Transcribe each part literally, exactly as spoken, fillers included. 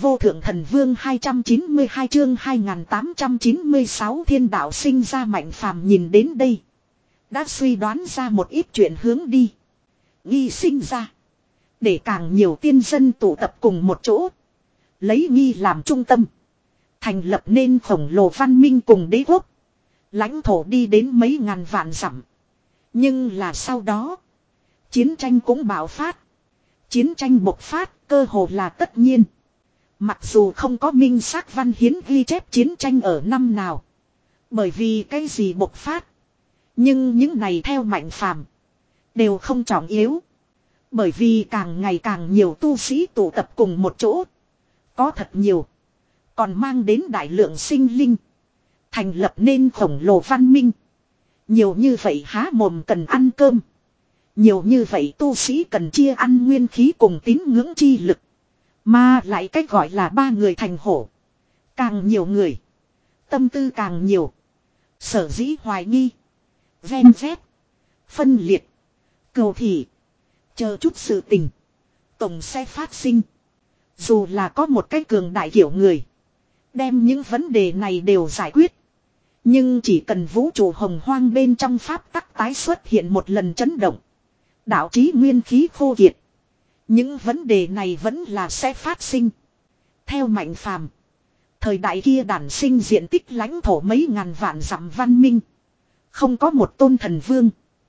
Vô thượng thần vương hai trăm chín mươi hai chương hai nghìn tám trăm chín mươi sáu thiên đạo sinh ra Mạnh Phàm nhìn đến đây. Đã suy đoán ra một ít chuyện hướng đi. Nghi sinh ra. Để càng nhiều tiên dân tụ tập cùng một chỗ. Lấy Nghi làm trung tâm. Thành lập nên khổng lồ văn minh cùng đế quốc. Lãnh thổ đi đến mấy ngàn vạn dặm. Nhưng là sau đó. Chiến tranh cũng bạo phát. Chiến tranh bộc phát cơ hồ là tất nhiên. Mặc dù không có minh xác văn hiến ghi chép chiến tranh ở năm nào. Bởi vì cái gì bộc phát. Nhưng những này theo Mạnh Phàm đều không trọng yếu. Bởi vì càng ngày càng nhiều tu sĩ tụ tập cùng một chỗ. Có thật nhiều. Còn mang đến đại lượng sinh linh. Thành lập nên khổng lồ văn minh. Nhiều như vậy há mồm cần ăn cơm. Nhiều như vậy tu sĩ cần chia ăn nguyên khí cùng tín ngưỡng chi lực. Mà lại cách gọi là ba người thành hổ. Càng nhiều người. Tâm tư càng nhiều. Sở dĩ hoài nghi. Ven vét. Phân liệt. Cầu thị. Chờ chút sự tình. Tổng sẽ phát sinh. Dù là có một cái cường đại kiểu người. Đem những vấn đề này đều giải quyết. Nhưng chỉ cần vũ trụ hồng hoang bên trong pháp tắc tái xuất hiện một lần chấn động. Đạo trí nguyên khí khô kiệt. Những vấn đề này vẫn là sẽ phát sinh. Theo Mạnh Phàm, thời đại kia đản sinh diện tích lãnh thổ mấy ngàn vạn dặm văn minh. Không có một tôn thần vương.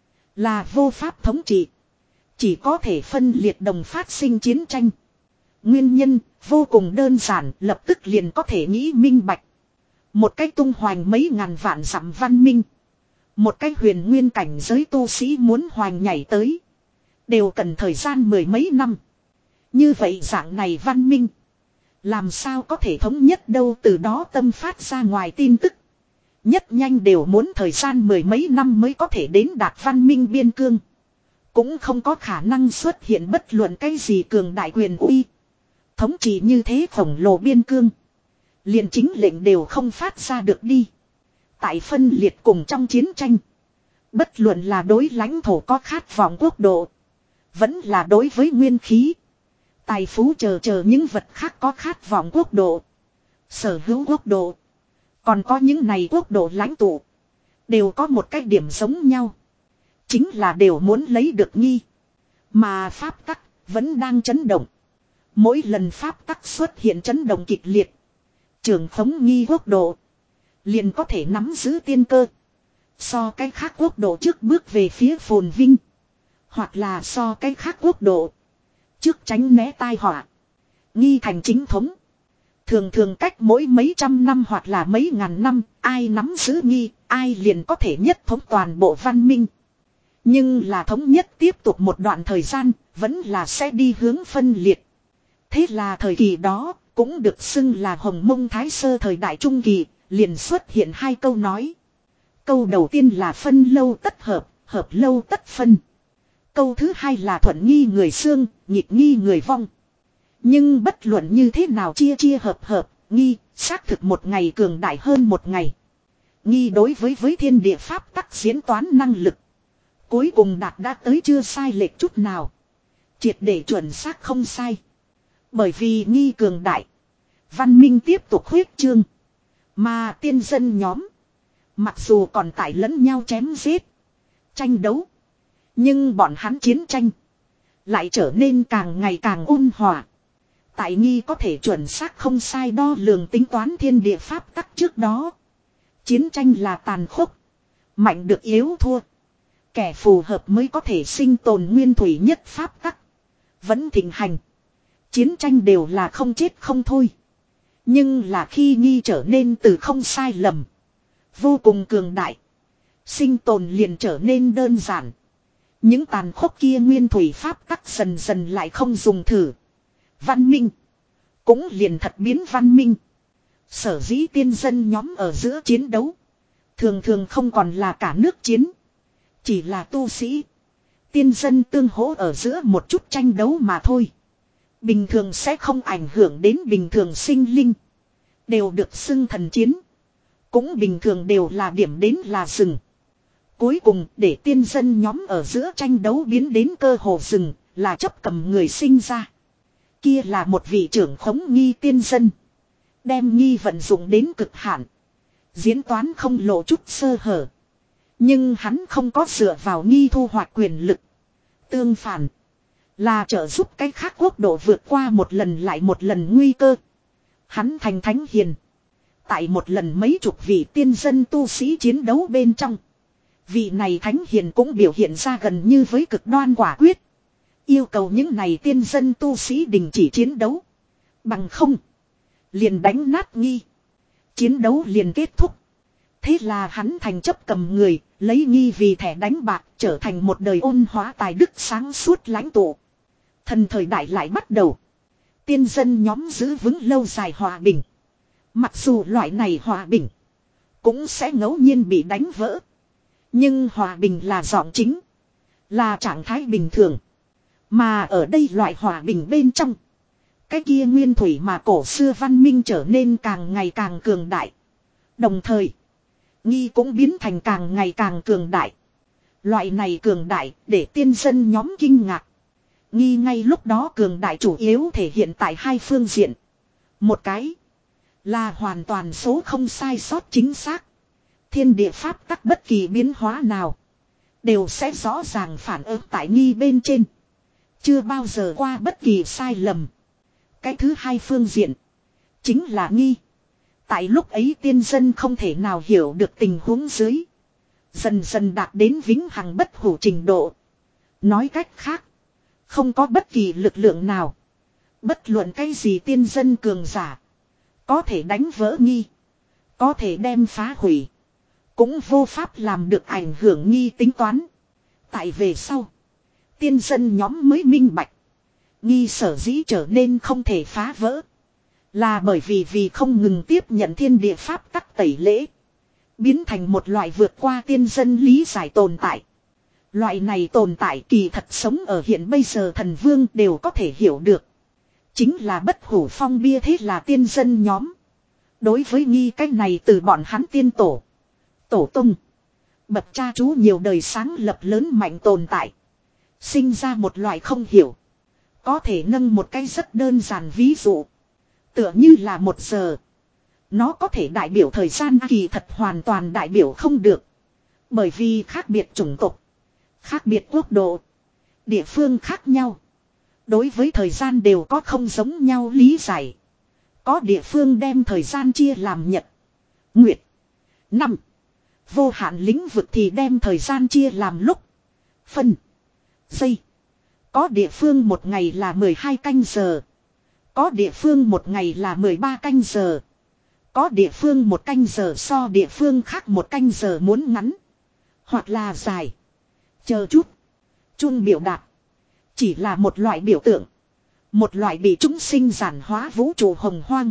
Là vô pháp thống trị. Chỉ có thể phân liệt đồng phát sinh chiến tranh. Nguyên nhân vô cùng đơn giản, lập tức liền có thể nghĩ minh bạch. Một cách tung hoành mấy ngàn vạn dặm văn minh. Một cách huyền nguyên cảnh giới tu sĩ muốn hoành nhảy tới. Đều cần thời gian mười mấy năm. Như vậy dạng này văn minh. Làm sao có thể thống nhất đâu, từ đó tâm phát ra ngoài tin tức. Nhất nhanh đều muốn thời gian mười mấy năm mới có thể đến đạt văn minh biên cương. Cũng không có khả năng xuất hiện bất luận cái gì cường đại quyền uy. Thống trị như thế khổng lồ biên cương. Liền chính lệnh đều không phát ra được đi. Tại phân liệt cùng trong chiến tranh. Bất luận là đối lãnh thổ có khát vọng quốc độ. Vẫn là đối với nguyên khí. Tài phú chờ chờ những vật khác có khát vọng quốc độ. Sở hữu quốc độ. Còn có những này quốc độ lãnh tụ. Đều có một cái điểm giống nhau. Chính là đều muốn lấy được Nghi. Mà pháp tắc vẫn đang chấn động. Mỗi lần pháp tắc xuất hiện chấn động kịch liệt. Trưởng khống Nghi quốc độ. Liền có thể nắm giữ tiên cơ. So cái khác quốc độ trước bước về phía phồn vinh. Hoặc là so cái khác quốc độ. Trước tránh né tai họa. Nghi thành chính thống. Thường thường cách mỗi mấy trăm năm hoặc là mấy ngàn năm. Ai nắm giữ Nghi. Ai liền có thể nhất thống toàn bộ văn minh. Nhưng là thống nhất tiếp tục một đoạn thời gian. Vẫn là sẽ đi hướng phân liệt. Thế là thời kỳ đó. Cũng được xưng là Hồng Mông Thái Sơ thời đại trung kỳ. Liền xuất hiện hai câu nói. Câu đầu tiên là phân lâu tất hợp. Hợp lâu tất phân. Câu thứ hai là thuận nghi người xương, nghịch nghi người vong. Nhưng bất luận như thế nào chia chia hợp hợp, Nghi xác thực một ngày cường đại hơn một ngày. Nghi đối với với thiên địa pháp tắc diễn toán năng lực. Cuối cùng đạt đã tới chưa sai lệch chút nào. Triệt để chuẩn xác không sai. Bởi vì Nghi cường đại. Văn minh tiếp tục huyết trương. Mà tiên dân nhóm. Mặc dù còn tại lẫn nhau chém giết. Tranh đấu. Nhưng bọn hắn chiến tranh. Lại trở nên càng ngày càng ôn hòa. Tại Nghi có thể chuẩn xác không sai đo lường tính toán thiên địa pháp tắc trước đó. Chiến tranh là tàn khốc. Mạnh được yếu thua. Kẻ phù hợp mới có thể sinh tồn nguyên thủy nhất pháp tắc. Vẫn thịnh hành. Chiến tranh đều là không chết không thôi. Nhưng là khi Nghi trở nên từ không sai lầm. Vô cùng cường đại. Sinh tồn liền trở nên đơn giản. Những tàn khốc kia nguyên thủy pháp tắc dần dần lại không dùng thử. Văn minh. Cũng liền thật biến văn minh. Sở dĩ tiên dân nhóm ở giữa chiến đấu. Thường thường không còn là cả nước chiến. Chỉ là tu sĩ. Tiên dân tương hỗ ở giữa một chút tranh đấu mà thôi. Bình thường sẽ không ảnh hưởng đến bình thường sinh linh. Đều được xưng thần chiến. Cũng bình thường đều là điểm đến là rừng. Cuối cùng để tiên dân nhóm ở giữa tranh đấu biến đến cơ hồ rừng là chấp cầm người sinh ra. Kia là một vị trưởng khống nghi tiên dân. Đem nghi vận dụng đến cực hạn. Diễn toán không lộ chút sơ hở. Nhưng hắn không có dựa vào nghi thu hoạch quyền lực. Tương phản. Là trợ giúp cái khác quốc độ vượt qua một lần lại một lần nguy cơ. Hắn thành thánh hiền. Tại một lần mấy chục vị tiên dân tu sĩ chiến đấu bên trong. Vị này thánh hiền cũng biểu hiện ra gần như với cực đoan quả quyết. Yêu cầu những này tiên dân tu sĩ đình chỉ chiến đấu. Bằng không. Liền đánh nát nghi. Chiến đấu liền kết thúc. Thế là hắn thành chấp cầm người. Lấy nghi vì thẻ đánh bạc. Trở thành một đời ôn hóa tài đức sáng suốt lãnh tụ. Thần thời đại lại bắt đầu. Tiên dân nhóm giữ vững lâu dài hòa bình. Mặc dù loại này hòa bình. Cũng sẽ ngẫu nhiên bị đánh vỡ. Nhưng hòa bình là giọng chính. Là trạng thái bình thường. Mà ở đây loại hòa bình bên trong. Cái kia nguyên thủy mà cổ xưa văn minh trở nên càng ngày càng cường đại. Đồng thời. Nghi cũng biến thành càng ngày càng cường đại. Loại này cường đại để tiên dân nhóm kinh ngạc. Nghi ngay lúc đó cường đại chủ yếu thể hiện tại hai phương diện. Một cái. Là hoàn toàn số không sai sót chính xác. Thiên địa pháp tắc bất kỳ biến hóa nào. Đều sẽ rõ ràng phản ứng tại nghi bên trên. Chưa bao giờ qua bất kỳ sai lầm. Cái thứ hai phương diện. Chính là nghi. Tại lúc ấy tiên dân không thể nào hiểu được tình huống dưới. Dần dần đạt đến vĩnh hằng bất hủ trình độ. Nói cách khác. Không có bất kỳ lực lượng nào. Bất luận cái gì tiên dân cường giả. Có thể đánh vỡ nghi. Có thể đem phá hủy. Cũng vô pháp làm được ảnh hưởng nghi tính toán. Tại về sau. Tiên dân nhóm mới minh bạch. Nghi sở dĩ trở nên không thể phá vỡ. Là bởi vì vì không ngừng tiếp nhận thiên địa pháp tắc tẩy lễ. Biến thành một loại vượt qua tiên dân lý giải tồn tại. Loại này tồn tại kỳ thật sống ở hiện bây giờ thần vương đều có thể hiểu được. Chính là bất hủ phong bia thế là tiên dân nhóm. Đối với nghi cách này từ bọn hắn tiên tổ. Tổ tung. Bậc cha chú nhiều đời sáng lập lớn mạnh tồn tại. Sinh ra một loại không hiểu. Có thể nâng một cái rất đơn giản ví dụ. Tựa như là một giờ. Nó có thể đại biểu thời gian kỳ thật hoàn toàn đại biểu không được. Bởi vì khác biệt chủng tộc. Khác biệt quốc độ. Địa phương khác nhau. Đối với thời gian đều có không giống nhau lý giải. Có địa phương đem thời gian chia làm nhật, nguyệt, năm. Vô hạn lĩnh vực thì đem thời gian chia làm lúc, phân, giây. Có địa phương một ngày là mười hai canh giờ. Có địa phương một ngày là mười ba canh giờ. Có địa phương một canh giờ so địa phương khác một canh giờ muốn ngắn. Hoặc là dài. Chờ chút. Chun biểu đạt. Chỉ là một loại biểu tượng. Một loại bị chúng sinh giản hóa vũ trụ hồng hoang.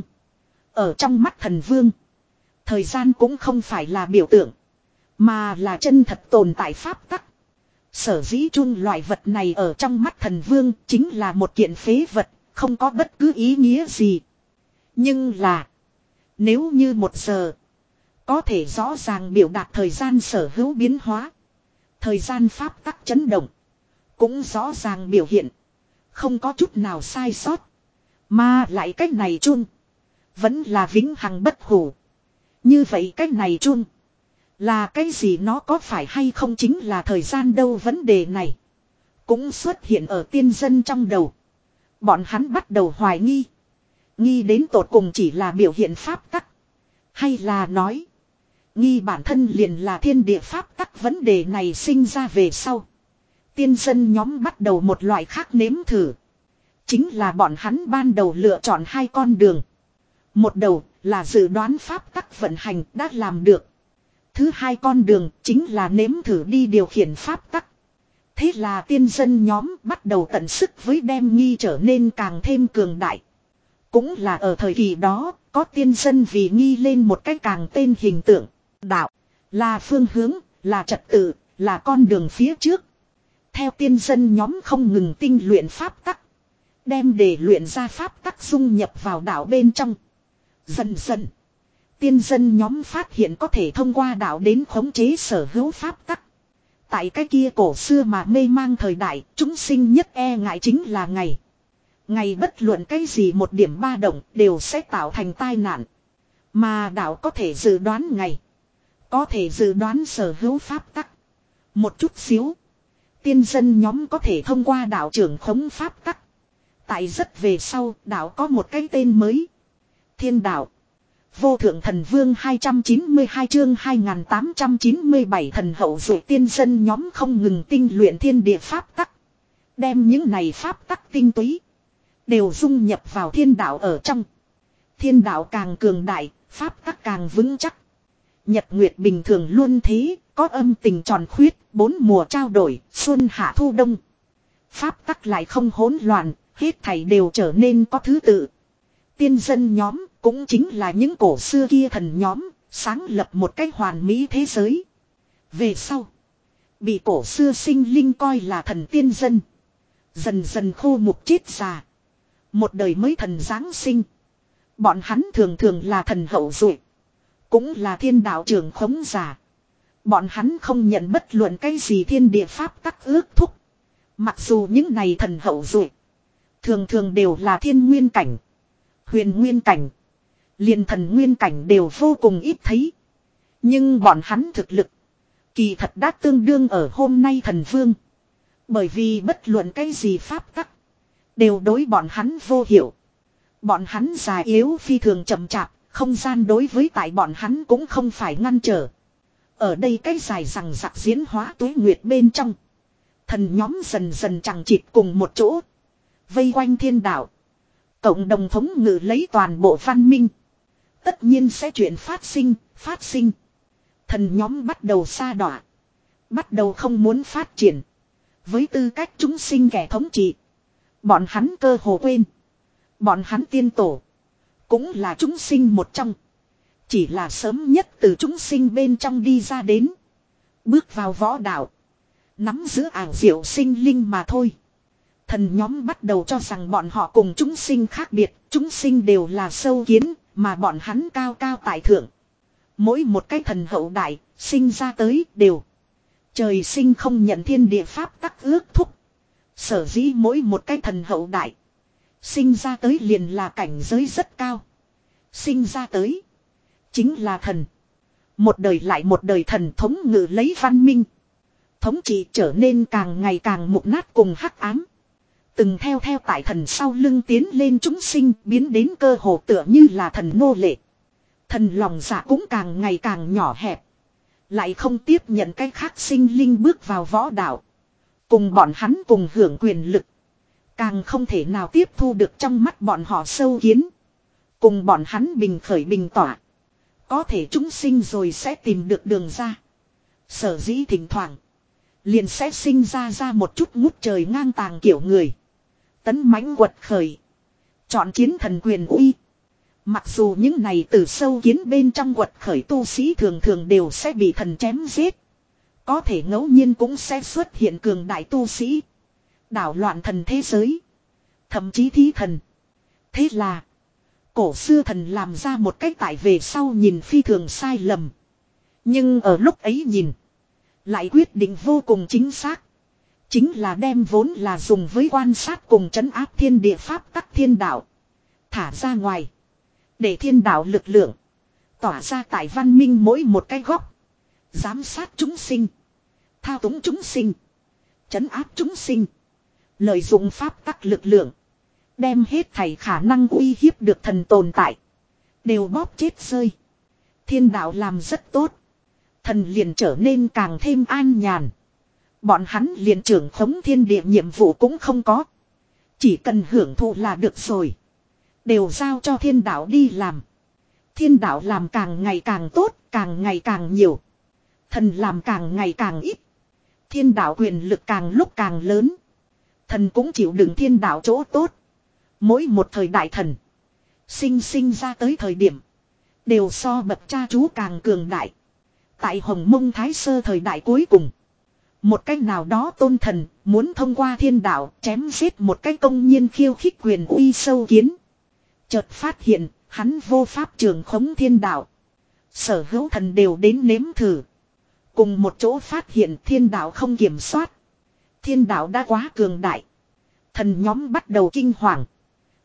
Ở trong mắt thần vương. Thời gian cũng không phải là biểu tượng. Mà là chân thật tồn tại pháp tắc. Sở dĩ chun loại vật này ở trong mắt thần vương chính là một kiện phế vật. Không có bất cứ ý nghĩa gì. Nhưng là. Nếu như một giờ. Có thể rõ ràng biểu đạt thời gian sở hữu biến hóa. Thời gian pháp tắc chấn động. Cũng rõ ràng biểu hiện. Không có chút nào sai sót. Mà lại cách này chun. Vẫn là vĩnh hằng bất hủ. Như vậy cách này chun. Là cái gì nó có phải hay không chính là thời gian đâu vấn đề này. Cũng xuất hiện ở tiên dân trong đầu. Bọn hắn bắt đầu hoài nghi. Nghi đến tột cùng chỉ là biểu hiện pháp tắc. Hay là nói. Nghi bản thân liền là thiên địa pháp tắc vấn đề này sinh ra về sau. Tiên dân nhóm bắt đầu một loại khác nếm thử. Chính là bọn hắn ban đầu lựa chọn hai con đường. Một đầu là dự đoán pháp tắc vận hành đã làm được. Thứ hai con đường chính là nếm thử đi điều khiển pháp tắc. Thế là tiên dân nhóm bắt đầu tận sức với đem nghi trở nên càng thêm cường đại. Cũng là ở thời kỳ đó có tiên dân vì nghi lên một cái càng tên hình tượng. Đạo là phương hướng, là trật tự, là con đường phía trước. Theo tiên dân nhóm không ngừng tinh luyện pháp tắc. Đem để luyện ra pháp tắc dung nhập vào đạo bên trong. Dần dần. Tiên dân nhóm phát hiện có thể thông qua đạo đến khống chế sở hữu pháp tắc. Tại cái kia cổ xưa mà mê mang thời đại, chúng sinh nhất e ngại chính là ngày. Ngày bất luận cái gì một điểm ba động đều sẽ tạo thành tai nạn. Mà đạo có thể dự đoán ngày. Có thể dự đoán sở hữu pháp tắc. Một chút xíu. Tiên dân nhóm có thể thông qua đạo trưởng khống pháp tắc. Tại rất về sau đạo có một cái tên mới. Thiên đạo. Vô thượng thần vương hai trăm chín mươi hai chương hai nghìn tám trăm chín mươi bảy thần hậu dụ tiên dân nhóm không ngừng tinh luyện thiên địa pháp tắc. Đem những này pháp tắc tinh túy. Đều dung nhập vào thiên đạo ở trong. Thiên đạo càng cường đại, pháp tắc càng vững chắc. Nhật nguyệt bình thường luôn thế, có âm tình tròn khuyết, bốn mùa trao đổi, xuân hạ thu đông. Pháp tắc lại không hỗn loạn, hết thảy đều trở nên có thứ tự. Tiên dân nhóm cũng chính là những cổ xưa kia thần nhóm, sáng lập một cách hoàn mỹ thế giới. Về sau, bị cổ xưa sinh linh coi là thần tiên dân. Dần dần khô mục chết già. Một đời mới thần giáng sinh. Bọn hắn thường thường là thần hậu duệ. Cũng là thiên đạo trưởng khống giả. Bọn hắn không nhận bất luận cái gì thiên địa pháp tắc ước thúc. Mặc dù những này thần hậu duệ thường thường đều là thiên nguyên cảnh, huyền nguyên cảnh, liền thần nguyên cảnh đều vô cùng ít thấy. Nhưng bọn hắn thực lực kỳ thật đã tương đương ở hôm nay thần vương. Bởi vì bất luận cái gì pháp tắc đều đối bọn hắn vô hiệu. Bọn hắn già yếu phi thường chậm chạp, không gian đối với tại bọn hắn cũng không phải ngăn trở. Ở đây cái dài rằng rạc diễn hóa tuế nguyệt bên trong. Thần nhóm dần dần chẳng chịt cùng một chỗ. Vây quanh thiên đạo. Cộng đồng thống ngự lấy toàn bộ văn minh. Tất nhiên sẽ chuyện phát sinh, phát sinh. Thần nhóm bắt đầu sa đọa. Bắt đầu không muốn phát triển. Với tư cách chúng sinh kẻ thống trị. Bọn hắn cơ hồ quên. Bọn hắn tiên tổ. Cũng là chúng sinh một trong. Chỉ là sớm nhất từ chúng sinh bên trong đi ra đến. Bước vào võ đạo. Nắm giữ ảo diệu sinh linh mà thôi. Thần nhóm bắt đầu cho rằng bọn họ cùng chúng sinh khác biệt. Chúng sinh đều là sâu kiến. Mà bọn hắn cao cao tại thượng. Mỗi một cái thần hậu đại. Sinh ra tới đều. Trời sinh không nhận thiên địa pháp tắc ước thúc. Sở dĩ mỗi một cái thần hậu đại. Sinh ra tới liền là cảnh giới rất cao. Sinh ra tới. Chính là thần. Một đời lại một đời thần thống ngự lấy văn minh. Thống trị trở nên càng ngày càng mục nát cùng hắc ám. Từng theo theo tại thần sau lưng tiến lên chúng sinh biến đến cơ hồ tựa như là thần nô lệ. Thần lòng dạ cũng càng ngày càng nhỏ hẹp. Lại không tiếp nhận cái khác sinh linh bước vào võ đạo. Cùng bọn hắn cùng hưởng quyền lực. Càng không thể nào tiếp thu được trong mắt bọn họ sâu kiến. Cùng bọn hắn bình khởi bình tỏa. Có thể chúng sinh rồi sẽ tìm được đường ra. Sở dĩ thỉnh thoảng. Liền sẽ sinh ra ra một chút ngút trời ngang tàng kiểu người. Tấn mãnh quật khởi. Chọn chiến thần quyền uy. Mặc dù những này từ sâu kiến bên trong quật khởi tu sĩ thường thường đều sẽ bị thần chém giết. Có thể ngẫu nhiên cũng sẽ xuất hiện cường đại tu sĩ. Đảo loạn thần thế giới. Thậm chí thí thần. Thế là. Cổ xưa thần làm ra một cách tại về sau nhìn phi thường sai lầm. Nhưng ở lúc ấy nhìn. Lại quyết định vô cùng chính xác. Chính là đem vốn là dùng với quan sát cùng trấn áp thiên địa pháp tắc thiên đạo. Thả ra ngoài. Để thiên đạo lực lượng. Tỏa ra tại văn minh mỗi một cái góc. Giám sát chúng sinh. Thao túng chúng sinh. Trấn áp chúng sinh. Lợi dụng pháp tắc lực lượng. Đem hết thảy khả năng uy hiếp được thần tồn tại. Đều bóp chết rơi. Thiên đạo làm rất tốt. Thần liền trở nên càng thêm an nhàn. Bọn hắn liền trưởng khống thiên địa nhiệm vụ cũng không có. Chỉ cần hưởng thụ là được rồi. Đều giao cho thiên đạo đi làm. Thiên đạo làm càng ngày càng tốt, càng ngày càng nhiều. Thần làm càng ngày càng ít. Thiên đạo quyền lực càng lúc càng lớn. Thần cũng chịu đựng thiên đạo chỗ tốt. Mỗi một thời đại thần. Sinh sinh ra tới thời điểm. Đều so bậc cha chú càng cường đại. Tại Hồng Mông Thái Sơ thời đại cuối cùng. Một cách nào đó tôn thần muốn thông qua thiên đạo chém giết một cách công nhiên khiêu khích quyền uy sâu kiến. Chợt phát hiện hắn vô pháp trường khống thiên đạo. Sở hữu thần đều đến nếm thử. Cùng một chỗ phát hiện thiên đạo không kiểm soát. Thiên đạo đã quá cường đại. Thần nhóm bắt đầu kinh hoàng.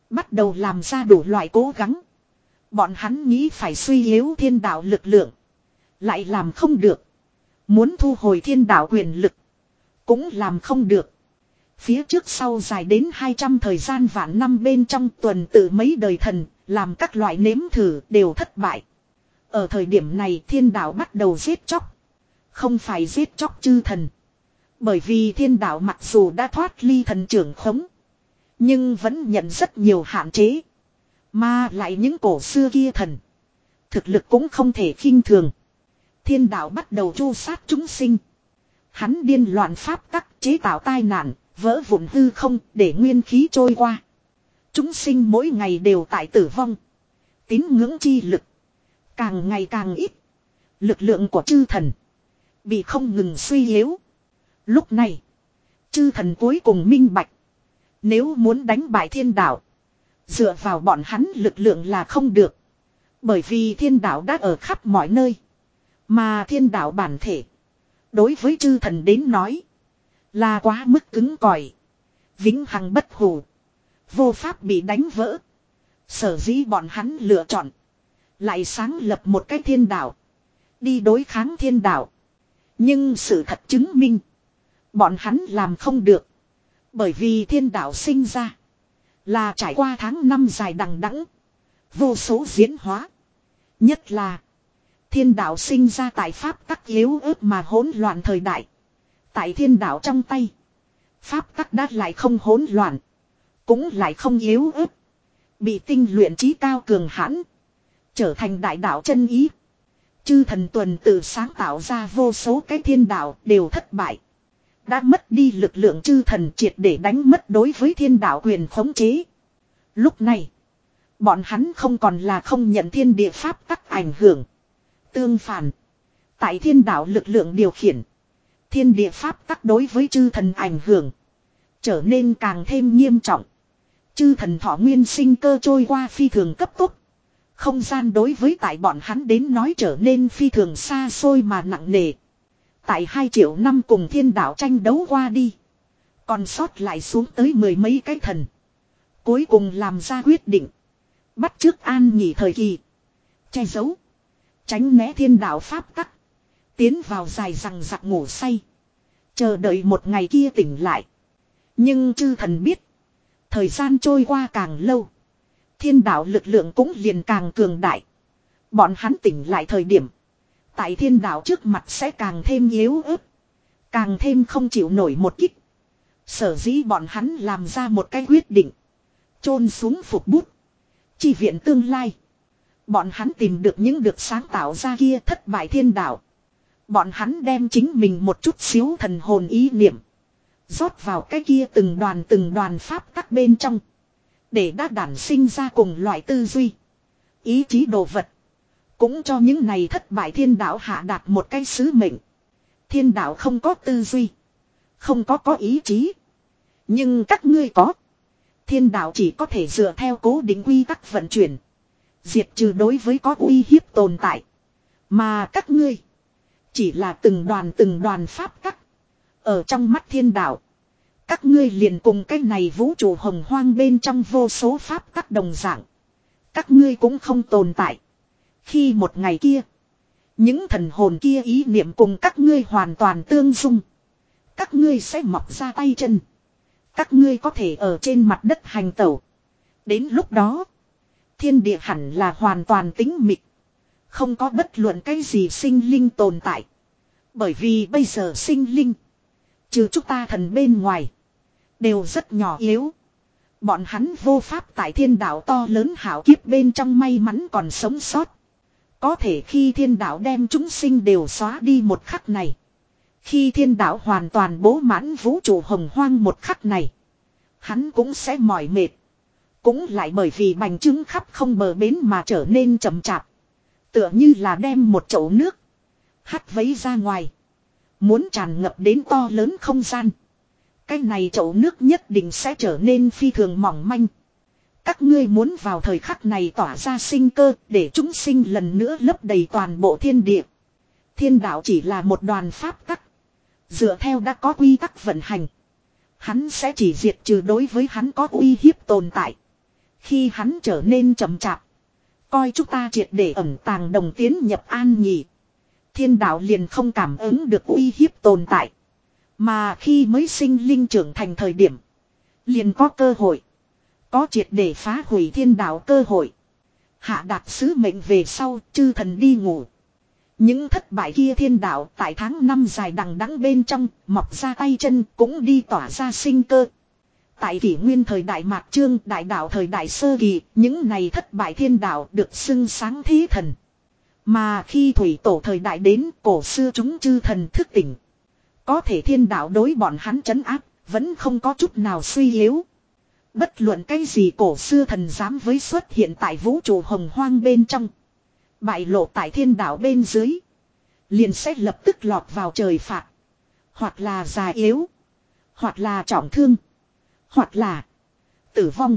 Bắt đầu làm ra đủ loại cố gắng. Bọn hắn nghĩ phải suy yếu thiên đạo lực lượng. Lại làm không được. Muốn thu hồi thiên đạo quyền lực. Cũng làm không được. Phía trước sau dài đến hai trăm thời gian vạn năm bên trong tuần tự mấy đời thần. Làm các loại nếm thử đều thất bại. Ở thời điểm này thiên đạo bắt đầu giết chóc. Không phải giết chóc chư thần. Bởi vì thiên đạo mặc dù đã thoát ly thần trưởng khống. Nhưng vẫn nhận rất nhiều hạn chế. Mà lại những cổ xưa kia thần. Thực lực cũng không thể khinh thường. Thiên đạo bắt đầu tru sát chúng sinh. Hắn điên loạn pháp tắc chế tạo tai nạn, vỡ vụn hư không để nguyên khí trôi qua. Chúng sinh mỗi ngày đều tại tử vong. Tín ngưỡng chi lực. Càng ngày càng ít. Lực lượng của chư thần. Bị không ngừng suy yếu. Lúc này. Chư thần cuối cùng minh bạch. Nếu muốn đánh bại thiên đạo. Dựa vào bọn hắn lực lượng là không được. Bởi vì thiên đạo đã ở khắp mọi nơi. Mà thiên đạo bản thể. Đối với chư thần đến nói. Là quá mức cứng cỏi. Vĩnh hằng bất hủ. Vô pháp bị đánh vỡ. Sở dĩ bọn hắn lựa chọn. Lại sáng lập một cái thiên đạo. Đi đối kháng thiên đạo. Nhưng sự thật chứng minh. Bọn hắn làm không được. Bởi vì thiên đạo sinh ra. Là trải qua tháng năm dài đằng đẵng. Vô số diễn hóa. Nhất là. Thiên đạo sinh ra tại pháp tắc yếu ớt mà hỗn loạn thời đại. Tại thiên đạo trong tay. Pháp tắc đã lại không hỗn loạn. Cũng lại không yếu ớt. Bị tinh luyện trí cao cường hãn. Trở thành đại đạo chân ý. Chư thần tuần tự sáng tạo ra vô số cái thiên đạo đều thất bại. Đã mất đi lực lượng chư thần triệt để đánh mất đối với thiên đạo quyền khống chế. Lúc này. Bọn hắn không còn là không nhận thiên địa pháp tắc ảnh hưởng. Tương phản. Tại thiên đạo lực lượng điều khiển. Thiên địa pháp tắc đối với chư thần ảnh hưởng. Trở nên càng thêm nghiêm trọng. Chư thần thọ nguyên sinh cơ trôi qua phi thường cấp tốc. Không gian đối với tại bọn hắn đến nói trở nên phi thường xa xôi mà nặng nề. Tại hai triệu năm cùng thiên đạo tranh đấu qua đi. Còn sót lại xuống tới mười mấy cái thần. Cuối cùng làm ra quyết định. Bắt trước an nghỉ thời kỳ. Che giấu. Tránh né thiên đạo pháp tắc. Tiến vào dài rằng giặc ngủ say. Chờ đợi một ngày kia tỉnh lại. Nhưng chư thần biết. Thời gian trôi qua càng lâu. Thiên đạo lực lượng cũng liền càng cường đại. Bọn hắn tỉnh lại thời điểm. Tại thiên đạo trước mặt sẽ càng thêm yếu ớt. Càng thêm không chịu nổi một kích. Sở dĩ bọn hắn làm ra một cái quyết định. Chôn xuống phục bút. Chi viện tương lai. Bọn hắn tìm được những được sáng tạo ra kia thất bại thiên đạo. Bọn hắn đem chính mình một chút xíu thần hồn ý niệm. Rót vào cái kia từng đoàn từng đoàn pháp tắc bên trong. Để đã đản sinh ra cùng loại tư duy. Ý chí đồ vật. Cũng cho những này thất bại thiên đạo hạ đạt một cái sứ mệnh. Thiên đạo không có tư duy. Không có có ý chí. Nhưng các ngươi có. Thiên đạo chỉ có thể dựa theo cố định quy tắc vận chuyển. Diệt trừ đối với có uy hiếp tồn tại. Mà các ngươi. Chỉ là từng đoàn từng đoàn pháp tắc. Ở trong mắt thiên đạo. Các ngươi liền cùng cái này vũ trụ hồng hoang bên trong vô số pháp tắc đồng dạng. Các ngươi cũng không tồn tại. Khi một ngày kia. Những thần hồn kia ý niệm cùng các ngươi hoàn toàn tương dung. Các ngươi sẽ mọc ra tay chân. Các ngươi có thể ở trên mặt đất hành tẩu. Đến lúc đó. Thiên địa hẳn là hoàn toàn tĩnh mịch. Không có bất luận cái gì sinh linh tồn tại. Bởi vì bây giờ sinh linh. Trừ chúng ta thần bên ngoài. Đều rất nhỏ yếu. Bọn hắn vô pháp tại thiên đạo to lớn hảo kiếp bên trong may mắn còn sống sót. Có thể khi thiên đạo đem chúng sinh đều xóa đi một khắc này. Khi thiên đạo hoàn toàn bố mãn vũ trụ hồng hoang một khắc này. Hắn cũng sẽ mỏi mệt. Cũng lại bởi vì bành trướng khắp không bờ bến mà trở nên chậm chạp. Tựa như là đem một chậu nước. Hắt vấy ra ngoài. Muốn tràn ngập đến to lớn không gian. Cái này chậu nước nhất định sẽ trở nên phi thường mỏng manh. Các ngươi muốn vào thời khắc này tỏa ra sinh cơ để chúng sinh lần nữa lấp đầy toàn bộ thiên địa. Thiên đạo chỉ là một đoàn pháp tắc. Dựa theo đã có quy tắc vận hành. Hắn sẽ chỉ diệt trừ đối với hắn có uy hiếp tồn tại. Khi hắn trở nên chậm chạp. Coi chúng ta triệt để ẩn tàng đồng tiến nhập an nghỉ. Thiên đạo liền không cảm ứng được uy hiếp tồn tại. Mà khi mới sinh linh trưởng thành thời điểm. Liền có cơ hội. Có triệt để phá hủy thiên đạo cơ hội. Hạ đạt sứ mệnh về sau chư thần đi ngủ. Những thất bại kia thiên đạo tại tháng năm dài đằng đẵng bên trong mọc ra tay chân cũng đi tỏa ra sinh cơ. Tại kỷ nguyên thời đại mạt chương đại đạo thời đại sơ kỳ, những này thất bại thiên đạo được xưng sáng thế thần. Mà khi thủy tổ thời đại đến, cổ xưa chúng chư thần thức tỉnh. Có thể thiên đạo đối bọn hắn trấn áp, vẫn không có chút nào suy yếu. Bất luận cái gì cổ xưa thần dám với xuất hiện tại vũ trụ hồng hoang bên trong. Bại lộ tại thiên đạo bên dưới. Liền sẽ lập tức lọt vào trời phạt. Hoặc là già yếu. Hoặc là trọng thương. Hoặc là tử vong.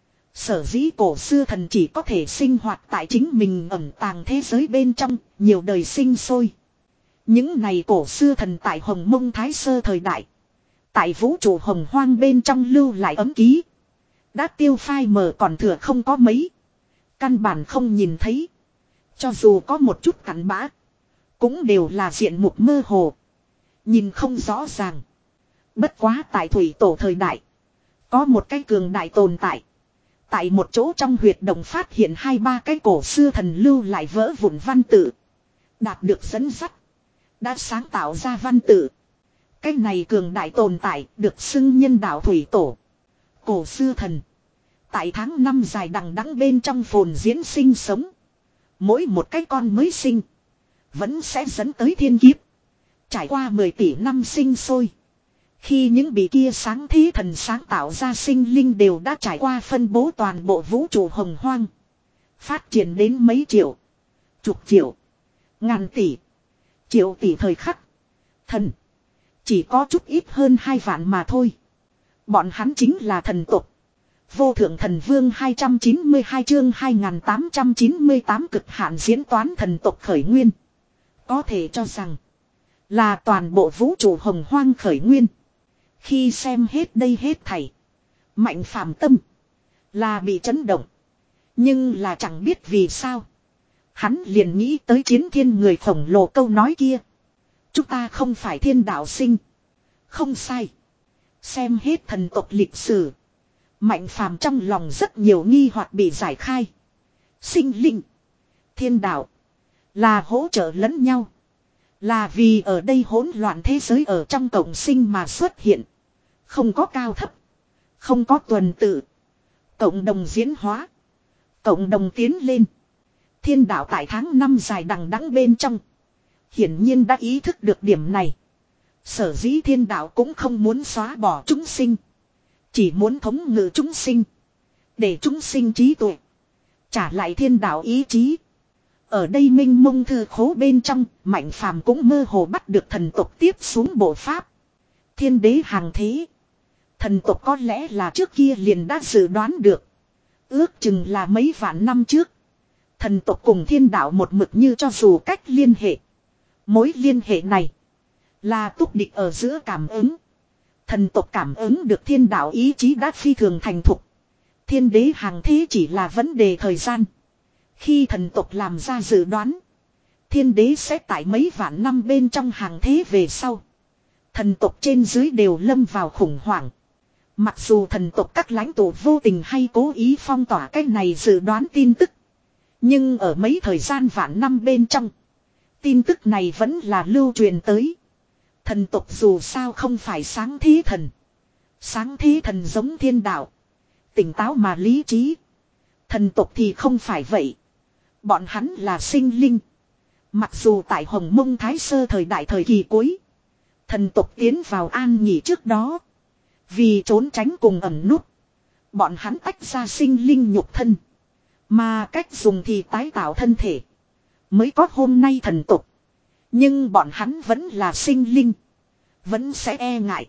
Sở dĩ cổ xưa thần chỉ có thể sinh hoạt tại chính mình ẩn tàng thế giới bên trong, nhiều đời sinh sôi. Những này cổ xưa thần tại Hồng Mông Thái Sơ thời đại. Tại vũ trụ hồng hoang bên trong lưu lại ấm ký. Đã tiêu phai mờ còn thừa không có mấy. Căn bản không nhìn thấy. Cho dù có một chút cặn bã. Cũng đều là diện mục mơ hồ. Nhìn không rõ ràng. Bất quá tại thủy tổ thời đại. Có một cái cường đại tồn tại. Tại một chỗ trong huyệt động phát hiện hai ba cái cổ xưa thần lưu lại vỡ vụn văn tự. Đạt được dẫn dắt. Đã sáng tạo ra văn tự. Cái này cường đại tồn tại được xưng nhân đạo thủy tổ. Cổ xưa thần. Tại tháng năm dài đằng đẵng bên trong phồn diễn sinh sống. Mỗi một cái con mới sinh. Vẫn sẽ dẫn tới thiên kiếp. Trải qua mười tỷ năm sinh sôi. Khi những bị kia sáng thế thần sáng tạo ra sinh linh đều đã trải qua phân bố toàn bộ vũ trụ hồng hoang. Phát triển đến mấy triệu. Chục triệu. Ngàn tỷ. Triệu tỷ thời khắc. Thần. Chỉ có chút ít hơn hai vạn mà thôi. Bọn hắn chính là thần tộc. Vô thượng thần vương hai trăm chín mươi hai chương hai nghìn tám trăm chín mươi tám cực hạn diễn toán thần tộc khởi nguyên. Có thể cho rằng. Là toàn bộ vũ trụ hồng hoang khởi nguyên. Khi xem hết đây hết thảy. Mạnh phàm tâm. Là bị chấn động. Nhưng là chẳng biết vì sao. Hắn liền nghĩ tới chiến thiên người khổng lồ câu nói kia. Chúng ta không phải thiên đạo sinh. Không sai. Xem hết thần tộc lịch sử. Mạnh phàm trong lòng rất nhiều nghi hoặc bị giải khai. Sinh linh. Thiên đạo. Là hỗ trợ lẫn nhau. Là vì ở đây hỗn loạn thế giới ở trong cộng sinh mà xuất hiện. Không có cao thấp. Không có tuần tự. Cộng đồng diễn hóa. Cộng đồng tiến lên. Thiên đạo tại tháng năm dài đằng đẵng bên trong. Hiển nhiên đã ý thức được điểm này. Sở dĩ thiên đạo cũng không muốn xóa bỏ chúng sinh. Chỉ muốn thống ngự chúng sinh. Để chúng sinh trí tuệ. Trả lại thiên đạo ý chí. Ở đây minh mông thư khố bên trong. Mạnh phàm cũng mơ hồ bắt được thần tộc tiếp xuống bộ pháp. Thiên đế hàng thế. Thần tộc có lẽ là trước kia liền đã dự đoán được. Ước chừng là mấy vạn năm trước. Thần tộc cùng thiên đạo một mực như cho dù cách liên hệ. Mối liên hệ này. Là túc địch ở giữa cảm ứng. Thần tộc cảm ứng được thiên đạo ý chí đã phi thường thành thục. Thiên đế hàng thế chỉ là vấn đề thời gian. Khi thần tộc làm ra dự đoán. Thiên đế sẽ tại mấy vạn năm bên trong hàng thế về sau. Thần tộc trên dưới đều lâm vào khủng hoảng. Mặc dù thần tộc các lãnh tụ vô tình hay cố ý phong tỏa cái này dự đoán tin tức. Nhưng ở mấy thời gian vạn năm bên trong. Tin tức này vẫn là lưu truyền tới. Thần tộc dù sao không phải sáng thế thần. Sáng thế thần giống thiên đạo. Tỉnh táo mà lý trí. Thần tộc thì không phải vậy. Bọn hắn là sinh linh. Mặc dù tại Hồng Mông Thái Sơ thời đại thời kỳ cuối. Thần tộc tiến vào an nghỉ trước đó. Vì trốn tránh cùng ẩn nút. Bọn hắn tách ra sinh linh nhục thân. Mà cách dùng thì tái tạo thân thể. Mới có hôm nay thần tộc. Nhưng bọn hắn vẫn là sinh linh. Vẫn sẽ e ngại.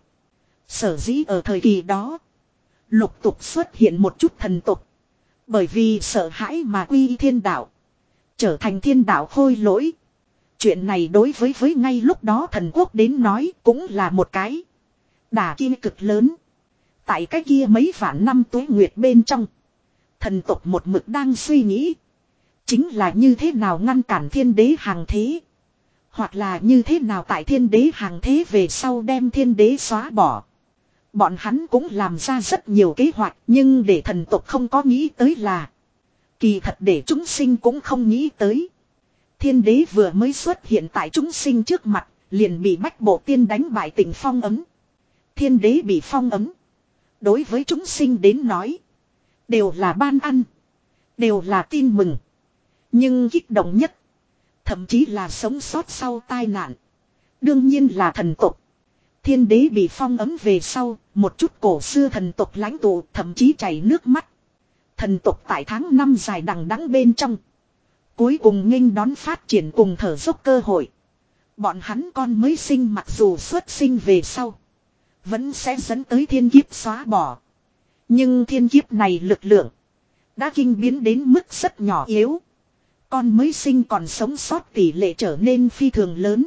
Sở dĩ ở thời kỳ đó. Lục tục xuất hiện một chút thần tộc. Bởi vì sợ hãi mà quy thiên đạo. Trở thành thiên đạo khôi lỗi. Chuyện này đối với với ngay lúc đó thần quốc đến nói cũng là một cái. Đả kim cực lớn. Tại cái kia mấy vạn năm tuế nguyệt bên trong. Thần tộc một mực đang suy nghĩ. Chính là như thế nào ngăn cản thiên đế hàng thế. Hoặc là như thế nào tại thiên đế hàng thế về sau đem thiên đế xóa bỏ. Bọn hắn cũng làm ra rất nhiều kế hoạch. Nhưng để thần tộc không có nghĩ tới là. Kỳ thật để chúng sinh cũng không nghĩ tới. Thiên đế vừa mới xuất hiện tại chúng sinh trước mặt. Liền bị Bách Bộ Tiên đánh bại tình phong ấm. Thiên đế bị phong ấm. Đối với chúng sinh đến nói. Đều là ban ăn. Đều là tin mừng. Nhưng kích động nhất. Thậm chí là sống sót sau tai nạn. Đương nhiên là thần tộc. Thiên đế bị phong ấm về sau. Một chút cổ xưa thần tộc lãnh tụ thậm chí chảy nước mắt. Thần tộc tại tháng năm dài đằng đẵng bên trong. Cuối cùng nghênh đón phát triển cùng thở dốc cơ hội. Bọn hắn con mới sinh mặc dù xuất sinh về sau. Vẫn sẽ dẫn tới thiên kiếp xóa bỏ. Nhưng thiên kiếp này lực lượng. Đã kinh biến đến mức rất nhỏ yếu. Con mới sinh còn sống sót tỷ lệ trở nên phi thường lớn.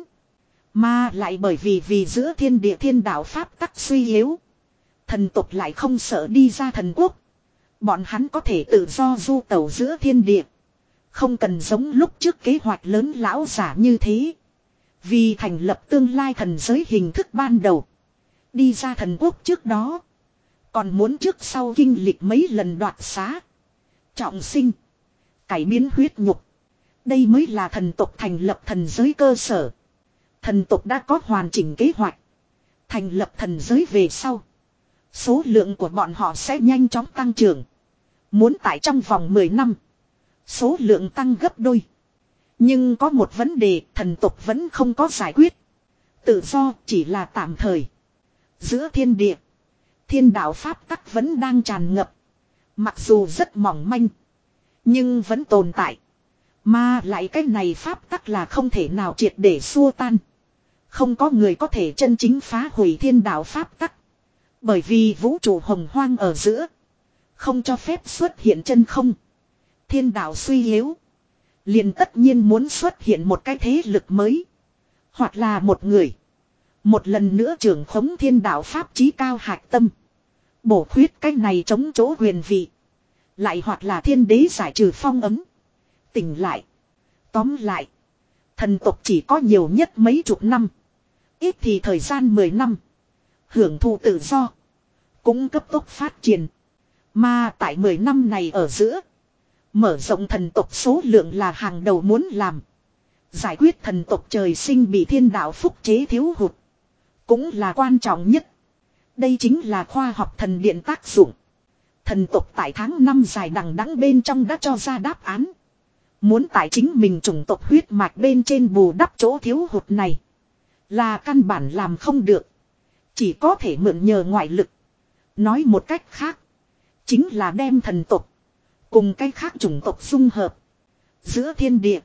Mà lại bởi vì vì giữa thiên địa thiên đạo pháp tắc suy yếu. Thần tộc lại không sợ đi ra thần quốc. Bọn hắn có thể tự do du tẩu giữa thiên địa. Không cần giống lúc trước kế hoạch lớn lão giả như thế. Vì thành lập tương lai thần giới hình thức ban đầu. Đi ra thần quốc trước đó. Còn muốn trước sau kinh lịch mấy lần đoạt xá. Trọng sinh. Cải biến huyết nhục. Đây mới là thần tộc thành lập thần giới cơ sở. Thần tộc đã có hoàn chỉnh kế hoạch. Thành lập thần giới về sau. Số lượng của bọn họ sẽ nhanh chóng tăng trưởng. Muốn tại trong vòng mười năm. Số lượng tăng gấp đôi. Nhưng có một vấn đề thần tộc vẫn không có giải quyết. Tự do chỉ là tạm thời. Giữa thiên địa. Thiên đạo pháp tắc vẫn đang tràn ngập. Mặc dù rất mỏng manh. Nhưng vẫn tồn tại. Mà lại cái này pháp tắc là không thể nào triệt để xua tan. Không có người có thể chân chính phá hủy thiên đạo pháp tắc. Bởi vì vũ trụ hồng hoang ở giữa. Không cho phép xuất hiện chân không. Thiên đạo suy yếu. Liền tất nhiên muốn xuất hiện một cái thế lực mới. Hoặc là một người. Một lần nữa trưởng khống thiên đạo pháp chí cao hạch tâm. Bổ khuyết cái này chống chỗ huyền vị. Lại hoặc là thiên đế giải trừ phong ấm. Tỉnh lại. Tóm lại. Thần tộc chỉ có nhiều nhất mấy chục năm. Ít thì thời gian mười năm. Hưởng thụ tự do. Cũng cấp tốc phát triển. Mà tại mười năm này ở giữa. Mở rộng thần tộc số lượng là hàng đầu muốn làm. Giải quyết thần tộc trời sinh bị thiên đạo phúc chế thiếu hụt. Cũng là quan trọng nhất. Đây chính là khoa học thần điện tác dụng. Thần tộc tại tháng năm dài đằng đẵng bên trong đã cho ra đáp án. Muốn tại chính mình chủng tộc huyết mạch bên trên bù đắp chỗ thiếu hụt này. Là căn bản làm không được. Chỉ có thể mượn nhờ ngoại lực. Nói một cách khác. Chính là đem thần tộc. Cùng cách khác chủng tộc dung hợp. Giữa thiên địa.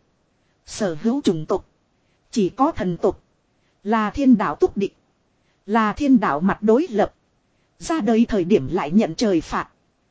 Sở hữu chủng tộc. Chỉ có thần tộc. Là thiên đạo túc địch. Là thiên đạo mặt đối lập. Ra đời thời điểm lại nhận trời phạt.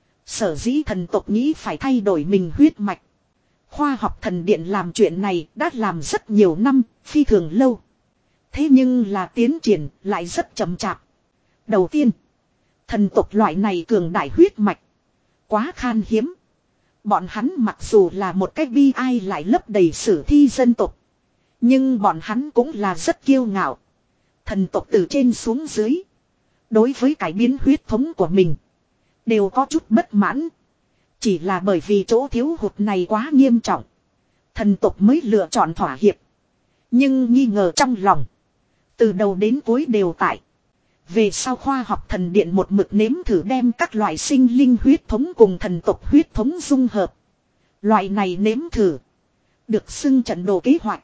Sở dĩ thần tộc nghĩ phải thay đổi mình huyết mạch. Khoa học thần điện làm chuyện này đã làm rất nhiều năm, phi thường lâu. Thế nhưng là tiến triển lại rất chậm chạp. Đầu tiên, thần tộc loại này cường đại huyết mạch. Quá khan hiếm. Bọn hắn mặc dù là một cái bi ai lại lấp đầy sử thi dân tộc. Nhưng bọn hắn cũng là rất kiêu ngạo. Thần tộc từ trên xuống dưới. Đối với cải biến huyết thống của mình. Đều có chút bất mãn. Chỉ là bởi vì chỗ thiếu hụt này quá nghiêm trọng. Thần tộc mới lựa chọn thỏa hiệp. Nhưng nghi ngờ trong lòng. Từ đầu đến cuối đều tại. Về sau khoa học thần điện một mực nếm thử đem các loại sinh linh huyết thống cùng thần tộc huyết thống dung hợp. Loại này nếm thử. Được xưng trận đồ kế hoạch.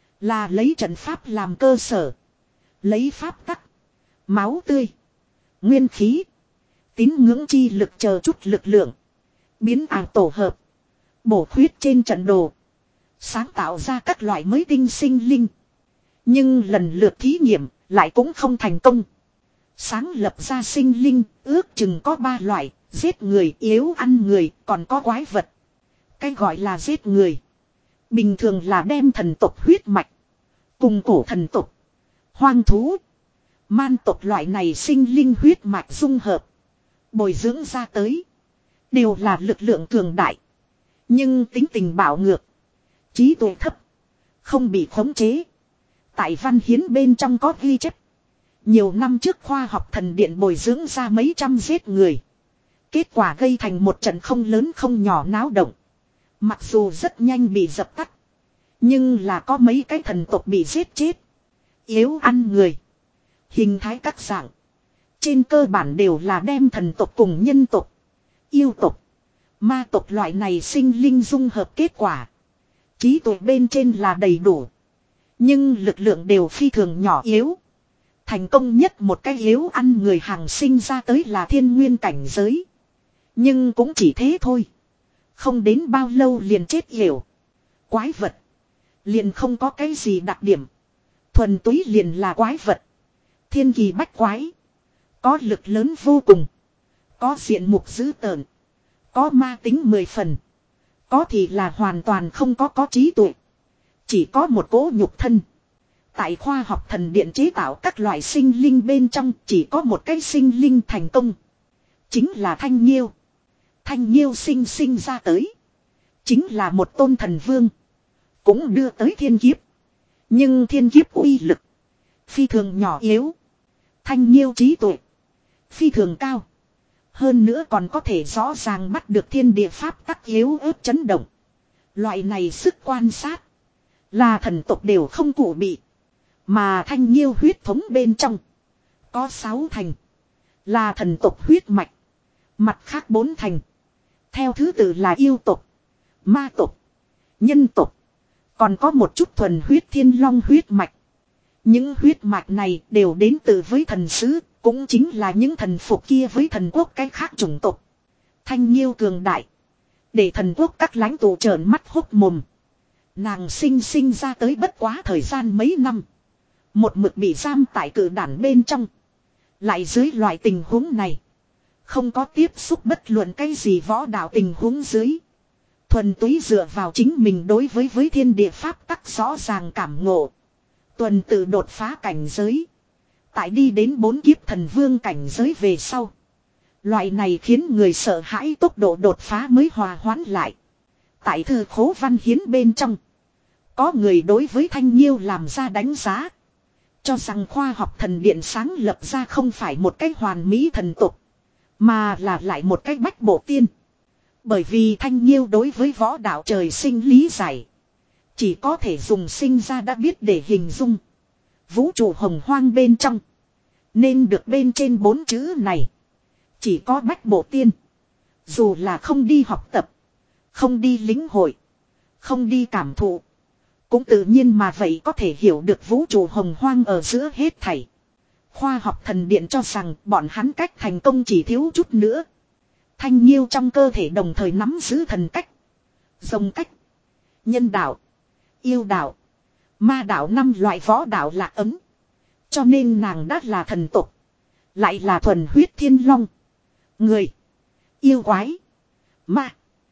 Là lấy trận pháp làm cơ sở. Lấy pháp tắc. Máu tươi. Nguyên khí. Tín ngưỡng chi lực chờ chút lực lượng. Biến ảo tổ hợp. Bổ khuyết trên trận đồ. Sáng tạo ra các loại mới tinh sinh linh. Nhưng lần lượt thí nghiệm lại cũng không thành công. Sáng lập ra sinh linh ước chừng có ba loại. Giết người, yếu ăn người, còn có quái vật. Cái gọi là giết người. Bình thường là đem thần tộc huyết mạch. Cùng cổ thần tộc. Hoang thú. Man tộc loại này sinh linh huyết mạch dung hợp. Bồi dưỡng ra tới. Đều là lực lượng cường đại. Nhưng tính tình bạo ngược. Trí tuệ thấp. Không bị khống chế. Tại văn hiến bên trong có ghi chép. Nhiều năm trước khoa học thần điện bồi dưỡng ra mấy trăm giết người. Kết quả gây thành một trận không lớn không nhỏ náo động. Mặc dù rất nhanh bị dập tắt. Nhưng là có mấy cái thần tộc bị giết chết. Yếu ăn người. Hình thái các dạng. Trên cơ bản đều là đem thần tộc cùng nhân tộc, yêu tộc, ma tộc loại này sinh linh dung hợp kết quả. Trí tuệ bên trên là đầy đủ. Nhưng lực lượng đều phi thường nhỏ yếu. Thành công nhất một cái yếu ăn người hàng sinh ra tới là thiên nguyên cảnh giới. Nhưng cũng chỉ thế thôi. Không đến bao lâu liền chết yểu. Quái vật. Liền không có cái gì đặc điểm. Thuần túy liền là quái vật. Thiên kỳ bách quái. Có lực lớn vô cùng. Có diện mục dữ tợn. Có ma tính mười phần. Có thì là hoàn toàn không có có trí tuệ. Chỉ có một cỗ nhục thân. Tại khoa học thần điện chế tạo các loại sinh linh bên trong chỉ có một cái sinh linh thành công. Chính là Thanh Nhiêu. Thanh Nhiêu sinh sinh ra tới. Chính là một tôn thần vương. Cũng đưa tới thiên kiếp. Nhưng thiên kiếp uy lực. Phi thường nhỏ yếu. Thanh Nhiêu trí tuệ. Phi thường cao. Hơn nữa còn có thể rõ ràng bắt được thiên địa pháp tắc yếu ớt chấn động. Loại này sức quan sát. Là thần tộc đều không cụ bị. Mà Thanh Nhiêu huyết thống bên trong. Có sáu thành. Là thần tộc huyết mạch. Mặt khác bốn thành. Theo thứ tự là yêu tộc. Ma tộc. Nhân tộc. Còn có một chút thuần huyết thiên long huyết mạch. Những huyết mạch này đều đến từ với thần sứ. Cũng chính là những thần phục kia với thần quốc cái khác chủng tộc. Thanh Nhiêu cường đại. Để thần quốc các lãnh tụ trợn mắt hốc mồm. Nàng sinh sinh ra tới bất quá thời gian mấy năm. Một mực bị giam tại cự đản bên trong. Lại dưới loại tình huống này. Không có tiếp xúc bất luận cái gì võ đạo tình huống dưới. Thuần túy dựa vào chính mình đối với với thiên địa pháp tắc rõ ràng cảm ngộ. Tuần tự đột phá cảnh giới. Tại đi đến bốn kiếp thần vương cảnh giới về sau. Loại này khiến người sợ hãi tốc độ đột phá mới hòa hoãn lại. Tại thư khố văn hiến bên trong. Có người đối với Thanh Nhiêu làm ra đánh giá. Cho rằng khoa học thần điện sáng lập ra không phải một cách hoàn mỹ thần tục. Mà là lại một cách bách bộ tiên. Bởi vì Thanh Nhiêu đối với võ đạo trời sinh lý giải. Chỉ có thể dùng sinh ra đã biết để hình dung. Vũ trụ hồng hoang bên trong. Nên được bên trên bốn chữ này. Chỉ có bách bộ tiên. Dù là không đi học tập. Không đi lính hội. Không đi cảm thụ. Cũng tự nhiên mà vậy có thể hiểu được vũ trụ hồng hoang ở giữa hết thảy. Khoa học thần điện cho rằng bọn hắn cách thành công chỉ thiếu chút nữa. Thanh Nhiêu trong cơ thể đồng thời nắm giữ thần cách. Rồng cách. Nhân đạo. Yêu đạo. Ma đạo năm loại võ đạo lạc ấm. Cho nên nàng đã là thần tục. Lại là thuần huyết thiên long. Người. Yêu quái. Ma.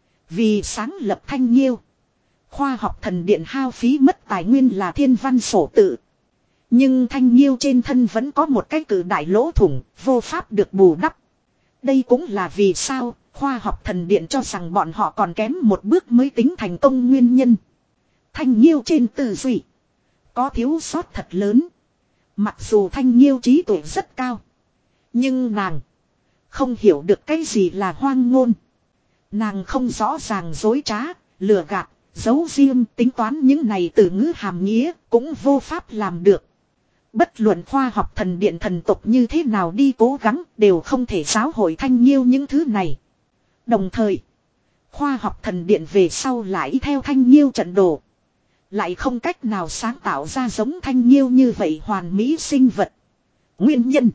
Vì sáng lập Thanh Nhiêu. Khoa học thần điện hao phí mất tài nguyên là thiên văn sổ tự. Nhưng Thanh Nhiêu trên thân vẫn có một cái cử đại lỗ thủng, vô pháp được bù đắp. Đây cũng là vì sao khoa học thần điện cho rằng bọn họ còn kém một bước mới tính thành công nguyên nhân. Thanh Nhiêu trên tư duy. Có thiếu sót thật lớn. Mặc dù Thanh Nhiêu trí tuệ rất cao. Nhưng nàng không hiểu được cái gì là hoang ngôn. Nàng không rõ ràng dối trá, lừa gạt, giấu riêng tính toán những này từ ngữ hàm nghĩa cũng vô pháp làm được. Bất luận khoa học thần điện thần tục như thế nào đi cố gắng đều không thể giáo hội Thanh Nhiêu những thứ này. Đồng thời, khoa học thần điện về sau lại theo Thanh Nhiêu trận đồ. Lại không cách nào sáng tạo ra giống Thanh Nhiêu như vậy hoàn mỹ sinh vật. Nguyên nhân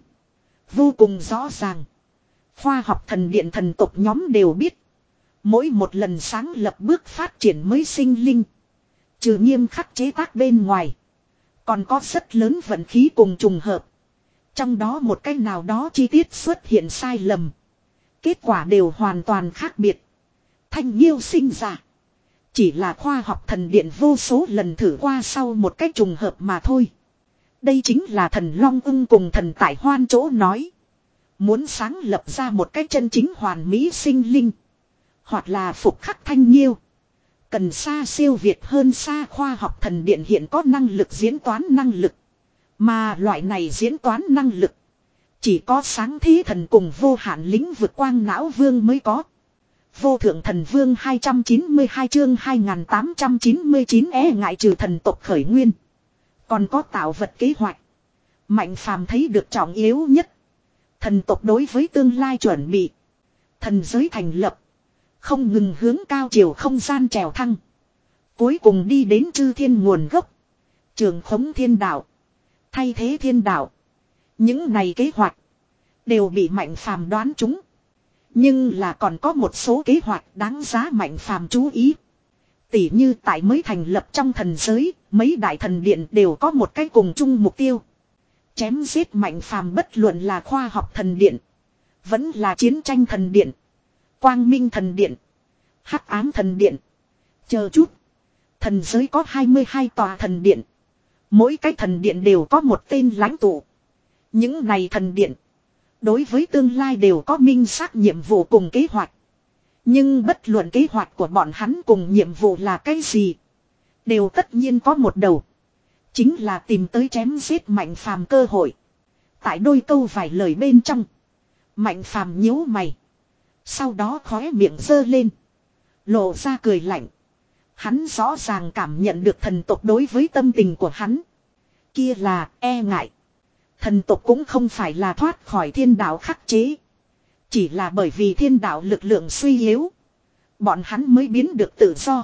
vô cùng rõ ràng. Khoa học thần điện thần tục nhóm đều biết. Mỗi một lần sáng lập bước phát triển mới sinh linh. Trừ nghiêm khắc chế tác bên ngoài. Còn có rất lớn vận khí cùng trùng hợp. Trong đó một cái nào đó chi tiết xuất hiện sai lầm. Kết quả đều hoàn toàn khác biệt. Thanh Nhiêu sinh ra. Chỉ là khoa học thần điện vô số lần thử qua sau một cách trùng hợp mà thôi. Đây chính là thần Long Ưng cùng thần Tại Hoan chỗ nói. Muốn sáng lập ra một cái chân chính hoàn mỹ sinh linh. Hoặc là phục khắc thanh nhiêu. Cần xa siêu việt hơn xa khoa học thần điện hiện có năng lực diễn toán năng lực. Mà loại này diễn toán năng lực. Chỉ có sáng thế thần cùng vô hạn lĩnh vực quang não vương mới có. Vô thượng thần vương hai trăm chín mươi hai chương hai nghìn tám trăm chín mươi chín e ngại trừ thần tộc khởi nguyên. Còn có tạo vật kế hoạch. Mạnh phàm thấy được trọng yếu nhất. Thần tộc đối với tương lai chuẩn bị. Thần giới thành lập. Không ngừng hướng cao chiều không gian trèo thăng. Cuối cùng đi đến chư thiên nguồn gốc. Trường khống thiên đạo. Thay thế thiên đạo. Những này kế hoạch. Đều bị mạnh phàm đoán trúng. Nhưng là còn có một số kế hoạch đáng giá mạnh phàm chú ý. Tỉ như tại mới thành lập trong thần giới. Mấy đại thần điện đều có một cái cùng chung mục tiêu. Chém giết mạnh phàm bất luận là khoa học thần điện. Vẫn là chiến tranh thần điện. Quang minh thần điện. Hắc ám thần điện. Chờ chút. Thần giới có hai mươi hai tòa thần điện. Mỗi cái thần điện đều có một tên lãnh tụ. Những này thần điện. Đối với tương lai đều có minh xác nhiệm vụ cùng kế hoạch. Nhưng bất luận kế hoạch của bọn hắn cùng nhiệm vụ là cái gì. Đều tất nhiên có một đầu. Chính là tìm tới chém giết mạnh phàm cơ hội. Tại đôi câu vài lời bên trong. Mạnh phàm nhíu mày. Sau đó khóe miệng giơ lên. Lộ ra cười lạnh. Hắn rõ ràng cảm nhận được thần tộc đối với tâm tình của hắn. Kia là e ngại. Thần tộc cũng không phải là thoát khỏi thiên đạo khắc chế. Chỉ là bởi vì thiên đạo lực lượng suy yếu. Bọn hắn mới biến được tự do.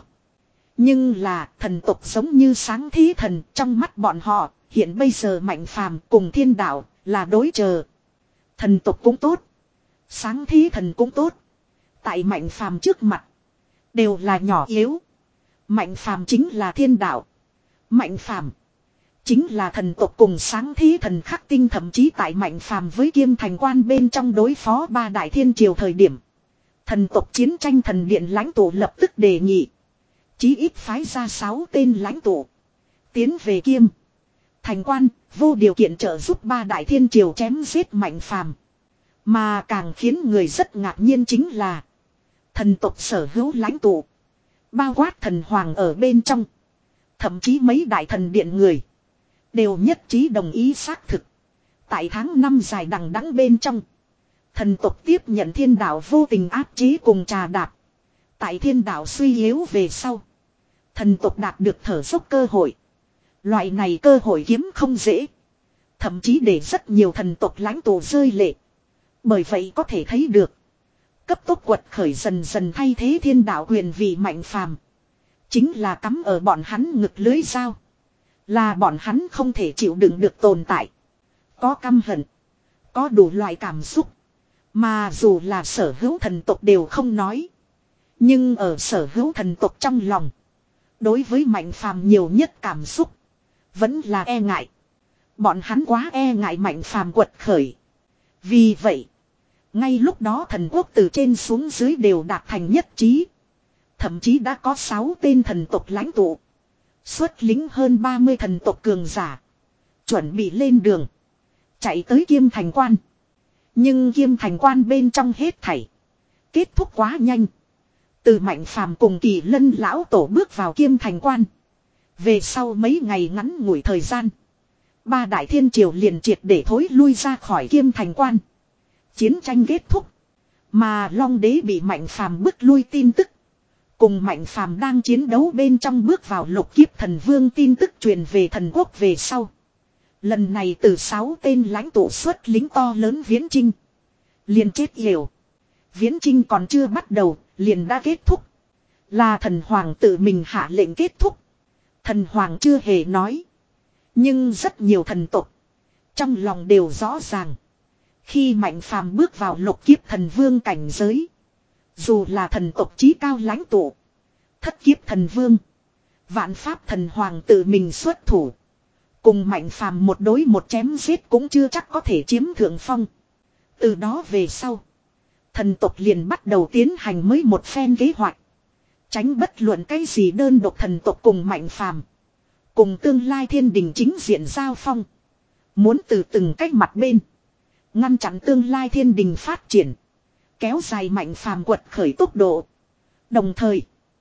Nhưng là thần tộc giống như sáng thế thần trong mắt bọn họ. Hiện bây giờ mạnh phàm cùng thiên đạo là đối chờ. Thần tộc cũng tốt. Sáng thế thần cũng tốt. Tại mạnh phàm trước mặt. Đều là nhỏ yếu. Mạnh phàm chính là thiên đạo. Mạnh phàm. Chính là thần tộc cùng sáng thế thần khắc tinh thậm chí tại mạnh phàm với kiêm thành quan bên trong đối phó ba đại thiên triều thời điểm. Thần tộc chiến tranh thần điện lãnh tụ lập tức đề nghị. Chí ít phái ra sáu tên lãnh tụ. Tiến về kiêm. Thành quan vô điều kiện trợ giúp ba đại thiên triều chém giết mạnh phàm. Mà càng khiến người rất ngạc nhiên chính là. Thần tộc sở hữu lãnh tụ. Bao quát thần hoàng ở bên trong. Thậm chí mấy đại thần điện người. Đều nhất trí đồng ý xác thực. Tại tháng năm dài đằng đẵng bên trong. Thần tộc tiếp nhận thiên đạo vô tình áp chế cùng trà đạp. Tại thiên đạo suy yếu về sau. Thần tộc đạt được thở dốc cơ hội. Loại này cơ hội kiếm không dễ. Thậm chí để rất nhiều thần tộc lãnh tụ rơi lệ. Bởi vậy có thể thấy được. Cấp tốc quật khởi dần dần thay thế thiên đạo quyền vị mạnh phàm. Chính là cắm ở bọn hắn ngực lưới dao. Là bọn hắn không thể chịu đựng được tồn tại. Có căm hận. Có đủ loại cảm xúc. Mà dù là sở hữu thần tộc đều không nói. Nhưng ở sở hữu thần tộc trong lòng. Đối với mạnh phàm nhiều nhất cảm xúc. Vẫn là e ngại. Bọn hắn quá e ngại mạnh phàm quật khởi. Vì vậy. Ngay lúc đó thần quốc từ trên xuống dưới đều đạt thành nhất trí. Thậm chí đã có sáu tên thần tộc lãnh tụ. Xuất lính hơn ba mươi thần tộc cường giả. Chuẩn bị lên đường. Chạy tới kiêm thành quan. Nhưng kiêm thành quan bên trong hết thảy. Kết thúc quá nhanh. Từ mạnh phàm cùng kỳ lân lão tổ bước vào kiêm thành quan. Về sau mấy ngày ngắn ngủi thời gian. Ba đại thiên triều liền triệt để thối lui ra khỏi kiêm thành quan. Chiến tranh kết thúc. Mà Long Đế bị mạnh phàm bức lui tin tức. Cùng mạnh phàm đang chiến đấu bên trong bước vào lục kiếp thần vương tin tức truyền về thần quốc về sau. Lần này từ sáu tên lãnh tụ xuất lính to lớn viễn chinh. Liền chết hiểu. Viễn chinh còn chưa bắt đầu, liền đã kết thúc. Là thần hoàng tự mình hạ lệnh kết thúc. Thần hoàng chưa hề nói. Nhưng rất nhiều thần tộc. Trong lòng đều rõ ràng. Khi mạnh phàm bước vào lục kiếp thần vương cảnh giới. Dù là thần tộc chí cao lãnh tụ. Thất kiếp thần vương. Vạn pháp thần hoàng tự mình xuất thủ. Cùng mạnh phàm một đối một chém giết cũng chưa chắc có thể chiếm thượng phong. Từ đó về sau. Thần tộc liền bắt đầu tiến hành mới một phen kế hoạch. Tránh bất luận cái gì đơn độc thần tộc cùng mạnh phàm. Cùng tương lai thiên đình chính diện giao phong. Muốn từ từng cách mặt bên. Ngăn chặn tương lai thiên đình phát triển. Kéo dài mạnh phàm quật khởi tốc độ. Đồng thời,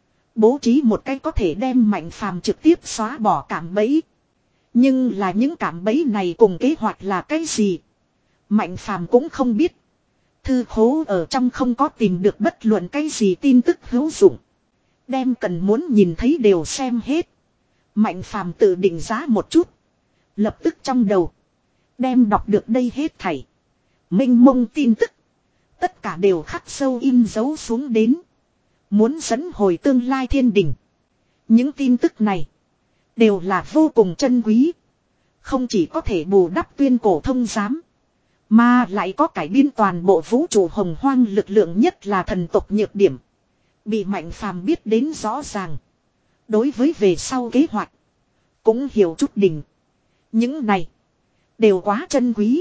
bố trí một cách có thể đem Mạnh Phàm trực tiếp xóa bỏ cảm bẫy. Nhưng là những cảm bẫy này cùng kế hoạch là cái gì? Mạnh Phàm cũng không biết. Thư khố ở trong không có tìm được bất luận cái gì tin tức hữu dụng. Đem cần muốn nhìn thấy đều xem hết. Mạnh Phàm tự định giá một chút. Lập tức trong đầu. Đem đọc được đây hết thảy. Minh mông tin tức. Tất cả đều khắc sâu in dấu xuống đến. Muốn dẫn hồi tương lai thiên đình. Những tin tức này. Đều là vô cùng chân quý. Không chỉ có thể bù đắp tuyên cổ thông giám. Mà lại có cải biên toàn bộ vũ trụ hồng hoang lực lượng, nhất là thần tộc nhược điểm. Bị Mạnh Phàm biết đến rõ ràng. Đối với về sau kế hoạch. Cũng hiểu chút đỉnh. Những này. Đều quá chân quý.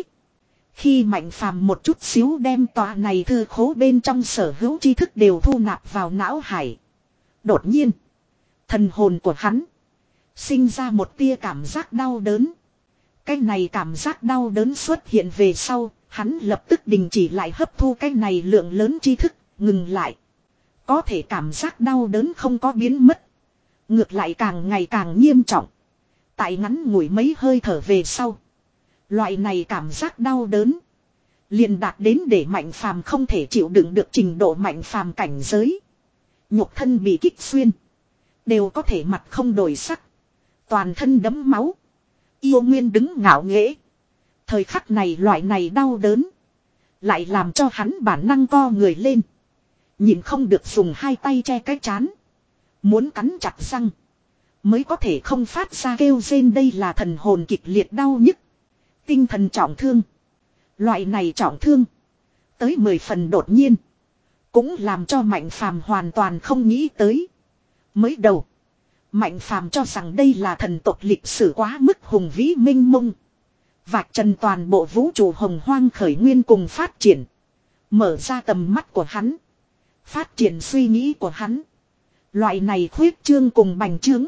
Khi Mạnh Phàm một chút xíu đem tòa này thư khố bên trong sở hữu tri thức đều thu nạp vào não hải. Đột nhiên. Thần hồn của hắn. Sinh ra một tia cảm giác đau đớn. Cái này cảm giác đau đớn xuất hiện về sau. Hắn lập tức đình chỉ lại hấp thu cái này lượng lớn tri thức. Ngừng lại. Có thể cảm giác đau đớn không có biến mất. Ngược lại càng ngày càng nghiêm trọng. Tại ngắn ngủi mấy hơi thở về sau. Loại này cảm giác đau đớn. Liền đạt đến để Mạnh Phàm không thể chịu đựng được trình độ Mạnh Phàm cảnh giới. Nhục thân bị kích xuyên. Đều có thể mặt không đổi sắc. Toàn thân đẫm máu. Yêu Nguyên đứng ngạo nghễ. Thời khắc này loại này đau đớn. Lại làm cho hắn bản năng co người lên. Nhìn không được dùng hai tay che cái chán. Muốn cắn chặt răng. Mới có thể không phát ra kêu rên, đây là thần hồn kịch liệt đau nhức. Tinh thần trọng thương. Loại này trọng thương. Tới mười phần đột nhiên. Cũng làm cho Mạnh Phàm hoàn toàn không nghĩ tới. Mới đầu. Mạnh Phàm cho rằng đây là thần tộc lịch sử quá mức hùng vĩ minh mông. Vạch trần toàn bộ vũ trụ hồng hoang khởi nguyên cùng phát triển. Mở ra tầm mắt của hắn. Phát triển suy nghĩ của hắn. Loại này khuyết trương cùng bành trướng.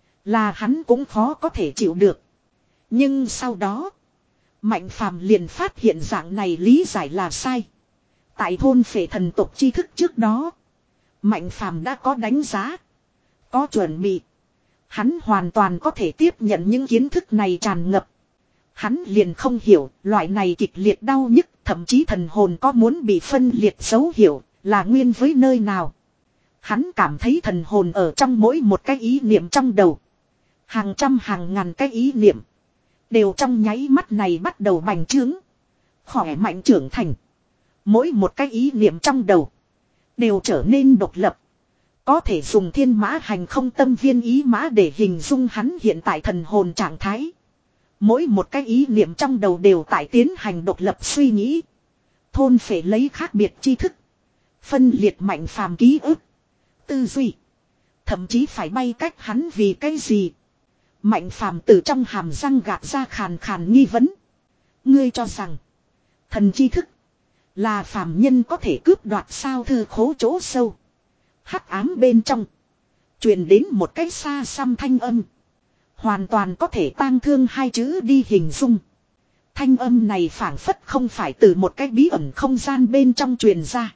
Là hắn cũng khó có thể chịu được. Nhưng sau đó. Mạnh Phàm liền phát hiện dạng này lý giải là sai. Tại thôn phệ thần tộc tri thức trước đó. Mạnh Phàm đã có đánh giá. Có chuẩn bị. Hắn hoàn toàn có thể tiếp nhận những kiến thức này tràn ngập. Hắn liền không hiểu loại này kịch liệt đau nhức. Thậm chí thần hồn có muốn bị phân liệt dấu hiệu. Là nguyên với nơi nào. Hắn cảm thấy thần hồn ở trong mỗi một cái ý niệm trong đầu. Hàng trăm hàng ngàn cái ý niệm. Đều trong nháy mắt này bắt đầu bành trướng. Khỏe mạnh trưởng thành. Mỗi một cái ý niệm trong đầu. Đều trở nên độc lập. Có thể dùng thiên mã hành không tâm viên ý mã để hình dung hắn hiện tại thần hồn trạng thái. Mỗi một cái ý niệm trong đầu đều tại tiến hành độc lập suy nghĩ. Thôn phệ lấy khác biệt tri thức. Phân liệt Mạnh Phàm ký ức. Tư duy. Thậm chí phải bay cách hắn vì cái gì. Mạnh Phàm từ trong hàm răng gạt ra khàn khàn nghi vấn. Ngươi cho rằng. Thần tri thức. Là phàm nhân có thể cướp đoạt sao, thư khố chỗ sâu. Hắc ám bên trong. Truyền đến một cái xa xăm thanh âm. Hoàn toàn có thể tang thương hai chữ đi hình dung. Thanh âm này phảng phất không phải từ một cái bí ẩn không gian bên trong truyền ra.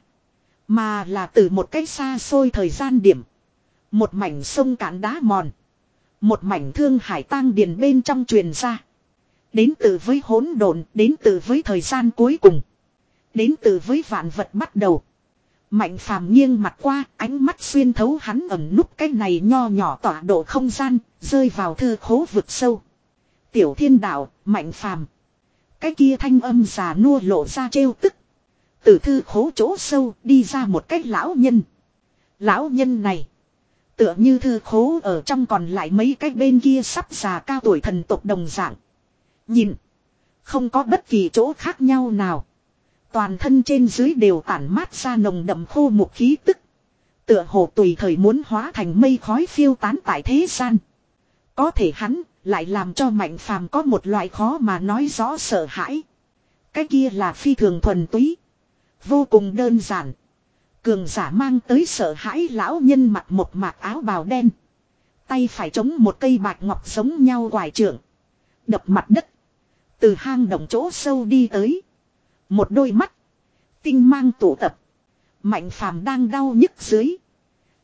Mà là từ một cái xa xôi thời gian điểm. Một mảnh sông cạn đá mòn. Một mảnh thương hải tang điền bên trong truyền ra. Đến từ với hỗn độn, đến từ với thời gian cuối cùng. Đến từ với vạn vật bắt đầu. Mạnh Phàm nghiêng mặt qua, ánh mắt xuyên thấu hắn ẩn núp cái này nho nhỏ tọa độ không gian, rơi vào thư khố vực sâu. Tiểu Thiên Đạo, Mạnh Phàm. Cái kia thanh âm già nua lộ ra trêu tức. Từ thư khố chỗ sâu đi ra một cái lão nhân. Lão nhân này. Tựa như thư khố ở trong còn lại mấy cái bên kia sắp già cao tuổi thần tộc đồng dạng. Nhìn. Không có bất kỳ chỗ khác nhau nào. Toàn thân trên dưới đều tản mát ra nồng đậm khô mục khí tức. Tựa hồ tùy thời muốn hóa thành mây khói phiêu tán tại thế gian. Có thể hắn lại làm cho Mạnh Phàm có một loại khó mà nói rõ sợ hãi. Cái kia là phi thường thuần túy. Vô cùng đơn giản. Cường giả mang tới sợ hãi. Lão nhân mặc một mạc áo bào đen. Tay phải chống một cây bạch ngọc giống nhau quải trưởng. Đập mặt đất. Từ hang động chỗ sâu đi tới. Một đôi mắt. Tinh mang tụ tập. Mạnh Phàm đang đau nhức dưới.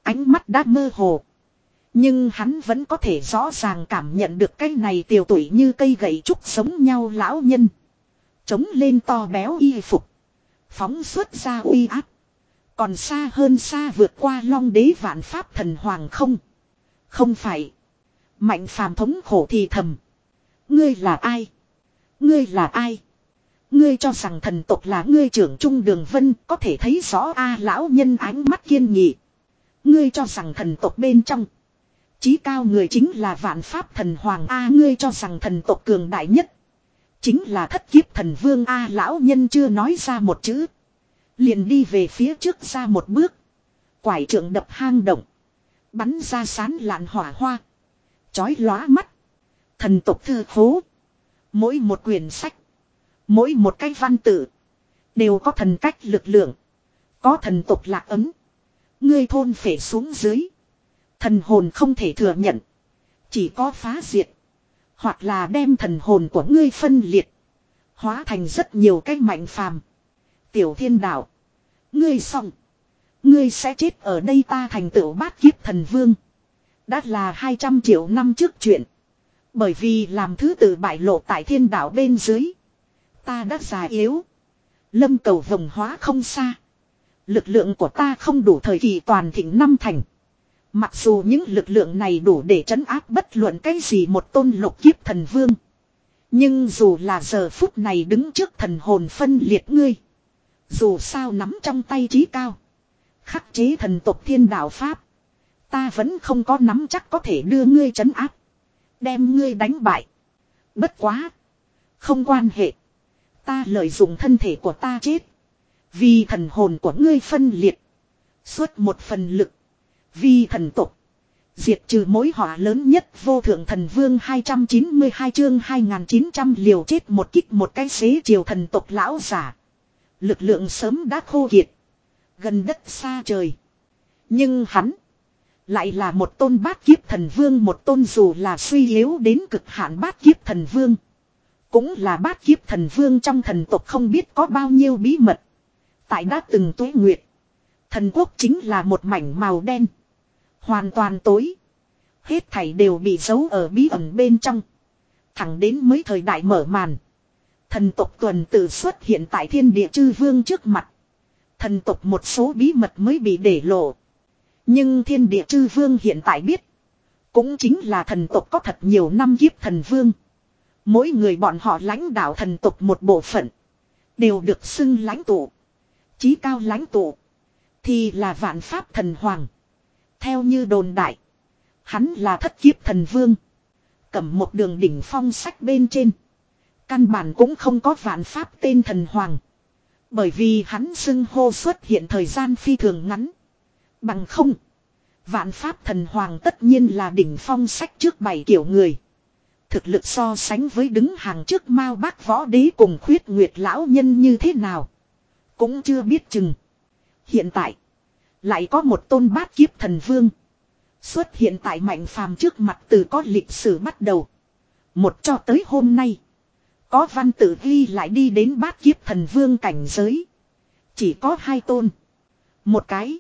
Ánh mắt đã mơ hồ. Nhưng hắn vẫn có thể rõ ràng cảm nhận được cái này tiểu tuổi như cây gậy trúc giống nhau lão nhân. Chống lên to béo y phục. Phóng xuất ra uy áp. Còn xa hơn xa vượt qua long đế vạn pháp thần hoàng không. Không phải. Mạnh phàm thống khổ thì thầm. Ngươi là ai? Ngươi là ai? Ngươi cho rằng thần tộc là ngươi trưởng trung đường vân có thể thấy rõ a lão nhân ánh mắt kiên nghị. Ngươi cho rằng thần tộc bên trong. Chí cao người chính là vạn pháp thần hoàng a ngươi cho rằng thần tộc cường đại nhất. Chính là thất kiếp thần vương a lão nhân chưa nói ra một chữ. Liền đi về phía trước ra một bước. Quải trượng đập hang động. Bắn ra sán lạn hỏa hoa. Chói lóa mắt. Thần tộc thư khố. Mỗi một quyển sách. Mỗi một cái văn tự. Đều có thần cách lực lượng. Có thần tộc lạc ấm. Ngươi thôn phệ xuống dưới. Thần hồn không thể thừa nhận. Chỉ có phá diệt. Hoặc là đem thần hồn của ngươi phân liệt. Hóa thành rất nhiều cái mạnh phàm. Tiểu thiên đạo. Ngươi xong. Ngươi sẽ chết ở đây ta thành tựu bát kiếp thần vương. Đã là hai trăm triệu năm trước chuyện. Bởi vì làm thứ tự bại lộ tại thiên đạo bên dưới. Ta đã già yếu. Lâm cầu vồng hóa không xa. Lực lượng của ta không đủ thời kỳ toàn thịnh năm thành. Mặc dù những lực lượng này đủ để trấn áp bất luận cái gì một tôn lục kiếp thần vương. Nhưng dù là giờ phút này đứng trước thần hồn phân liệt ngươi. Dù sao nắm trong tay trí cao. Khắc chế thần tộc thiên đạo pháp. Ta vẫn không có nắm chắc có thể đưa ngươi trấn áp. Đem ngươi đánh bại. Bất quá. Không quan hệ. Ta lợi dụng thân thể của ta chết. Vì thần hồn của ngươi phân liệt. Xuất một phần lực. Vì thần tộc. Diệt trừ mối họa lớn nhất vô thượng thần vương hai trăm chín mươi hai chương hai nghìn chín trăm liều chết một kích một cái xế chiều thần tộc lão giả. Lực lượng sớm đã khô kiệt. Gần đất xa trời. Nhưng hắn. Lại là một tôn bát kiếp thần vương. Một tôn dù là suy yếu đến cực hạn bát kiếp thần vương. Cũng là bát kiếp thần vương trong thần tộc không biết có bao nhiêu bí mật. Tại đã từng tuế nguyệt. Thần quốc chính là một mảnh màu đen. Hoàn toàn tối. Hết thảy đều bị giấu ở bí ẩn bên trong. Thẳng đến mới thời đại mở màn. Thần tộc tuần tự xuất hiện tại thiên địa chư vương trước mặt. Thần tộc một số bí mật mới bị để lộ. Nhưng thiên địa chư vương hiện tại biết. Cũng chính là thần tộc có thật nhiều năm kiếp thần vương. Mỗi người bọn họ lãnh đạo thần tộc một bộ phận. Đều được xưng lãnh tụ. Chí cao lãnh tụ. Thì là vạn pháp thần hoàng. Theo như đồn đại. Hắn là thất kiếp thần vương. Cầm một đường đỉnh phong sách bên trên. Căn bản cũng không có vạn pháp tên thần hoàng. Bởi vì hắn xưng hô xuất hiện thời gian phi thường ngắn. Bằng không. Vạn pháp thần hoàng tất nhiên là đỉnh phong sách trước bảy kiểu người. Thực lực so sánh với đứng hàng trước Mao Bác Võ Đế cùng Khuyết Nguyệt lão nhân như thế nào. Cũng chưa biết chừng. Hiện tại. Lại có một tôn bát kiếp thần vương. Xuất hiện tại mạnh phàm trước mặt từ có lịch sử bắt đầu. Một cho tới hôm nay. Có văn tự ghi lại đi đến bát kiếp thần vương cảnh giới. Chỉ có hai tôn. Một cái.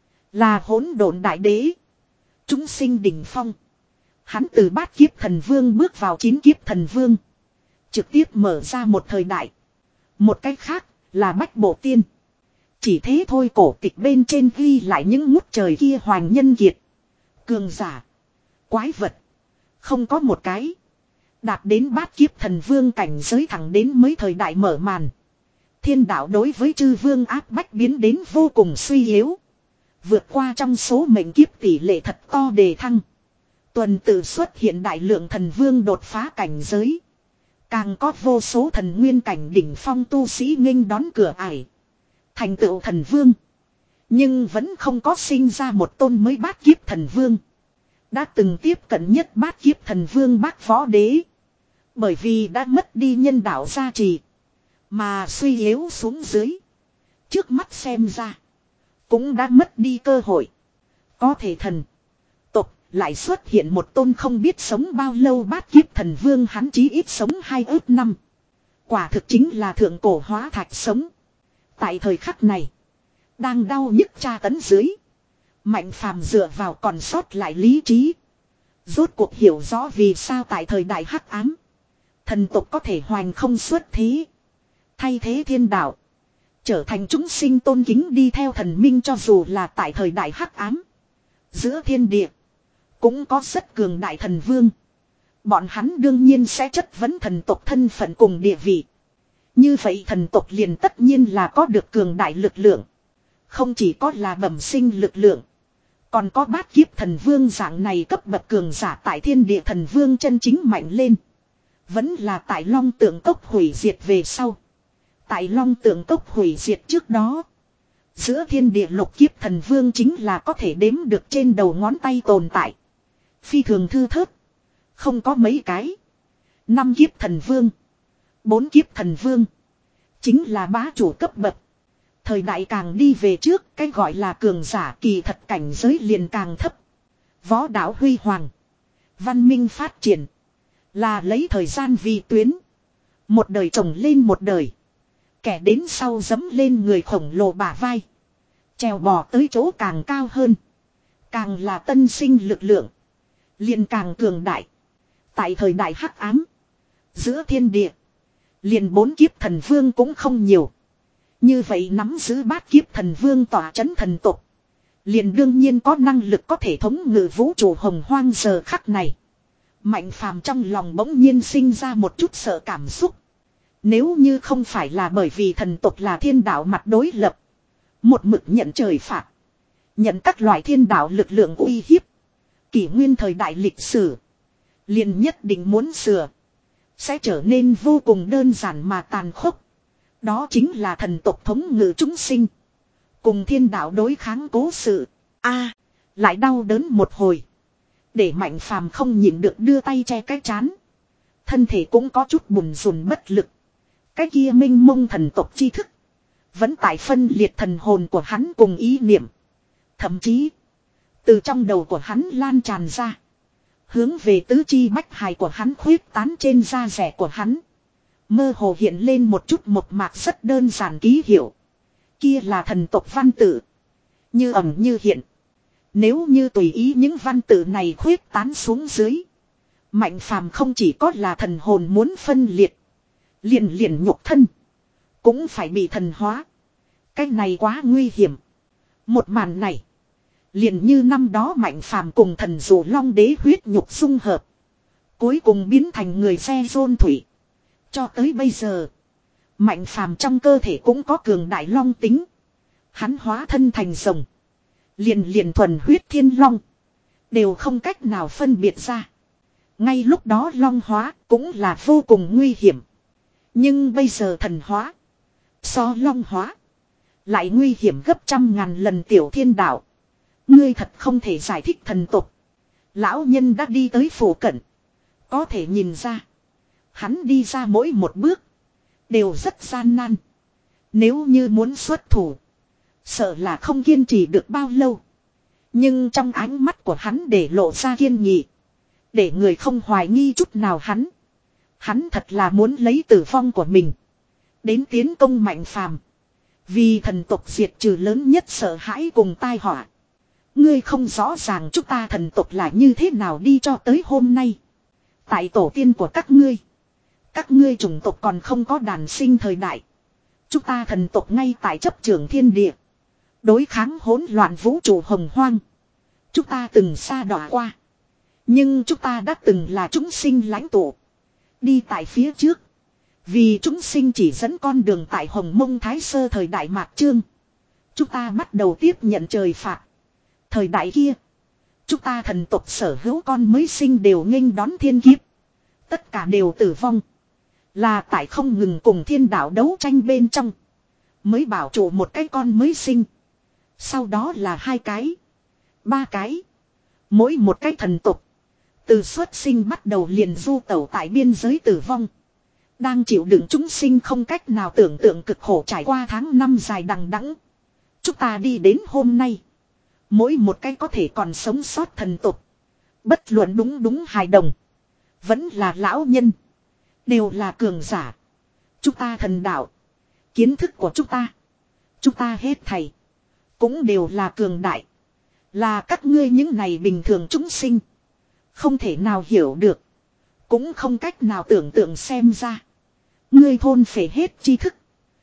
Là hỗn độn đại đế. Chúng sinh đỉnh phong. Hắn từ bát kiếp thần vương bước vào chín kiếp thần vương. Trực tiếp mở ra một thời đại. Một cách khác là bách bộ tiên. Chỉ thế thôi cổ tịch bên trên ghi lại những ngút trời kia hoàng nhân kiệt. Cường giả. Quái vật. Không có một cái. Đạt đến bát kiếp thần vương cảnh giới thẳng đến mới thời đại mở màn. Thiên đạo đối với chư vương áp bách biến đến vô cùng suy yếu. Vượt qua trong số mệnh kiếp tỷ lệ thật to đề thăng. Tuần tự xuất hiện đại lượng thần vương đột phá cảnh giới. Càng có vô số thần nguyên cảnh đỉnh phong tu sĩ nghênh đón cửa ải. Thành tựu thần vương. Nhưng vẫn không có sinh ra một tôn mới bát kiếp thần vương. Đã từng tiếp cận nhất bát kiếp thần vương Bác Võ Đế. Bởi vì đã mất đi nhân đạo gia trì. Mà suy yếu xuống dưới. Trước mắt xem ra. Cũng đã mất đi cơ hội. Có thể thần. Tộc lại xuất hiện một tôn không biết sống bao lâu bát kiếp thần vương, hắn chí ít sống hai ước năm. Quả thực chính là thượng cổ hóa thạch sống. Tại thời khắc này. Đang đau nhức tra tấn dưới. Mạnh phàm dựa vào còn sót lại lý trí. Rốt cuộc hiểu rõ vì sao tại thời đại hắc ám. Thần tộc có thể hoành không xuất thế. Thay thế thiên đạo. Trở thành chúng sinh tôn kính đi theo thần minh cho dù là tại thời đại hắc ám. Giữa thiên địa. Cũng có rất cường đại thần vương. Bọn hắn đương nhiên sẽ chất vấn thần tộc thân phận cùng địa vị. Như vậy thần tộc liền tất nhiên là có được cường đại lực lượng. Không chỉ có là bẩm sinh lực lượng. Còn có bát kiếp thần vương dạng này cấp bậc cường giả tại thiên địa thần vương chân chính mạnh lên. Vẫn là tại long tượng cốc hủy diệt về sau. Tại long tượng cốc hủy diệt trước đó. Giữa thiên địa lục kiếp thần vương chính là có thể đếm được trên đầu ngón tay tồn tại. Phi thường thư thớt. Không có mấy cái. Năm kiếp thần vương. Bốn kiếp thần vương. Chính là bá chủ cấp bậc. Thời đại càng đi về trước, cái gọi là cường giả kỳ thật cảnh giới liền càng thấp. Võ đạo huy hoàng. Văn minh phát triển. Là lấy thời gian vì tuyến. Một đời chồng lên một đời. Kẻ đến sau dẫm lên người khổng lồ bả vai. Trèo bò tới chỗ càng cao hơn. Càng là tân sinh lực lượng. Liền càng cường đại. Tại thời đại hắc ám. Giữa thiên địa. Liền bốn kiếp thần vương cũng không nhiều. Như vậy nắm giữ bát kiếp thần vương tỏa chấn thần tục. Liền đương nhiên có năng lực có thể thống ngự vũ trụ hồng hoang giờ khắc này. Mạnh phàm trong lòng bỗng nhiên sinh ra một chút sợ cảm xúc. Nếu như không phải là bởi vì thần tục là thiên đạo mặt đối lập. Một mực nhận trời phạt. Nhận các loại thiên đạo lực lượng uy hiếp. Kỷ nguyên thời đại lịch sử. Liền nhất định muốn sửa. Sẽ trở nên vô cùng đơn giản mà tàn khốc. Đó chính là thần tộc thống ngự chúng sinh. Cùng thiên đạo đối kháng cố sự. A, lại đau đớn một hồi. Để mạnh phàm không nhịn được đưa tay che cái chán. Thân thể cũng có chút bùn rùn bất lực. Cái kia minh mông thần tộc tri thức. Vẫn tại phân liệt thần hồn của hắn cùng ý niệm. Thậm chí. Từ trong đầu của hắn lan tràn ra. Hướng về tứ chi bách hài của hắn khuyết tán trên da rẻ của hắn. Mơ hồ hiện lên một chút một mạc rất đơn giản ký hiệu. Kia là thần tộc văn tự. Như ẩn như hiện. Nếu như tùy ý những văn tự này khuyết tán xuống dưới. Mạnh phàm không chỉ có là thần hồn muốn phân liệt. Liền liền nhục thân. Cũng phải bị thần hóa. Cái này quá nguy hiểm. Một màn này. Liền như năm đó mạnh phàm cùng thần dụ long đế huyết nhục dung hợp. Cuối cùng biến thành người xe rôn thủy. Cho tới bây giờ. Mạnh phàm trong cơ thể cũng có cường đại long tính. Hắn hóa thân thành rồng. Liền liền thuần huyết thiên long. Đều không cách nào phân biệt ra. Ngay lúc đó long hóa cũng là vô cùng nguy hiểm. Nhưng bây giờ thần hóa. So long hóa. Lại nguy hiểm gấp trăm ngàn lần tiểu thiên đạo. Ngươi thật không thể giải thích thần tục. Lão nhân đã đi tới phủ cận. Có thể nhìn ra. Hắn đi ra mỗi một bước. Đều rất gian nan. Nếu như muốn xuất thủ. Sợ là không kiên trì được bao lâu. Nhưng trong ánh mắt của hắn để lộ ra kiên nghị. Để người không hoài nghi chút nào hắn. Hắn thật là muốn lấy tử vong của mình. Đến tiến công mạnh phàm. Vì thần tộc diệt trừ lớn nhất sợ hãi cùng tai họa. Ngươi không rõ ràng chúng ta thần tộc là như thế nào đi cho tới hôm nay. Tại tổ tiên của các ngươi. Các ngươi chủng tộc còn không có đàn sinh thời đại. Chúng ta thần tộc ngay tại chấp trường thiên địa. Đối kháng hỗn loạn vũ trụ hồng hoang. Chúng ta từng xa đọa qua. Nhưng chúng ta đã từng là chúng sinh lãnh tụ. Đi tại phía trước. Vì chúng sinh chỉ dẫn con đường tại Hồng Mông Thái Sơ thời đại mạt chương. Chúng ta bắt đầu tiếp nhận trời phạt. Thời đại kia. Chúng ta thần tộc sở hữu con mới sinh đều nghênh đón thiên kiếp. Tất cả đều tử vong. Là tại không ngừng cùng thiên đạo đấu tranh bên trong. Mới bảo trụ một cái con mới sinh. Sau đó là hai cái. Ba cái. Mỗi một cái thần tộc. Từ xuất sinh bắt đầu liền du tẩu tại biên giới tử vong. Đang chịu đựng chúng sinh không cách nào tưởng tượng cực khổ trải qua tháng năm dài đằng đẵng. Chúng ta đi đến hôm nay. Mỗi một cái có thể còn sống sót thần tộc. Bất luận đúng đúng hài đồng. Vẫn là lão nhân. Đều là cường giả. Chúng ta thần đạo. Kiến thức của chúng ta. Chúng ta hết thầy. Cũng đều là cường đại. Là các ngươi những này bình thường chúng sinh. Không thể nào hiểu được. Cũng không cách nào tưởng tượng xem ra. Ngươi thôn phệ hết tri thức.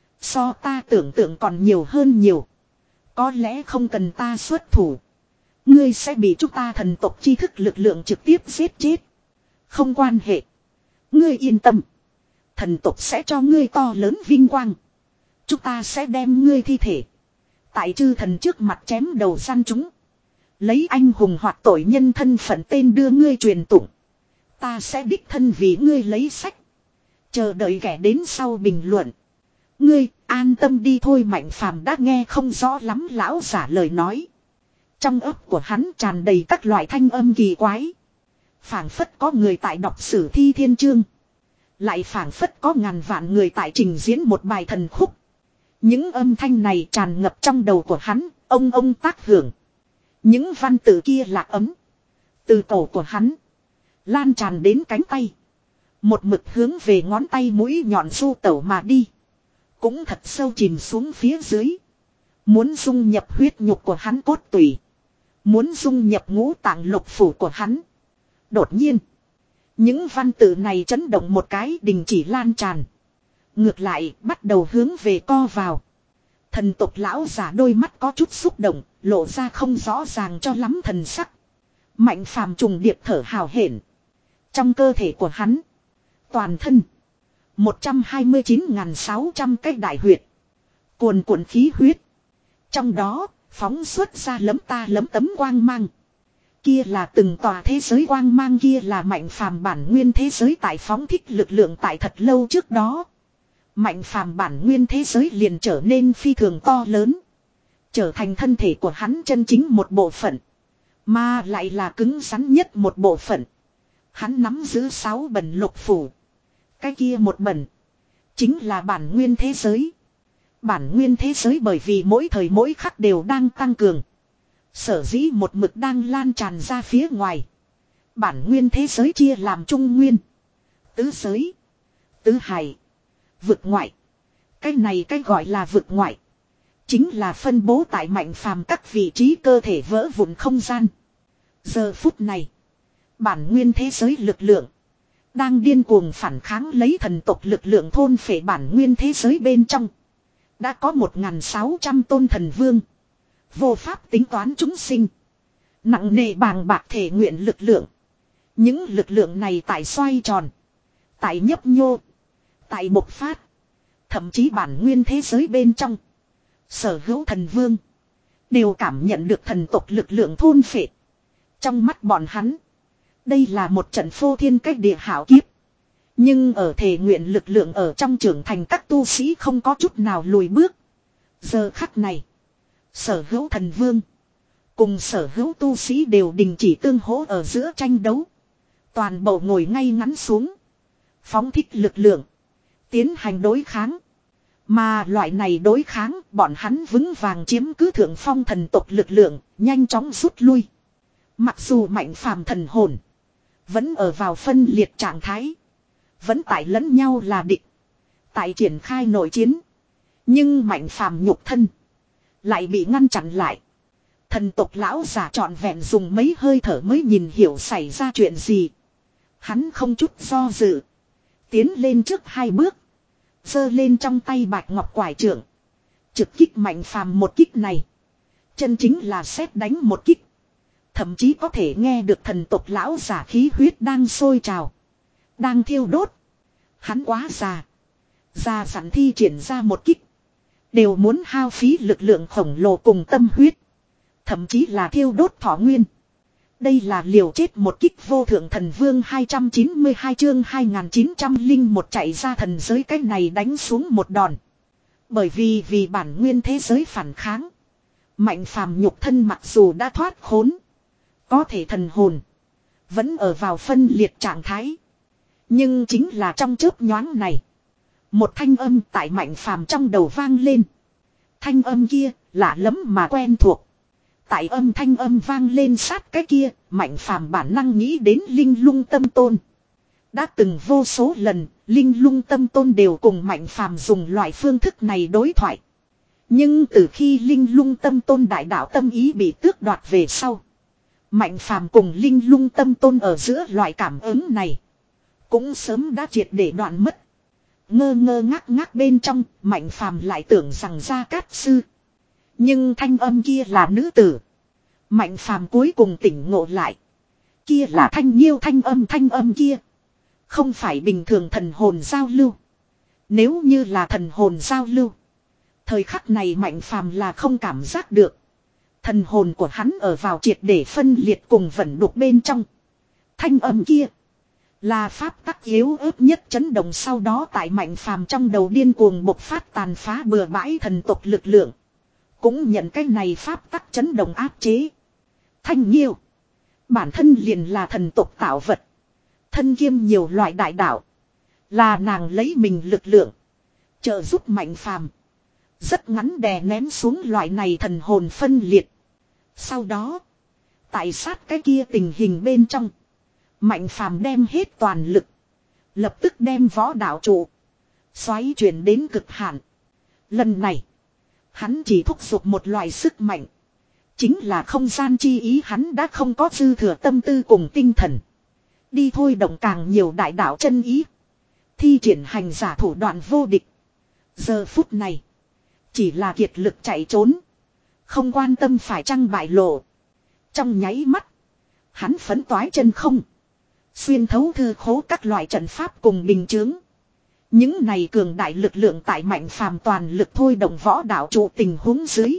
So ta tưởng tượng còn nhiều hơn nhiều. Có lẽ không cần ta xuất thủ. Ngươi sẽ bị chúng ta thần tộc tri thức lực lượng trực tiếp giết chết. Không quan hệ. Ngươi yên tâm. Thần tộc sẽ cho ngươi to lớn vinh quang. Chúng ta sẽ đem ngươi thi thể. Tại chư thần trước mặt chém đầu săn chúng. Lấy anh hùng hoặc tội nhân thân phận tên đưa ngươi truyền tụng. Ta sẽ đích thân vì ngươi lấy sách. Chờ đợi kẻ đến sau bình luận. Ngươi an tâm đi thôi. Mạnh phàm đã nghe không rõ lắm lão giả lời nói. Trong ấp của hắn tràn đầy các loại thanh âm kỳ quái. Phảng phất có người tại đọc sử thi thiên chương. Lại phảng phất có ngàn vạn người tại trình diễn một bài thần khúc. Những âm thanh này tràn ngập trong đầu của hắn, ông ông tác hưởng. Những văn tự kia lạc ấm. Từ cổ của hắn lan tràn đến cánh tay. Một mực hướng về ngón tay mũi nhọn du tẩu mà đi. Cũng thật sâu chìm xuống phía dưới. Muốn dung nhập huyết nhục của hắn cốt tủy. Muốn dung nhập ngũ tạng lục phủ của hắn. Đột nhiên. Những văn tự này chấn động một cái đình chỉ lan tràn. Ngược lại bắt đầu hướng về co vào. Thần tộc lão giả đôi mắt có chút xúc động. Lộ ra không rõ ràng cho lắm thần sắc. Mạnh phàm trùng điệp thở hào hển. Trong cơ thể của hắn. Toàn thân. một trăm hai mươi chín nghìn sáu trăm cái đại huyệt. Cuồn cuộn khí huyết. Trong đó phóng xuất ra lấm ta lấm tấm quang mang. Kia là từng tòa thế giới quang mang, kia là mạnh phàm bản nguyên thế giới tại phóng thích lực lượng tại thật lâu trước đó. Mạnh phàm bản nguyên thế giới liền trở nên phi thường to lớn. Trở thành thân thể của hắn chân chính một bộ phận. Mà lại là cứng rắn nhất một bộ phận. Hắn nắm giữ sáu bẩn lục phủ. Cái kia một bẩn. Chính là bản nguyên thế giới. Bản nguyên thế giới bởi vì mỗi thời mỗi khắc đều đang tăng cường. Sở dĩ một mực đang lan tràn ra phía ngoài. Bản nguyên thế giới chia làm trung nguyên. Tứ giới. Tứ hải. Vực ngoại. Cái này cái gọi là vực ngoại. Chính là phân bố tại mạnh phàm các vị trí cơ thể vỡ vụn không gian. Giờ phút này. Bản nguyên thế giới lực lượng. Đang điên cuồng phản kháng lấy thần tộc lực lượng thôn phệ bản nguyên thế giới bên trong. Đã có một nghìn sáu trăm tôn thần vương. Vô pháp tính toán chúng sinh. Nặng nề bàng bạc thể nguyện lực lượng. Những lực lượng này tại xoay tròn. Tại nhấp nhô. Tại bộc phát. Thậm chí bản nguyên thế giới bên trong. Sở hữu thần vương. Đều cảm nhận được thần tộc lực lượng thôn phệ. Trong mắt bọn hắn. Đây là một trận phô thiên cách địa hảo kiếp. Nhưng ở thể nguyện lực lượng ở trong trưởng thành các tu sĩ không có chút nào lùi bước. Giờ khắc này. Sở hữu thần vương. Cùng sở hữu tu sĩ đều đình chỉ tương hỗ ở giữa tranh đấu. Toàn bộ ngồi ngay ngắn xuống. Phóng thích lực lượng. Tiến hành đối kháng. Mà loại này đối kháng bọn hắn vững vàng chiếm cứ thượng phong thần tộc lực lượng. Nhanh chóng rút lui. Mặc dù mạnh phàm thần hồn. Vẫn ở vào phân liệt trạng thái. Vẫn tại lẫn nhau là địch. Tại triển khai nội chiến. Nhưng mạnh phàm nhục thân. Lại bị ngăn chặn lại. Thần tộc lão giả trọn vẹn dùng mấy hơi thở mới nhìn hiểu xảy ra chuyện gì. Hắn không chút do dự. Tiến lên trước hai bước. Giơ lên trong tay bạch ngọc quải trượng. Trực kích mạnh phàm một kích này. Chân chính là sét đánh một kích. Thậm chí có thể nghe được thần tộc lão giả khí huyết đang sôi trào. Đang thiêu đốt. Hắn quá già. Già sẵn thi triển ra một kích. Đều muốn hao phí lực lượng khổng lồ cùng tâm huyết. Thậm chí là thiêu đốt thọ nguyên. Đây là liều chết một kích vô thượng thần vương hai trăm chín mươi hai chương hai nghìn chín trăm lẻ một chạy ra thần giới cái này đánh xuống một đòn. Bởi vì vì bản nguyên thế giới phản kháng. Mạnh phàm nhục thân mặc dù đã thoát khốn. Có thể thần hồn. Vẫn ở vào phân liệt trạng thái. Nhưng chính là trong chớp nhoáng này. Một thanh âm tại mạnh phàm trong đầu vang lên. Thanh âm kia lạ lắm mà quen thuộc. Tại âm thanh âm vang lên sát cái kia, mạnh phàm bản năng nghĩ đến Linh Lung Tâm Tôn. Đã từng vô số lần, Linh Lung Tâm Tôn đều cùng mạnh phàm dùng loại phương thức này đối thoại. Nhưng từ khi Linh Lung Tâm Tôn đại đạo tâm ý bị tước đoạt về sau. Mạnh phàm cùng Linh Lung Tâm Tôn ở giữa loại cảm ứng này. Cũng sớm đã triệt để đoạn mất. Ngơ ngơ ngác ngác bên trong, Mạnh phàm lại tưởng rằng Gia Cát Sư. Nhưng thanh âm kia là nữ tử. Mạnh phàm cuối cùng tỉnh ngộ lại. Kia là Thanh Nhiêu thanh âm thanh âm kia. Không phải bình thường thần hồn giao lưu. Nếu như là thần hồn giao lưu. Thời khắc này Mạnh phàm là không cảm giác được. Thần hồn của hắn ở vào triệt để phân liệt cùng vận đục bên trong. Thanh âm kia. Là pháp tắc yếu ớt nhất chấn động sau đó tại Mạnh phàm trong đầu điên cuồng bộc phát tàn phá bừa bãi thần tộc lực lượng. Cũng nhận cái này pháp tắc chấn động áp chế. Thanh Nhiêu. Bản thân liền là thần tộc tạo vật. Thân kiêm nhiều loại đại đạo. Là nàng lấy mình lực lượng. Trợ giúp Mạnh phàm. Rất ngắn đè nén xuống loại này thần hồn phân liệt. Sau đó. Tại sát cái kia tình hình bên trong. Mạnh phàm đem hết toàn lực. Lập tức đem võ đạo trụ. Xoáy chuyển đến cực hạn. Lần này. Hắn chỉ thúc giục một loại sức mạnh. Chính là không gian chi ý hắn đã không có dư thừa tâm tư cùng tinh thần. Đi thôi động càng nhiều đại đạo chân ý. Thi triển hành giả thủ đoạn vô địch. Giờ phút này. Chỉ là kiệt lực chạy trốn. Không quan tâm phải chăng bại lộ. Trong nháy mắt. Hắn phấn toái chân không. Xuyên thấu thư khố các loại trận pháp cùng bình chướng. Những này cường đại lực lượng tại Mạnh phàm toàn lực thôi động võ đạo trụ tình huống dưới.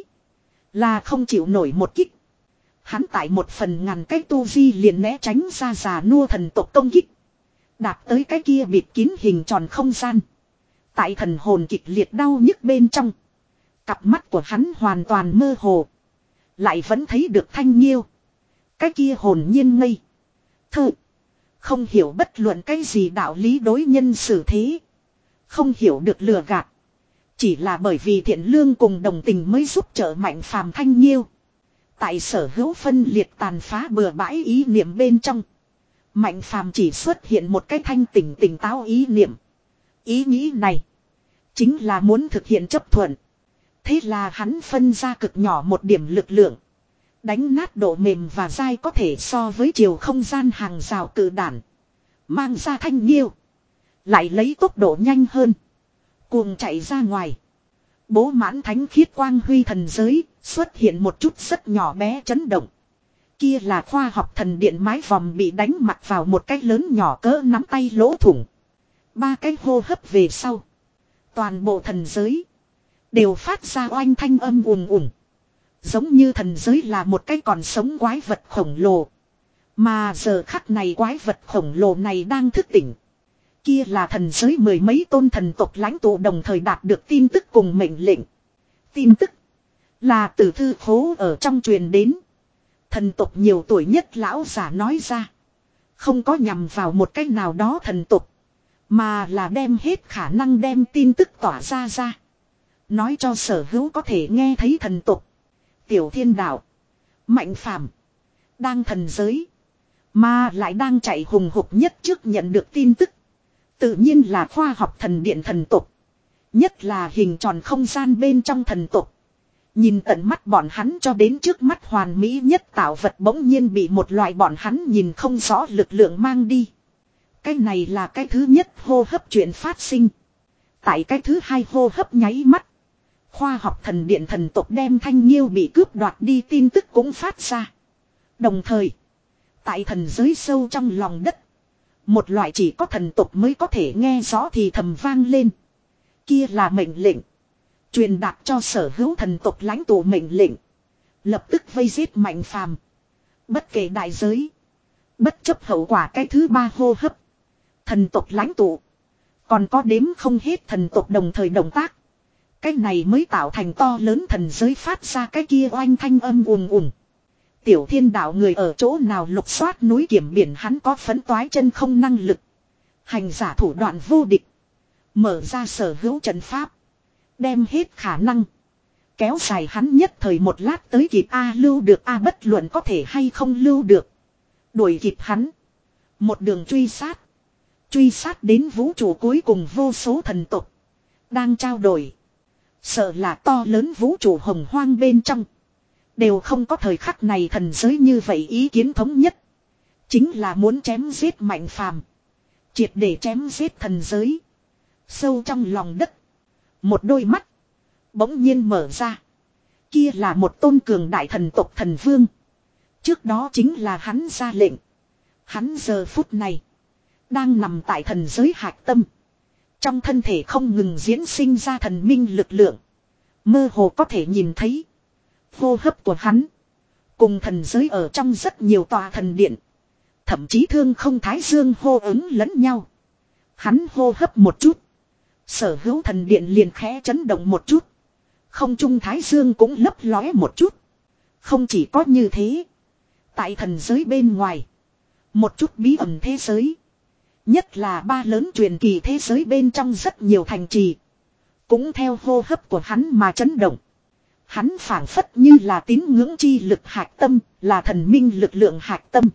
Là không chịu nổi một kích. Hắn tại một phần ngàn cái tu vi liền né tránh ra già nua thần tộc công kích. Đạp tới cái kia bịt kín hình tròn không gian. Tại thần hồn kịch liệt đau nhức bên trong. Cặp mắt của hắn hoàn toàn mơ hồ. Lại vẫn thấy được Thanh Nhiêu. Cái kia hồn nhiên ngây. Thơ. Không hiểu bất luận cái gì đạo lý đối nhân xử thế. Không hiểu được lừa gạt. Chỉ là bởi vì thiện lương cùng đồng tình mới giúp trợ Mạnh phàm Thanh Nhiêu. Tại sở hữu phân liệt tàn phá bừa bãi ý niệm bên trong. Mạnh phàm chỉ xuất hiện một cái thanh tỉnh tỉnh táo ý niệm. Ý nghĩ này. Chính là muốn thực hiện chấp thuận. Thế là hắn phân ra cực nhỏ một điểm lực lượng. Đánh nát độ mềm và dai có thể so với chiều không gian hàng rào cự đản. Mang ra Thanh Nhiêu. Lại lấy tốc độ nhanh hơn. Cuồng chạy ra ngoài. Bố mãn thánh khiết quang huy thần giới. Xuất hiện một chút rất nhỏ bé chấn động. Kia là khoa học thần điện mái vòm bị đánh mặt vào một cái lớn nhỏ cỡ nắm tay lỗ thủng. Ba cái hô hấp về sau. Toàn bộ thần giới. Đều phát ra oanh thanh âm ùn ùn. Giống như thần giới là một cái còn sống quái vật khổng lồ. Mà giờ khắc này quái vật khổng lồ này đang thức tỉnh. Kia là thần giới mười mấy tôn thần tộc lãnh tụ đồng thời đạt được tin tức cùng mệnh lệnh. Tin tức là từ thư khố ở trong truyền đến. Thần tộc nhiều tuổi nhất lão giả nói ra. Không có nhằm vào một cách nào đó thần tộc. Mà là đem hết khả năng đem tin tức tỏa ra ra. Nói cho sở hữu có thể nghe thấy thần tộc. Tiểu Thiên Đạo. Mạnh phàm. Đang thần giới. Mà lại đang chạy hùng hục nhất trước nhận được tin tức. Tự nhiên là khoa học thần điện thần tộc. Nhất là hình tròn không gian bên trong thần tộc. Nhìn tận mắt bọn hắn cho đến trước mắt hoàn mỹ nhất tạo vật bỗng nhiên bị một loại bọn hắn nhìn không rõ lực lượng mang đi. Cái này là cái thứ nhất hô hấp chuyện phát sinh. Tại cái thứ hai hô hấp nháy mắt. Khoa học thần điện thần tộc đem Thanh Nhiêu bị cướp đoạt đi tin tức cũng phát ra. Đồng thời. Tại thần giới sâu trong lòng đất. Một loại chỉ có thần tộc mới có thể nghe rõ thì thầm vang lên. Kia là mệnh lệnh. Truyền đạt cho sở hữu thần tộc lãnh tụ mệnh lệnh. Lập tức vây giết Mạnh phàm. Bất kể đại giới. Bất chấp hậu quả cái thứ ba hô hấp. Thần tộc lãnh tụ. Còn có đếm không hết thần tộc đồng thời động tác. Cái này mới tạo thành to lớn thần giới phát ra cái kia oanh thanh âm ùn ùn. Tiểu Thiên Đạo người ở chỗ nào lục soát núi kiểm biển hắn có phấn toái chân không năng lực. Hành giả thủ đoạn vô địch. Mở ra sở hữu trận pháp. Đem hết khả năng. Kéo dài hắn nhất thời một lát tới kịp A lưu được A bất luận có thể hay không lưu được. Đuổi kịp hắn. Một đường truy sát. Truy sát đến vũ trụ cuối cùng vô số thần tộc. Đang trao đổi. Sợ là to lớn vũ trụ hồng hoang bên trong. Đều không có thời khắc này thần giới như vậy ý kiến thống nhất. Chính là muốn chém giết Mạnh Phàm. Triệt để chém giết thần giới. Sâu trong lòng đất. Một đôi mắt. Bỗng nhiên mở ra. Kia là một tôn cường đại thần tộc thần vương. Trước đó chính là hắn ra lệnh. Hắn giờ phút này. Đang nằm tại thần giới hạch tâm. Trong thân thể không ngừng diễn sinh ra thần minh lực lượng. Mơ hồ có thể nhìn thấy. Hô hấp của hắn. Cùng thần giới ở trong rất nhiều tòa thần điện. Thậm chí thương không thái dương hô ứng lẫn nhau. Hắn hô hấp một chút. Sở hữu thần điện liền khẽ chấn động một chút. Không trung thái dương cũng lấp lóe một chút. Không chỉ có như thế. Tại thần giới bên ngoài. Một chút bí ẩn thế giới. Nhất là ba lớn truyền kỳ thế giới bên trong rất nhiều thành trì. Cũng theo hô hấp của hắn mà chấn động. Hắn phảng phất như là tín ngưỡng chi lực hạch tâm, là thần minh lực lượng hạch tâm.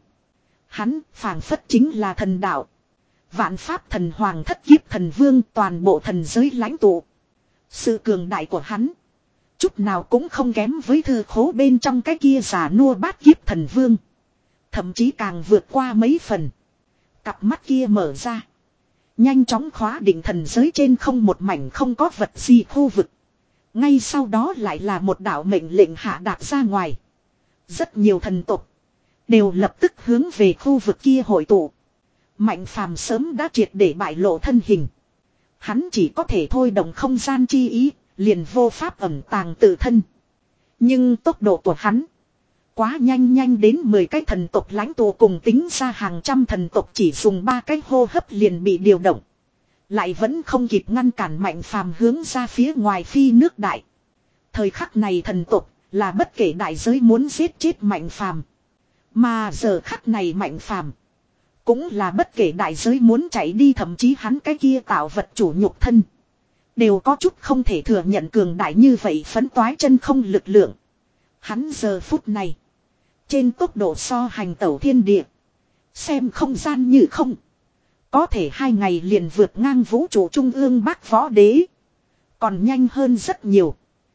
Hắn phảng phất chính là thần đạo. Vạn pháp thần hoàng thất kiếp thần vương toàn bộ thần giới lãnh tụ. Sự cường đại của hắn. Chút nào cũng không kém với thư khố bên trong cái kia giả nua bát kiếp thần vương. Thậm chí càng vượt qua mấy phần. Cặp mắt kia mở ra. Nhanh chóng khóa định thần giới trên không một mảnh không có vật gì khu vực. Ngay sau đó lại là một đạo mệnh lệnh hạ đạt ra ngoài. Rất nhiều thần tộc. Đều lập tức hướng về khu vực kia hội tụ. Mạnh Phàm sớm đã triệt để bại lộ thân hình. Hắn chỉ có thể thôi động không gian chi ý. Liền vô pháp ẩn tàng tự thân. Nhưng tốc độ của hắn. Quá nhanh nhanh đến mười cái thần tộc lãnh tụ cùng tính ra hàng trăm thần tộc chỉ dùng ba cái hô hấp liền bị điều động. Lại vẫn không kịp ngăn cản Mạnh Phàm hướng ra phía ngoài phi nước đại. Thời khắc này thần tộc là bất kể đại giới muốn giết chết Mạnh Phàm. Mà giờ khắc này Mạnh Phàm cũng là bất kể đại giới muốn chạy đi, thậm chí hắn cái kia tạo vật chủ nhục thân. Đều có chút không thể thừa nhận cường đại như vậy phấn toái chân không lực lượng. Hắn giờ phút này. Trên tốc độ so hành tẩu thiên địa. Xem không gian như không. Có thể hai ngày liền vượt ngang vũ trụ trung ương Bắc Võ Đế. Còn nhanh hơn rất nhiều.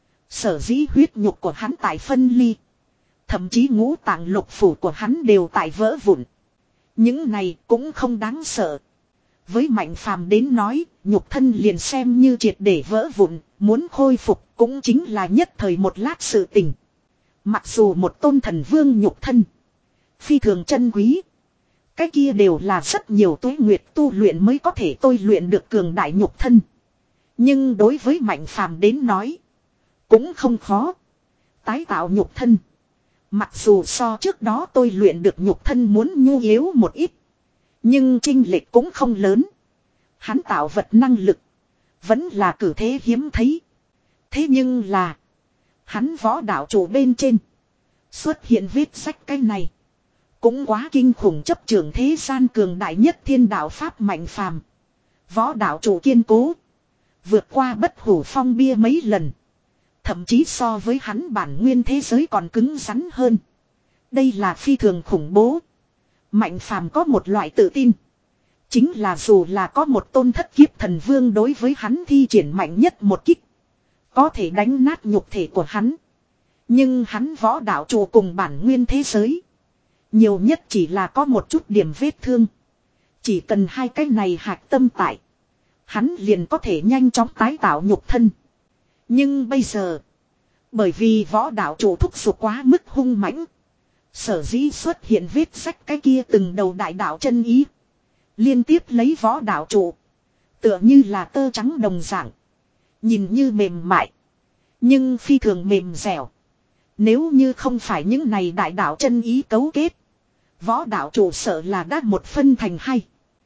Sở dĩ huyết nhục của hắn tại phân ly. Thậm chí ngũ tạng lục phủ của hắn đều tại vỡ vụn. Những này cũng không đáng sợ. Với Mạnh Phàm đến nói, nhục thân liền xem như triệt để vỡ vụn, muốn khôi phục cũng chính là nhất thời một lát sự tình. Mặc dù một tôn thần vương nhục thân, phi thường chân quý. Cái kia đều là rất nhiều tuế nguyệt tu luyện mới có thể tôi luyện được cường đại nhục thân. Nhưng đối với Mạnh Phàm đến nói, cũng không khó. Tái tạo nhục thân. Mặc dù so trước đó tôi luyện được nhục thân muốn nhu yếu một ít. Nhưng chênh lệch cũng không lớn. Hắn tạo vật năng lực. Vẫn là cử thế hiếm thấy. Thế nhưng là. Hắn võ đạo chủ bên trên. Xuất hiện vết sách cái này. Cũng quá kinh khủng, chấp trường thế gian cường đại nhất thiên đạo pháp Mạnh Phàm. Võ đạo chủ kiên cố. Vượt qua bất hủ phong bia mấy lần. Thậm chí so với hắn bản nguyên thế giới còn cứng rắn hơn. Đây là phi thường khủng bố. Mạnh Phàm có một loại tự tin. Chính là dù là có một tôn thất kiếp thần vương đối với hắn thi triển mạnh nhất một kích. Có thể đánh nát nhục thể của hắn. Nhưng hắn võ đạo chủ cùng bản nguyên thế giới. Nhiều nhất chỉ là có một chút điểm vết thương. Chỉ cần hai cái này hạch tâm tại. Hắn liền có thể nhanh chóng tái tạo nhục thân. Nhưng bây giờ. Bởi vì võ đạo chủ thúc giục quá mức hung mãnh. Sở dĩ xuất hiện vết sách cái kia từng đầu đại đạo chân ý. Liên tiếp lấy võ đạo trụ. Tựa như là tơ trắng đồng dạng. Nhìn như mềm mại. Nhưng phi thường mềm dẻo. Nếu như không phải những này đại đạo chân ý cấu kết. Võ đạo trụ sợ là đã một phân thành hai.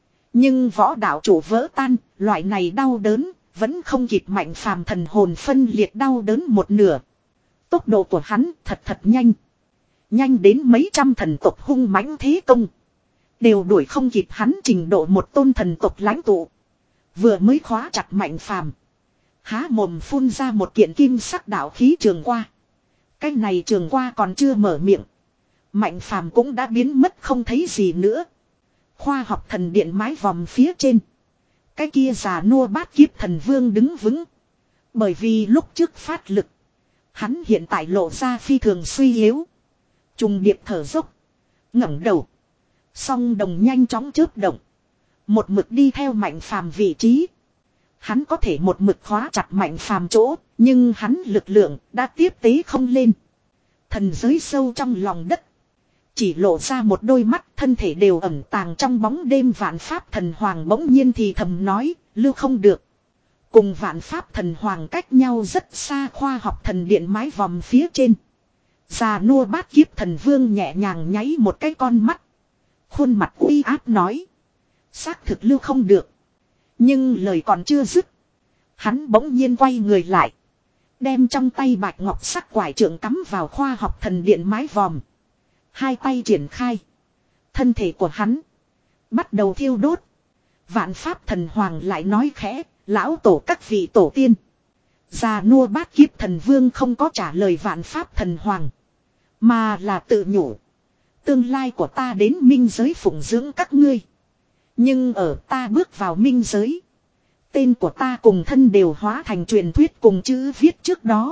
Nhưng võ đạo trụ vỡ tan. Loại này đau đớn. Vẫn không kịp Mạnh Phàm thần hồn phân liệt đau đớn một nửa. Tốc độ của hắn thật thật nhanh. Nhanh đến mấy trăm thần tộc hung mãnh thế công. Đều đuổi không kịp hắn trình độ một tôn thần tộc lãnh tụ. Vừa mới khóa chặt Mạnh Phàm. Há mồm phun ra một kiện kim sắc đạo khí trường qua. Cái này trường qua còn chưa mở miệng. Mạnh Phàm cũng đã biến mất không thấy gì nữa. Khoa học thần điện mái vòm phía trên. Cái kia già nua bát kiếp thần vương đứng vững. Bởi vì lúc trước phát lực. Hắn hiện tại lộ ra phi thường suy yếu. Trùng điệp thở dốc. ngẩng đầu. Song đồng nhanh chóng chớp động. Một mực đi theo Mạnh Phàm vị trí. Hắn có thể một mực khóa chặt Mạnh Phàm chỗ. Nhưng hắn lực lượng đã tiếp tế không lên. Thần giới sâu trong lòng đất. Chỉ lộ ra một đôi mắt, thân thể đều ẩn tàng trong bóng đêm. Vạn Pháp Thần Hoàng bỗng nhiên thì thầm nói, lưu không được. Cùng Vạn Pháp Thần Hoàng cách nhau rất xa, khoa học thần điện mái vòm phía trên. Già nua bát kiếp thần vương nhẹ nhàng nháy một cái con mắt. Khuôn mặt uy áp nói. Xác thực lưu không được. Nhưng lời còn chưa dứt. Hắn bỗng nhiên quay người lại. Đem trong tay bạch ngọc sắc quải trượng cắm vào khoa học thần điện mái vòm. Hai tay triển khai. Thân thể của hắn bắt đầu thiêu đốt. Vạn Pháp Thần Hoàng lại nói khẽ, lão tổ các vị tổ tiên. Già nua bát kiếp thần vương không có trả lời Vạn Pháp Thần Hoàng. Mà là tự nhủ. Tương lai của ta đến minh giới phụng dưỡng các ngươi. Nhưng ở ta bước vào minh giới. Tên của ta cùng thân đều hóa thành truyền thuyết cùng chữ viết trước đó.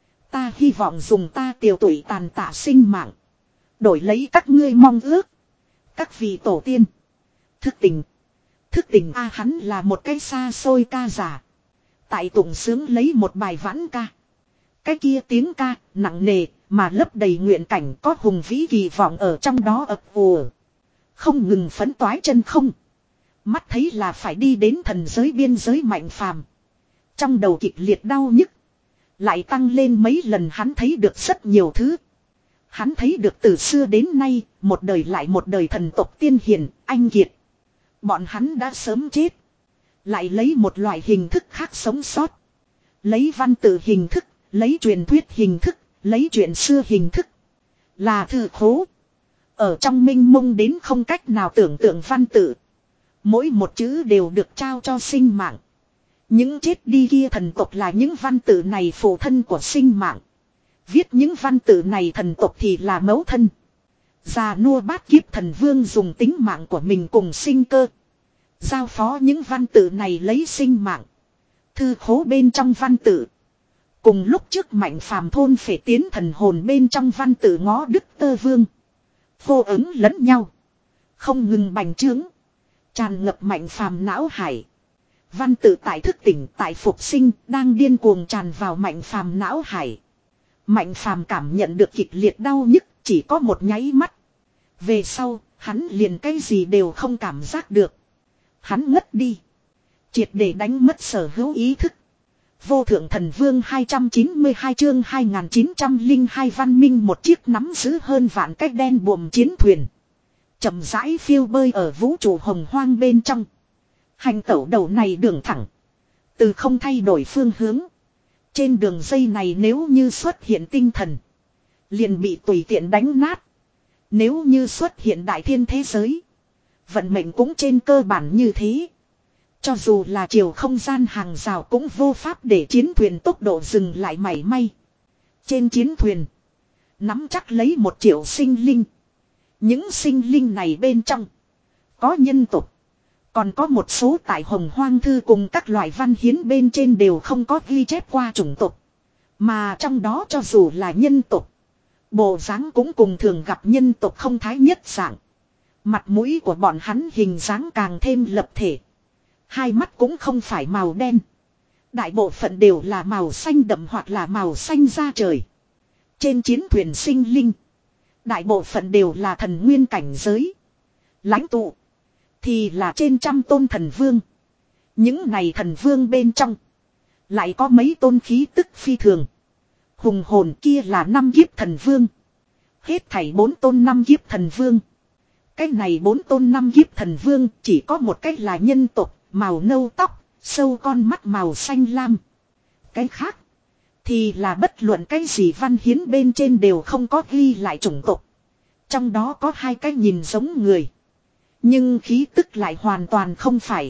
Ta hy vọng dùng ta tiều tuổi tàn tạ sinh mạng. Đổi lấy các ngươi mong ước. Các vị tổ tiên. Thức tình. Thức tình a hắn là một cái xa xôi ca giả. Tại tụng sướng lấy một bài vãn ca. Cái kia tiếng ca nặng nề mà lấp đầy nguyện cảnh, có hùng vĩ kỳ vọng ở trong đó ập ùa. Không ngừng phấn toái chân không. Mắt thấy là phải đi đến thần giới biên giới Mạnh Phàm. Trong đầu kịch liệt đau nhức. Lại tăng lên mấy lần, hắn thấy được rất nhiều thứ. Hắn thấy được từ xưa đến nay, một đời lại một đời thần tộc tiên hiền, anh kiệt. Bọn hắn đã sớm chết. Lại lấy một loại hình thức khác sống sót. Lấy văn tự hình thức, lấy truyền thuyết hình thức, lấy chuyện xưa hình thức. Là thư khố. Ở trong minh mông đến không cách nào tưởng tượng văn tự. Mỗi một chữ đều được trao cho sinh mạng. Những chết đi kia thần tộc là những văn tự này phụ thân của sinh mạng. Viết những văn tự này thần tộc thì là mẫu thân. Già nua bát kiếp thần vương dùng tính mạng của mình cùng sinh cơ. Giao phó những văn tự này lấy sinh mạng. Thư khố bên trong văn tự. Cùng lúc trước Mạnh Phàm thôn phệ tiến thần hồn bên trong văn tự ngó đức tơ vương. Vô ứng lẫn nhau. Không ngừng bành trướng. Tràn ngập Mạnh Phàm não hải. Văn tự tại thức tỉnh, tại phục sinh, đang điên cuồng tràn vào Mạnh Phàm não hải. Mạnh Phàm cảm nhận được kịch liệt đau nhức, chỉ có một nháy mắt. Về sau, hắn liền cái gì đều không cảm giác được. Hắn ngất đi. Triệt để đánh mất sở hữu ý thức. Vô thượng thần vương hai trăm chín mươi hai chương hai nghìn chín trăm lẻ hai văn minh, một chiếc nắm giữ hơn vạn cái đen buồm chiến thuyền. Chậm rãi phiêu bơi ở vũ trụ hồng hoang bên trong. Hành tẩu đầu này đường thẳng. Từ không thay đổi phương hướng. Trên đường dây này nếu như xuất hiện tinh thần. Liền bị tùy tiện đánh nát. Nếu như xuất hiện đại thiên thế giới. Vận mệnh cũng trên cơ bản như thế. Cho dù là chiều không gian hàng rào cũng vô pháp để chiến thuyền tốc độ dừng lại mảy may. Trên chiến thuyền. Nắm chắc lấy một triệu sinh linh. Những sinh linh này bên trong. Có nhân tộc. Còn có một số tại hồng hoang thư cùng các loại văn hiến bên trên đều không có ghi chép qua chủng tộc. Mà trong đó cho dù là nhân tộc. Bộ dáng cũng cùng thường gặp nhân tộc không thái nhất dạng. Mặt mũi của bọn hắn hình dáng càng thêm lập thể. Hai mắt cũng không phải màu đen. Đại bộ phận đều là màu xanh đậm hoặc là màu xanh da trời. Trên chiến thuyền sinh linh. Đại bộ phận đều là thần nguyên cảnh giới. Lãnh tụ. Thì là trên trăm tôn thần vương. Những này thần vương bên trong. Lại có mấy tôn khí tức phi thường. Hùng hồn kia là năm kiếp thần vương. Hết thảy bốn tôn năm kiếp thần vương. Cái này bốn tôn năm kiếp thần vương chỉ có một cách là nhân tộc. Màu nâu tóc, sâu con mắt màu xanh lam. Cái khác. Thì là bất luận cái gì văn hiến bên trên đều không có ghi lại chủng tộc. Trong đó có hai cái nhìn giống người. Nhưng khí tức lại hoàn toàn không phải.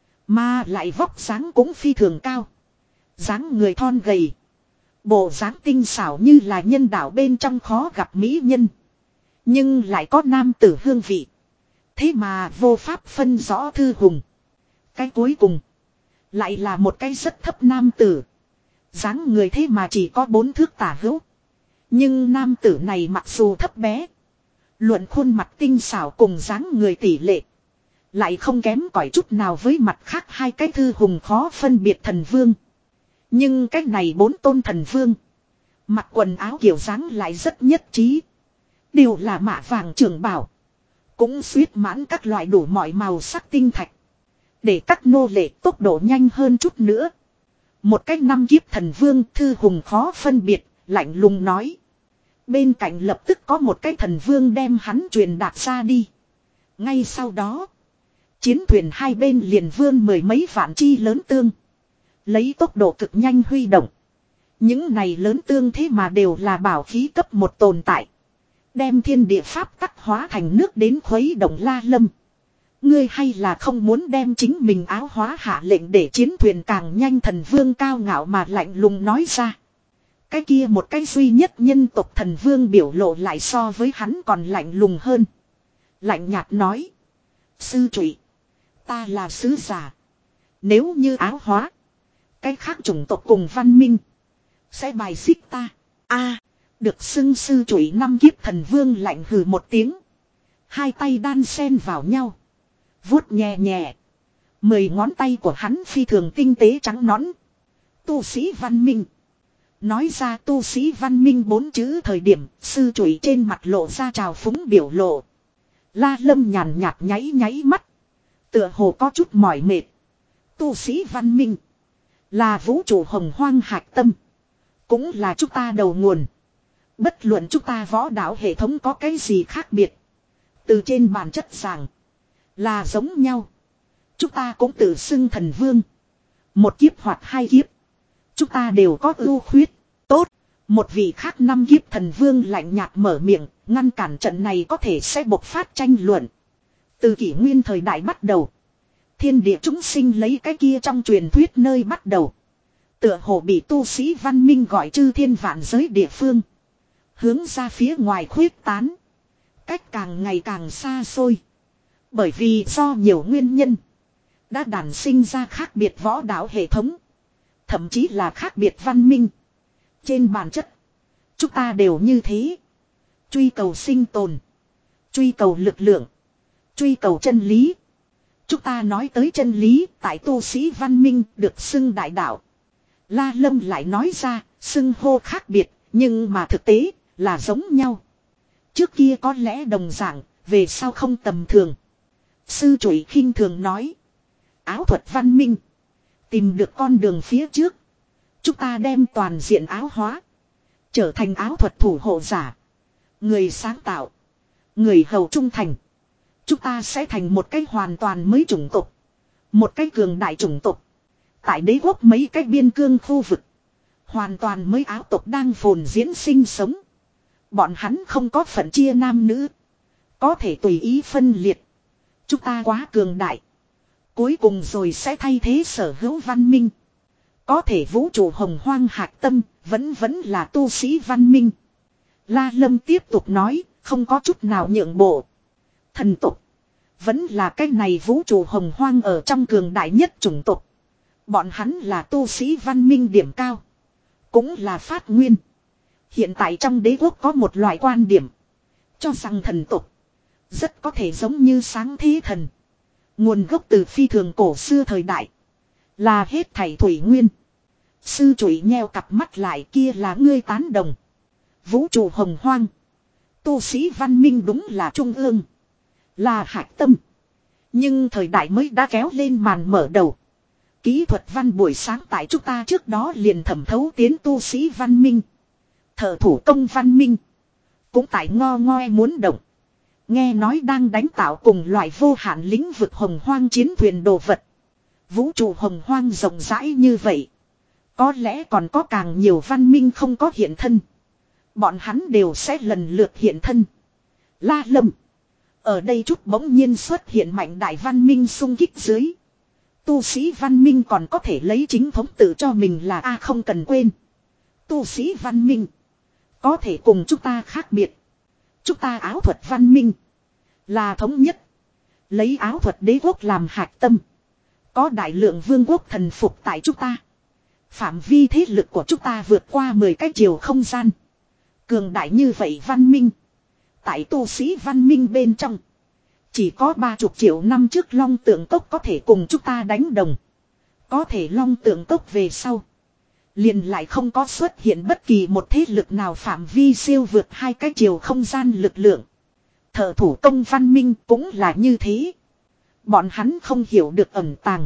Mà lại vóc dáng cũng phi thường cao. Dáng người thon gầy. Bộ dáng tinh xảo như là nhân đạo bên trong khó gặp mỹ nhân. Nhưng lại có nam tử hương vị. Thế mà vô pháp phân rõ thư hùng. Cái cuối cùng. Lại là một cái rất thấp nam tử. Dáng người thế mà chỉ có bốn thước tả hữu. Nhưng nam tử này mặc dù thấp bé. Luận khuôn mặt tinh xảo cùng dáng người tỷ lệ. Lại không kém cỏi chút nào với mặt khác hai cái thư hùng khó phân biệt thần vương. Nhưng cái này bốn tôn thần vương. Mặc quần áo kiểu dáng lại rất nhất trí. Đều là mạ vàng trường bảo. Cũng xuyết mãn các loại đủ mọi màu sắc tinh thạch. Để các nô lệ tốc độ nhanh hơn chút nữa. Một cách năm kiếp thần vương thư hùng khó phân biệt, lạnh lùng nói. Bên cạnh lập tức có một cái thần vương đem hắn truyền đạt ra đi. Ngay sau đó, chiến thuyền hai bên liền vươn mười mấy vạn chi lớn tương. Lấy tốc độ cực nhanh huy động. Những này lớn tương thế mà đều là bảo khí cấp một tồn tại. Đem thiên địa pháp tắc hóa thành nước đến khuấy động La Lâm. Ngươi hay là không muốn đem chính mình áo hóa hạ lệnh để chiến thuyền càng nhanh, thần vương cao ngạo mà lạnh lùng nói ra. Cái kia một cái duy nhất nhân tộc thần vương biểu lộ lại so với hắn còn lạnh lùng hơn. Lạnh nhạt nói. Sư trụy. Ta là sứ giả. Nếu như áo hóa. Cái khác chủng tộc cùng văn minh. Sẽ bài xích ta. A, được xưng sư trụy năm kiếp thần vương lạnh hừ một tiếng. Hai tay đan xen vào nhau. Vuốt nhẹ nhẹ. Mười ngón tay của hắn phi thường tinh tế trắng nõn. Tu sĩ văn minh. Nói ra tu sĩ văn minh bốn chữ thời điểm, sư trụy trên mặt lộ ra trào phúng biểu lộ. La Lâm nhàn nhạt nháy nháy mắt. Tựa hồ có chút mỏi mệt. Tu sĩ văn minh. Là vũ trụ hồng hoang hạch tâm. Cũng là chúng ta đầu nguồn. Bất luận chúng ta võ đạo hệ thống có cái gì khác biệt. Từ trên bản chất rằng. Là giống nhau. Chúng ta cũng tự xưng thần vương. Một kiếp hoặc hai kiếp. Chúng ta đều có ưu khuyết. Tốt. Một vị khác năm kiếp thần vương lạnh nhạt mở miệng. Ngăn cản trận này có thể sẽ bộc phát tranh luận. Từ kỷ nguyên thời đại bắt đầu. Thiên địa chúng sinh lấy cái kia trong truyền thuyết nơi bắt đầu. Tựa hồ bị tu sĩ văn minh gọi chư thiên vạn giới địa phương. Hướng ra phía ngoài khuyết tán. Cách càng ngày càng xa xôi. Bởi vì do nhiều nguyên nhân. Đã đản sinh ra khác biệt võ đạo hệ thống. Thậm chí là khác biệt văn minh. Trên bản chất. Chúng ta đều như thế. Truy cầu sinh tồn. Truy cầu lực lượng. Truy cầu chân lý. Chúng ta nói tới chân lý tại tu sĩ văn minh được xưng đại đạo. La Lâm lại nói ra xưng hô khác biệt. Nhưng mà thực tế là giống nhau. Trước kia có lẽ đồng dạng. Về sau không tầm thường. Sư trụy khinh thường nói. Áo thuật văn minh. Tìm được con đường phía trước. Chúng ta đem toàn diện áo hóa. Trở thành áo thuật thủ hộ giả. Người sáng tạo. Người hầu trung thành. Chúng ta sẽ thành một cái hoàn toàn mới chủng tộc. Một cái cường đại chủng tộc. Tại đế quốc mấy cái biên cương khu vực. Hoàn toàn mới áo tộc đang phồn diễn sinh sống. Bọn hắn không có phận chia nam nữ. Có thể tùy ý phân liệt. Chúng ta quá cường đại. Cuối cùng rồi sẽ thay thế sở hữu văn minh. Có thể vũ trụ hồng hoang hạc tâm. Vẫn vẫn là tu sĩ văn minh. La Lâm tiếp tục nói. Không có chút nào nhượng bộ. Thần tục. Vẫn là cái này vũ trụ hồng hoang ở trong cường đại nhất chủng tộc. Bọn hắn là tu sĩ văn minh điểm cao. Cũng là phát nguyên. Hiện tại trong đế quốc có một loại quan điểm. Cho rằng thần tục. Rất có thể giống như sáng thế thần. Nguồn gốc từ phi thường cổ xưa thời đại. Là hết thảy thủy nguyên. Sư trụy nheo cặp mắt lại, kia là ngươi tán đồng. Vũ trụ hồng hoang. Tu sĩ văn minh đúng là trung ương. Là hạch tâm. Nhưng thời đại mới đã kéo lên màn mở đầu. Kỹ thuật văn buổi sáng tại chúng ta trước đó liền thẩm thấu tiến tu sĩ văn minh. Thợ thủ công văn minh. Cũng tại ngo ngoe muốn động. Nghe nói đang đánh tạo cùng loại vô hạn lĩnh vực hồng hoang chiến thuyền đồ vật. Vũ trụ hồng hoang rộng rãi như vậy. Có lẽ còn có càng nhiều văn minh không có hiện thân. Bọn hắn đều sẽ lần lượt hiện thân. La Lâm. Ở đây chút bỗng nhiên xuất hiện mạnh đại văn minh xung kích dưới. Tu sĩ văn minh còn có thể lấy chính thống tự cho mình là A, không cần quên. Tu sĩ văn minh. Có thể cùng chúng ta khác biệt. Chúng ta áo thuật văn minh. Là thống nhất. Lấy áo thuật đế quốc làm hạch tâm. Có đại lượng vương quốc thần phục tại chúng ta. Phạm vi thế lực của chúng ta vượt qua mười cái chiều không gian. Cường đại như vậy văn minh. Tại tu sĩ văn minh bên trong. Chỉ có ba chục triệu năm trước long tượng cốc có thể cùng chúng ta đánh đồng. Có thể long tượng cốc về sau. Liền lại không có xuất hiện bất kỳ một thế lực nào phạm vi siêu vượt hai cái chiều không gian lực lượng. Thợ thủ công văn minh cũng là như thế. Bọn hắn không hiểu được ẩn tàng.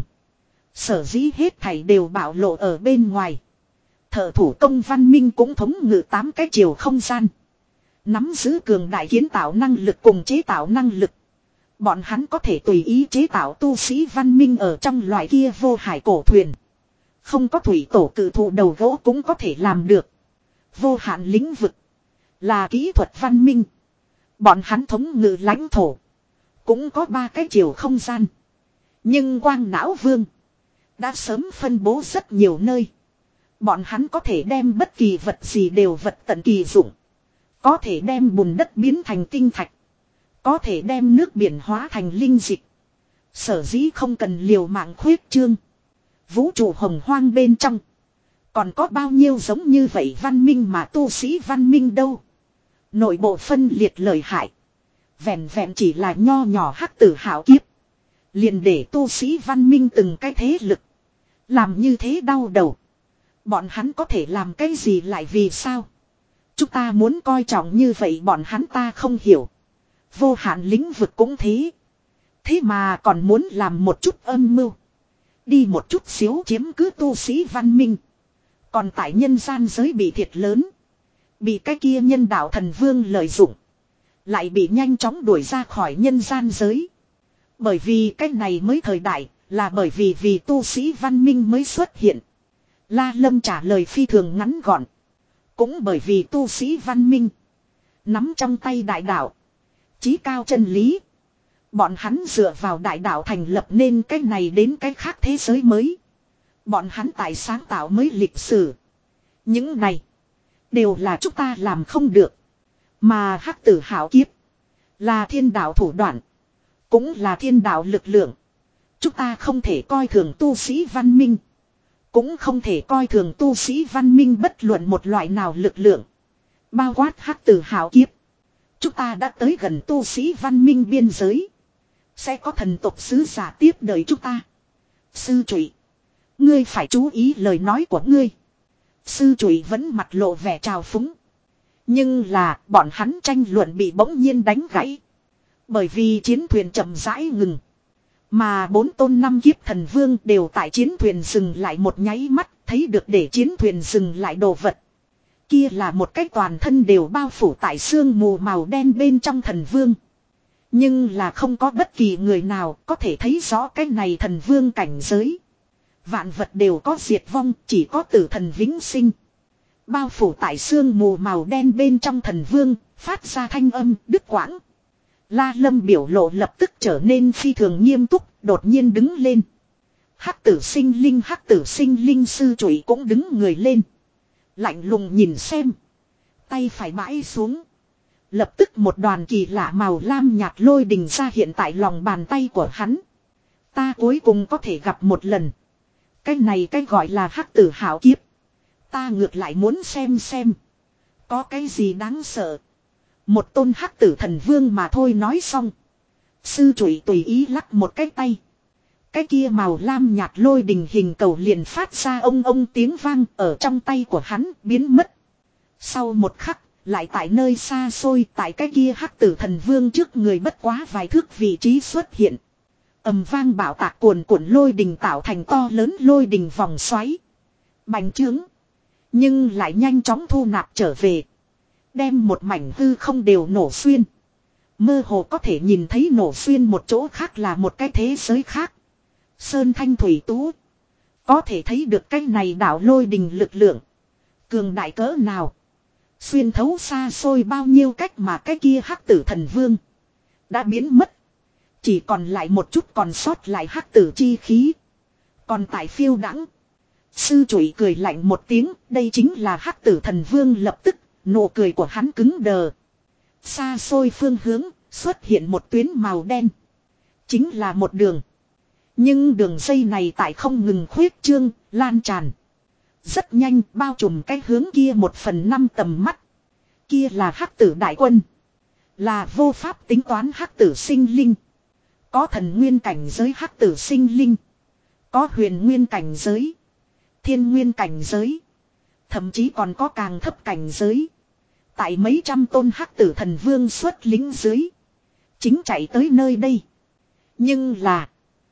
Sở dĩ hết thảy đều bạo lộ ở bên ngoài. Thợ thủ công văn minh cũng thống ngự tám cái chiều không gian. Nắm giữ cường đại kiến tạo năng lực cùng chế tạo năng lực. Bọn hắn có thể tùy ý chế tạo tu sĩ văn minh ở trong loại kia vô hải cổ thuyền. Không có thủy tổ cự thụ đầu gỗ cũng có thể làm được. Vô hạn lĩnh vực. Là kỹ thuật văn minh. Bọn hắn thống ngự lãnh thổ. Cũng có ba cái chiều không gian. Nhưng quang não vương. Đã sớm phân bố rất nhiều nơi. Bọn hắn có thể đem bất kỳ vật gì đều vật tận kỳ dụng. Có thể đem bùn đất biến thành tinh thạch. Có thể đem nước biển hóa thành linh dịch. Sở dĩ không cần liều mạng khuyết trương. Vũ trụ hồng hoang bên trong. Còn có bao nhiêu giống như vậy văn minh mà tu sĩ văn minh đâu. Nội bộ phân liệt lợi hại. Vẹn vẹn chỉ là nho nhỏ hắc tử hảo kiếp. Liền để tu sĩ văn minh từng cái thế lực. Làm như thế đau đầu. Bọn hắn có thể làm cái gì lại vì sao? Chúng ta muốn coi trọng như vậy bọn hắn ta không hiểu. Vô hạn lĩnh vực cũng thế. Thế mà còn muốn làm một chút âm mưu. Đi một chút xíu chiếm cứ tu sĩ văn minh. Còn tại nhân gian giới bị thiệt lớn. Bị cái kia nhân đạo thần vương lợi dụng. Lại bị nhanh chóng đuổi ra khỏi nhân gian giới. Bởi vì cái này mới thời đại. Là bởi vì vì tu sĩ văn minh mới xuất hiện. La Lâm trả lời phi thường ngắn gọn. Cũng bởi vì tu sĩ văn minh. Nắm trong tay đại đạo. Chí cao chân lý. Bọn hắn dựa vào đại đạo thành lập nên cái này đến cái khác thế giới mới. Bọn hắn tại sáng tạo mới lịch sử. Những này. Đều là chúng ta làm không được. Mà hắc tử hảo kiếp. Là thiên đạo thủ đoạn. Cũng là thiên đạo lực lượng. Chúng ta không thể coi thường tu sĩ văn minh. Cũng không thể coi thường tu sĩ văn minh bất luận một loại nào lực lượng. Bao quát hắc tử hảo kiếp. Chúng ta đã tới gần tu sĩ văn minh biên giới. Sẽ có thần tộc sứ giả tiếp đợi chúng ta. Sư trụy. Ngươi phải chú ý lời nói của ngươi. Sư trụy vẫn mặt lộ vẻ trào phúng. Nhưng là bọn hắn tranh luận bị bỗng nhiên đánh gãy. Bởi vì chiến thuyền chậm rãi ngừng. Mà bốn tôn năm kiếp thần vương đều tại chiến thuyền dừng lại một nháy mắt. Thấy được để chiến thuyền dừng lại đồ vật. Kia là một cái toàn thân đều bao phủ tại sương mù màu đen bên trong thần vương. Nhưng là không có bất kỳ người nào có thể thấy rõ cái này thần vương cảnh giới. Vạn vật đều có diệt vong, chỉ có tử thần vĩnh sinh. Bao phủ tại sương mù màu đen bên trong thần vương, phát ra thanh âm đứt quãng. La Lâm biểu lộ lập tức trở nên phi thường nghiêm túc, đột nhiên đứng lên. Hắc tử sinh linh hắc tử sinh linh sư trụy cũng đứng người lên. Lạnh lùng nhìn xem. Tay phải bãi xuống. Lập tức một đoàn kỳ lạ màu lam nhạt lôi đình ra hiện tại lòng bàn tay của hắn. Ta cuối cùng có thể gặp một lần. Cái này cái gọi là hắc tử hảo kiếp. Ta ngược lại muốn xem xem. Có cái gì đáng sợ. Một tôn hắc tử thần vương mà thôi nói xong. Sư trụy tùy ý lắc một cái tay. Cái kia màu lam nhạt lôi đình hình cầu liền phát ra ông ông tiếng vang ở trong tay của hắn biến mất. Sau một khắc, lại tại nơi xa xôi tại cái kia hắc tử thần vương trước người bất quá vài thước vị trí xuất hiện. Ầm vang bạo tạc cuồn cuộn lôi đình tạo thành to lớn lôi đình vòng xoáy. Bành trướng. Nhưng lại nhanh chóng thu nạp trở về. Đem một mảnh hư không đều nổ xuyên. Mơ hồ có thể nhìn thấy nổ xuyên một chỗ khác là một cái thế giới khác. Sơn thanh thủy tú. Có thể thấy được cái này đảo lôi đình lực lượng. Cường đại cỡ nào. Xuyên thấu xa xôi bao nhiêu cách mà cái kia hắc tử thần vương. Đã biến mất. Chỉ còn lại một chút còn sót lại hắc tử chi khí. Còn tại phiêu đãng. Sư trụy cười lạnh một tiếng. Đây chính là hắc tử thần vương lập tức. Nụ cười của hắn cứng đờ. Xa xôi phương hướng xuất hiện một tuyến màu đen. Chính là một đường. Nhưng đường dây này tại không ngừng khuyết trương, lan tràn. Rất nhanh bao trùm cái hướng kia một phần năm tầm mắt. Kia là hắc tử đại quân. Là vô pháp tính toán hắc tử sinh linh. Có thần nguyên cảnh giới hắc tử sinh linh. Có huyền nguyên cảnh giới. Thiên nguyên cảnh giới. Thậm chí còn có càng thấp cảnh giới. Tại mấy trăm tôn hắc tử thần vương xuất lính dưới. Chính chạy tới nơi đây. Nhưng là.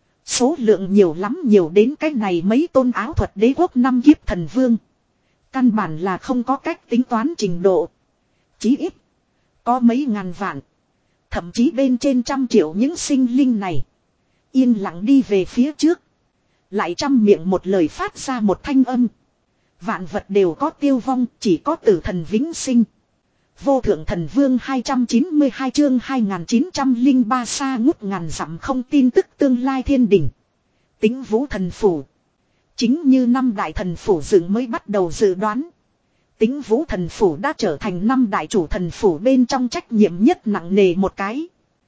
Số lượng nhiều lắm, nhiều đến cái này mấy tôn áo thuật đế quốc năm kiếp thần vương. Căn bản là không có cách tính toán trình độ. Chí ít. Có mấy ngàn vạn. Thậm chí bên trên trăm triệu những sinh linh này. Yên lặng đi về phía trước. Lại trăm miệng một lời phát ra một thanh âm. Vạn vật đều có tiêu vong, chỉ có tử thần vĩnh sinh. Vô thượng thần vương hai trăm chín mươi hai chương hai nghìn chín trăm lẻ ba xa ngút ngàn dặm không tin tức tương lai thiên đình. Tính vũ thần phủ. Chính như năm đại thần phủ dựng mới bắt đầu dự đoán. Tính vũ thần phủ đã trở thành năm đại chủ thần phủ bên trong trách nhiệm nhất nặng nề một cái.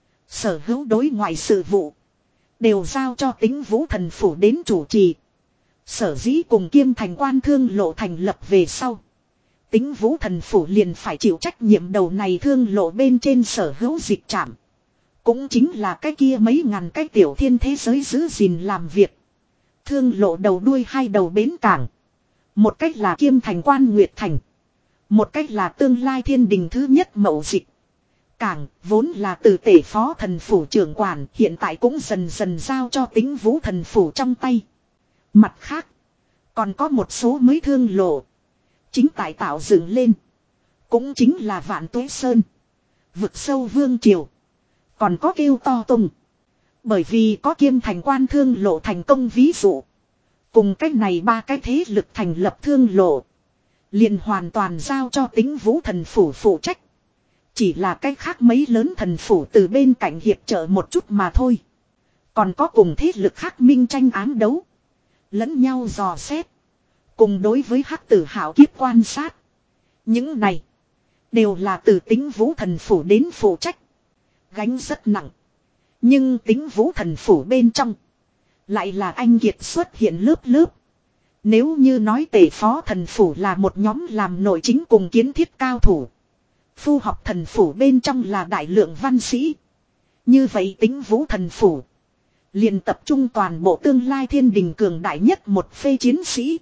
Sở hữu đối ngoại sự vụ. Đều giao cho tính vũ thần phủ đến chủ trì. Sở dĩ cùng kiêm thành quan thương lộ thành lập về sau. Tính vũ thần phủ liền phải chịu trách nhiệm đầu này thương lộ bên trên sở hữu dịch trạm. Cũng chính là cái kia mấy ngàn cái tiểu thiên thế giới giữ gìn làm việc. Thương lộ đầu đuôi hai đầu bến cảng. Một cách là kiêm thành quan Nguyệt Thành. Một cách là tương lai thiên đình thứ nhất mậu dịch. Cảng vốn là từ tể phó thần phủ trưởng quản, hiện tại cũng dần dần giao cho tính vũ thần phủ trong tay. Mặt khác, còn có một số mới thương lộ. Chính tại tạo dựng lên. Cũng chính là Vạn Tuế Sơn. Vực sâu Vương Triều. Còn có Kêu To Tùng. Bởi vì có kiêm thành quan thương lộ thành công ví dụ. Cùng cách này ba cái thế lực thành lập thương lộ. Liền hoàn toàn giao cho tính vũ thần phủ phụ trách. Chỉ là cách khác mấy lớn thần phủ từ bên cạnh hiệp trợ một chút mà thôi. Còn có cùng thế lực khác minh tranh ám đấu. Lẫn nhau dò xét. Cùng đối với hắc tử hảo kiếp quan sát. Những này. Đều là từ tính vũ thần phủ đến phụ trách. Gánh rất nặng. Nhưng tính vũ thần phủ bên trong. Lại là anh kiệt xuất hiện lớp lớp. Nếu như nói tể phó thần phủ là một nhóm làm nội chính cùng kiến thiết cao thủ. Phu học thần phủ bên trong là đại lượng văn sĩ. Như vậy tính vũ thần phủ. Liền tập trung toàn bộ tương lai thiên đình cường đại nhất một phê chiến sĩ.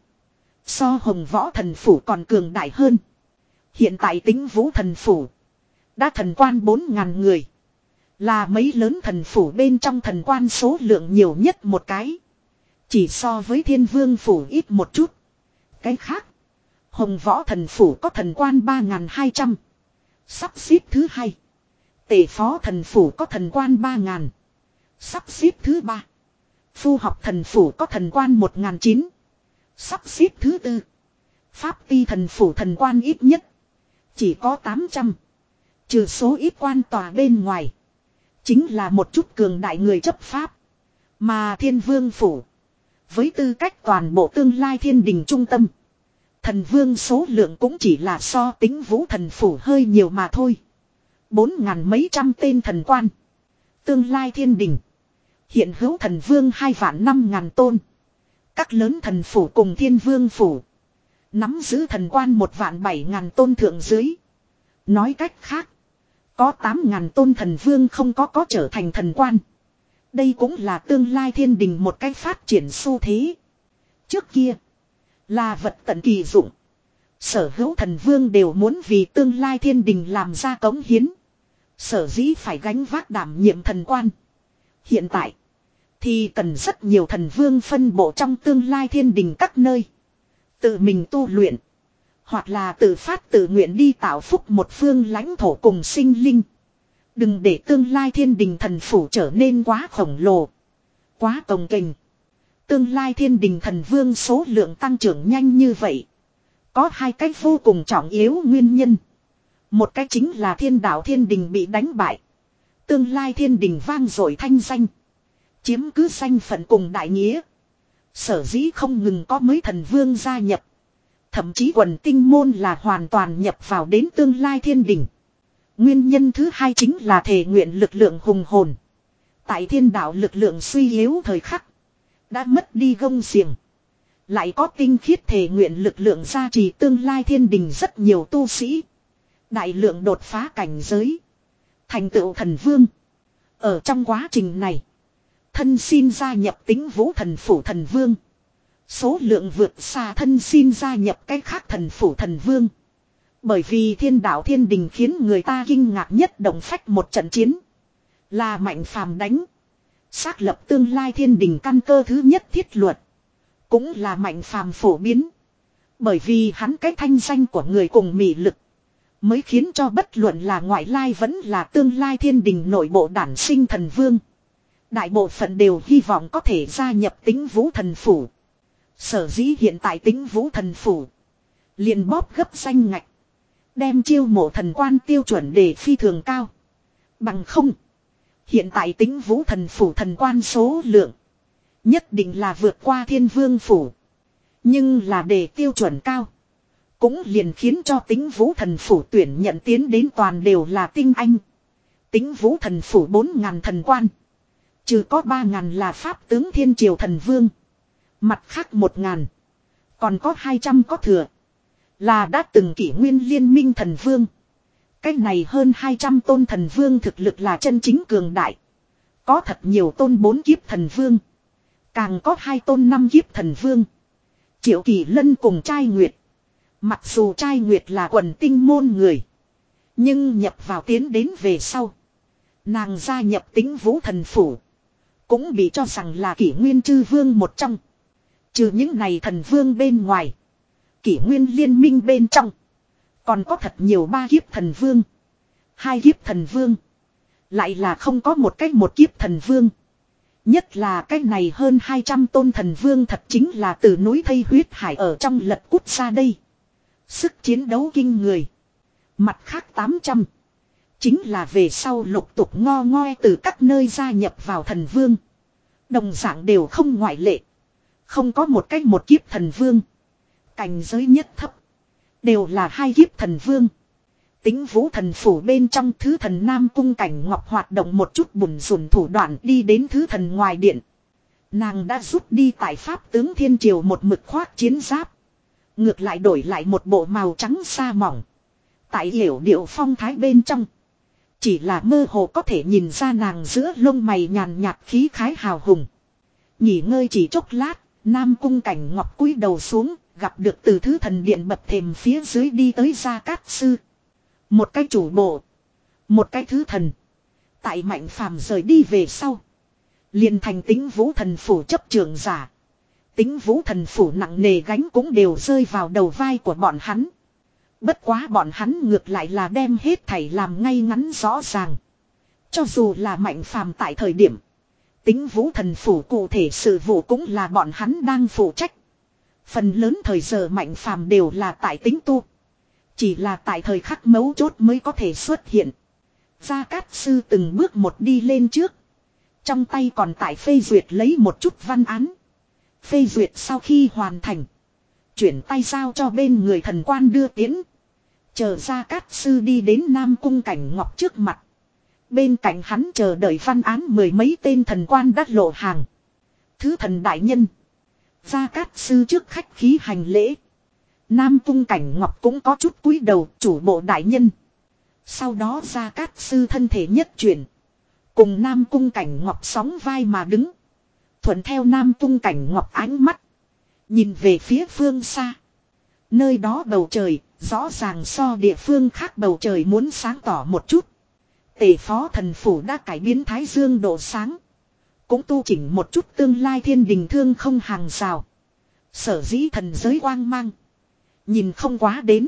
So hồng võ thần phủ còn cường đại hơn. Hiện tại tính vũ thần phủ. Đã thần quan bốn ngàn người. Là mấy lớn thần phủ bên trong thần quan số lượng nhiều nhất một cái. Chỉ so với thiên vương phủ ít một chút. Cái khác. Hồng võ thần phủ có thần quan ba ngàn hai trăm. Sắp xếp thứ hai. Tể phó thần phủ có thần quan ba ngàn. Sắp xếp thứ ba. Phu học thần phủ có thần quan một ngàn chín. Sắp xếp thứ tư. Pháp ti thần phủ thần quan ít nhất. Chỉ có tám trăm. Trừ số ít quan tòa bên ngoài. Chính là một chút cường đại người chấp pháp. Mà thiên vương phủ. Với tư cách toàn bộ tương lai thiên đình trung tâm. Thần vương số lượng cũng chỉ là so tính vũ thần phủ hơi nhiều mà thôi. Bốn ngàn mấy trăm tên thần quan. Tương lai thiên đình. Hiện hữu thần vương hai vạn năm ngàn tôn. Các lớn thần phủ cùng thiên vương phủ. Nắm giữ thần quan một vạn bảy ngàn tôn thượng dưới. Nói cách khác. Có tám ngàn tôn thần vương không có có trở thành thần quan. Đây cũng là tương lai thiên đình một cách phát triển xu thế. Trước kia. Là vật tận kỳ dụng. Sở hữu thần vương đều muốn vì tương lai thiên đình làm ra cống hiến. Sở dĩ phải gánh vác đảm nhiệm thần quan. Hiện tại. Thì cần rất nhiều thần vương phân bộ trong tương lai thiên đình các nơi. Tự mình tu luyện. Hoặc là tự phát tự nguyện đi tạo phúc một phương lãnh thổ cùng sinh linh. Đừng để tương lai thiên đình thần phủ trở nên quá khổng lồ. Quá cồng kềnh. Tương lai thiên đình thần vương số lượng tăng trưởng nhanh như vậy. Có hai cái vô cùng trọng yếu nguyên nhân. Một cái chính là thiên đạo thiên đình bị đánh bại. Tương lai thiên đình vang dội thanh danh. Chiếm cứ danh phận cùng đại nghĩa. Sở dĩ không ngừng có mới thần vương gia nhập. Thậm chí quần tinh môn là hoàn toàn nhập vào đến tương lai thiên đình. Nguyên nhân thứ hai chính là thể nguyện lực lượng hùng hồn. Tại thiên đạo lực lượng suy yếu thời khắc. Đã mất đi gông xiềng. Lại có tinh khiết thể nguyện lực lượng gia trì tương lai thiên đình rất nhiều tu sĩ. Đại lượng đột phá cảnh giới. Thành tựu thần vương. Ở trong quá trình này. Thân xin gia nhập Tĩnh Vũ thần phủ thần vương. Số lượng vượt xa thân xin gia nhập cái khác thần phủ thần vương. Bởi vì thiên đạo thiên đình khiến người ta kinh ngạc nhất động phách một trận chiến. Là Mạnh Phàm đánh. Xác lập tương lai thiên đình căn cơ thứ nhất thiết luật. Cũng là Mạnh Phàm phổ biến. Bởi vì hắn cái thanh danh của người cùng mị lực. Mới khiến cho bất luận là ngoại lai vẫn là tương lai thiên đình nội bộ đản sinh thần vương. Đại bộ phận đều hy vọng có thể gia nhập Tĩnh Vũ thần phủ. Sở dĩ hiện tại Tĩnh Vũ thần phủ. Liền bóp gấp danh ngạch. Đem chiêu mộ thần quan tiêu chuẩn để phi thường cao. Bằng không. Hiện tại Tĩnh Vũ thần phủ thần quan số lượng. Nhất định là vượt qua Thiên Vương phủ. Nhưng là để tiêu chuẩn cao. Cũng liền khiến cho Tĩnh Vũ thần phủ tuyển nhận tiến đến toàn đều là tinh anh. Tĩnh Vũ thần phủ bốn ngàn thần quan. Trừ có ba ngàn là pháp tướng thiên triều thần vương. Mặt khác một ngàn. Còn có hai trăm có thừa. Là đã từng kỷ nguyên liên minh thần vương. Cách này hơn hai trăm tôn thần vương thực lực là chân chính cường đại. Có thật nhiều tôn bốn kiếp thần vương. Càng có hai tôn năm kiếp thần vương. Triệu Kỳ Lân cùng trai Nguyệt. Mặc dù trai Nguyệt là quần tinh môn người. Nhưng nhập vào tiến đến về sau. Nàng gia nhập Tĩnh Vũ thần phủ. Cũng bị cho rằng là kỷ nguyên chư vương một trong. Trừ những này thần vương bên ngoài. Kỷ nguyên liên minh bên trong. Còn có thật nhiều ba kiếp thần vương. Hai kiếp thần vương. Lại là không có một cách một kiếp thần vương. Nhất là cái này hơn hai trăm tôn thần vương thật chính là từ núi thây huyết hải ở trong lật cút ra đây. Sức chiến đấu kinh người. Mặt khác tám trăm. Chính là về sau lục tục ngo ngoe từ các nơi gia nhập vào thần vương. Đồng dạng đều không ngoại lệ. Không có một cách một kiếp thần vương. Cảnh giới nhất thấp. Đều là hai kiếp thần vương. Tĩnh Vũ thần phủ bên trong thứ thần Nam Cung Cảnh Ngọc hoạt động một chút bùn rùn thủ đoạn đi đến thứ thần ngoài điện. Nàng đã rút đi tại pháp tướng thiên triều một mực khoác chiến giáp. Ngược lại đổi lại một bộ màu trắng sa mỏng. Tại hiểu điệu phong thái bên trong. Chỉ là mơ hồ có thể nhìn ra nàng giữa lông mày nhàn nhạt khí khái hào hùng. Nghỉ ngơi chỉ chốc lát, Nam Cung Cảnh Ngọc cúi đầu xuống, gặp được từ thứ thần điện bậc thềm phía dưới đi tới Gia Cát Sư. Một cái chủ bộ, một cái thứ thần. Tại Mạnh Phàm rời đi về sau, liền thành Tĩnh Vũ thần phủ chấp trưởng giả. Tĩnh Vũ thần phủ nặng nề gánh cũng đều rơi vào đầu vai của bọn hắn. Bất quá bọn hắn ngược lại là đem hết thảy làm ngay ngắn rõ ràng. Cho dù là Mạnh Phàm tại thời điểm, Tĩnh Vũ thần phủ cụ thể sự vụ cũng là bọn hắn đang phụ trách. Phần lớn thời giờ Mạnh Phàm đều là tại Tĩnh tu. Chỉ là tại thời khắc mấu chốt mới có thể xuất hiện. Gia Cát Sư từng bước một đi lên trước. Trong tay còn tại phê duyệt lấy một chút văn án. Phê duyệt sau khi hoàn thành. Chuyển tay giao cho bên người thần quan đưa tiến. Chờ Gia Cát Sư đi đến Nam Cung Cảnh Ngọc trước mặt. Bên cạnh hắn chờ đợi văn án mười mấy tên thần quan đắt lộ hàng. Thứ thần đại nhân. Gia Cát Sư trước khách khí hành lễ. Nam Cung Cảnh Ngọc cũng có chút cúi đầu chủ bộ đại nhân. Sau đó Gia Cát Sư thân thể nhất chuyển. Cùng Nam Cung Cảnh Ngọc sóng vai mà đứng. Thuận theo Nam Cung Cảnh Ngọc ánh mắt. Nhìn về phía phương xa. Nơi đó bầu trời rõ ràng so địa phương khác bầu trời muốn sáng tỏ một chút. Tề phó thần phủ đã cải biến thái dương độ sáng. Cũng tu chỉnh một chút tương lai thiên đình thương không hàng rào. Sở dĩ thần giới quang mang. Nhìn không quá đến.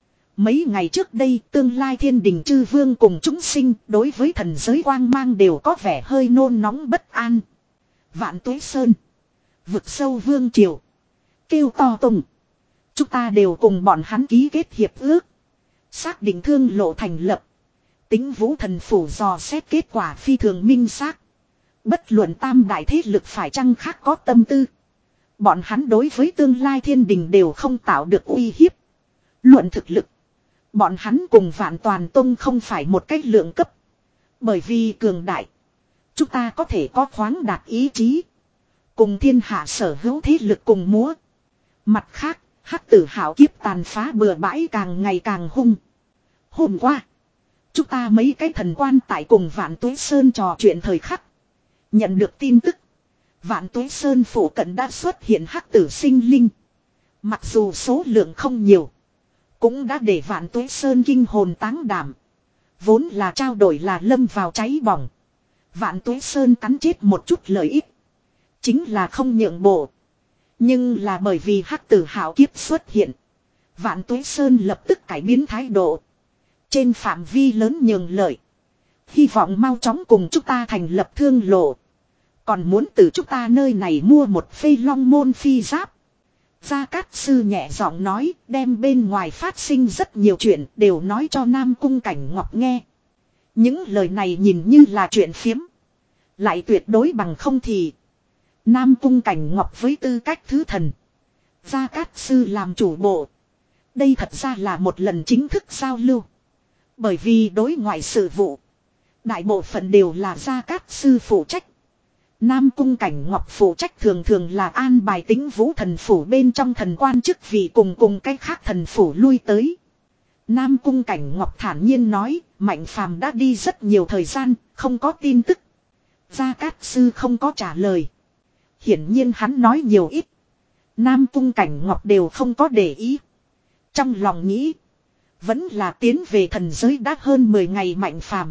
Mấy ngày trước đây tương lai thiên đình chư vương cùng chúng sinh đối với thần giới quang mang đều có vẻ hơi nôn nóng bất an. Vạn Tuế Sơn. Vực sâu vương triều. Kêu to tùng. Chúng ta đều cùng bọn hắn ký kết hiệp ước. Xác định thương lộ thành lập. Tĩnh Vũ thần phủ dò xét kết quả phi thường minh xác. Bất luận tam đại thế lực phải chăng khác có tâm tư. Bọn hắn đối với tương lai thiên đình đều không tạo được uy hiếp. Luận thực lực. Bọn hắn cùng Vạn Toàn Tông không phải một cách lượng cấp. Bởi vì cường đại. Chúng ta có thể có khoáng đạt ý chí. Cùng thiên hạ sở hữu thế lực cùng múa. Mặt khác, hắc tử hạo kiếp tàn phá bừa bãi càng ngày càng hung. Hôm qua, chúng ta mấy cái thần quan tại cùng Vạn Tuế Sơn trò chuyện thời khắc. Nhận được tin tức, Vạn Tuế Sơn phủ cận đã xuất hiện hắc tử sinh linh. Mặc dù số lượng không nhiều, cũng đã để Vạn Tuế Sơn kinh hồn táng đảm. Vốn là trao đổi là lâm vào cháy bỏng. Vạn Tuế Sơn cắn chết một chút lợi ích, chính là không nhượng bộ. Nhưng là bởi vì hắc tử hạo kiếp xuất hiện, Vạn Tuế Sơn lập tức cải biến thái độ. Trên phạm vi lớn nhường lợi. Hy vọng mau chóng cùng chúng ta thành lập thương lộ. Còn muốn từ chúng ta nơi này mua một phê long môn phi giáp. Gia Cát Sư nhẹ giọng nói, đem bên ngoài phát sinh rất nhiều chuyện đều nói cho Nam Cung Cảnh Ngọc nghe. Những lời này nhìn như là chuyện phiếm, lại tuyệt đối bằng không thì. Nam Cung Cảnh Ngọc với tư cách thứ thần, Gia Cát Sư làm chủ bộ. Đây thật ra là một lần chính thức giao lưu. Bởi vì đối ngoại sự vụ, đại bộ phận đều là Gia Cát Sư phụ trách. Nam Cung Cảnh Ngọc phụ trách thường thường là an bài Tĩnh Vũ thần phủ bên trong thần quan chức vị cùng cùng cách khác thần phủ lui tới. Nam Cung Cảnh Ngọc thản nhiên nói, Mạnh Phàm đã đi rất nhiều thời gian, không có tin tức. Gia Cát Sư không có trả lời. Hiển nhiên hắn nói nhiều ít, Nam Cung Cảnh Ngọc đều không có để ý. Trong lòng nghĩ, vẫn là tiến về thần giới đã hơn mười ngày Mạnh Phàm.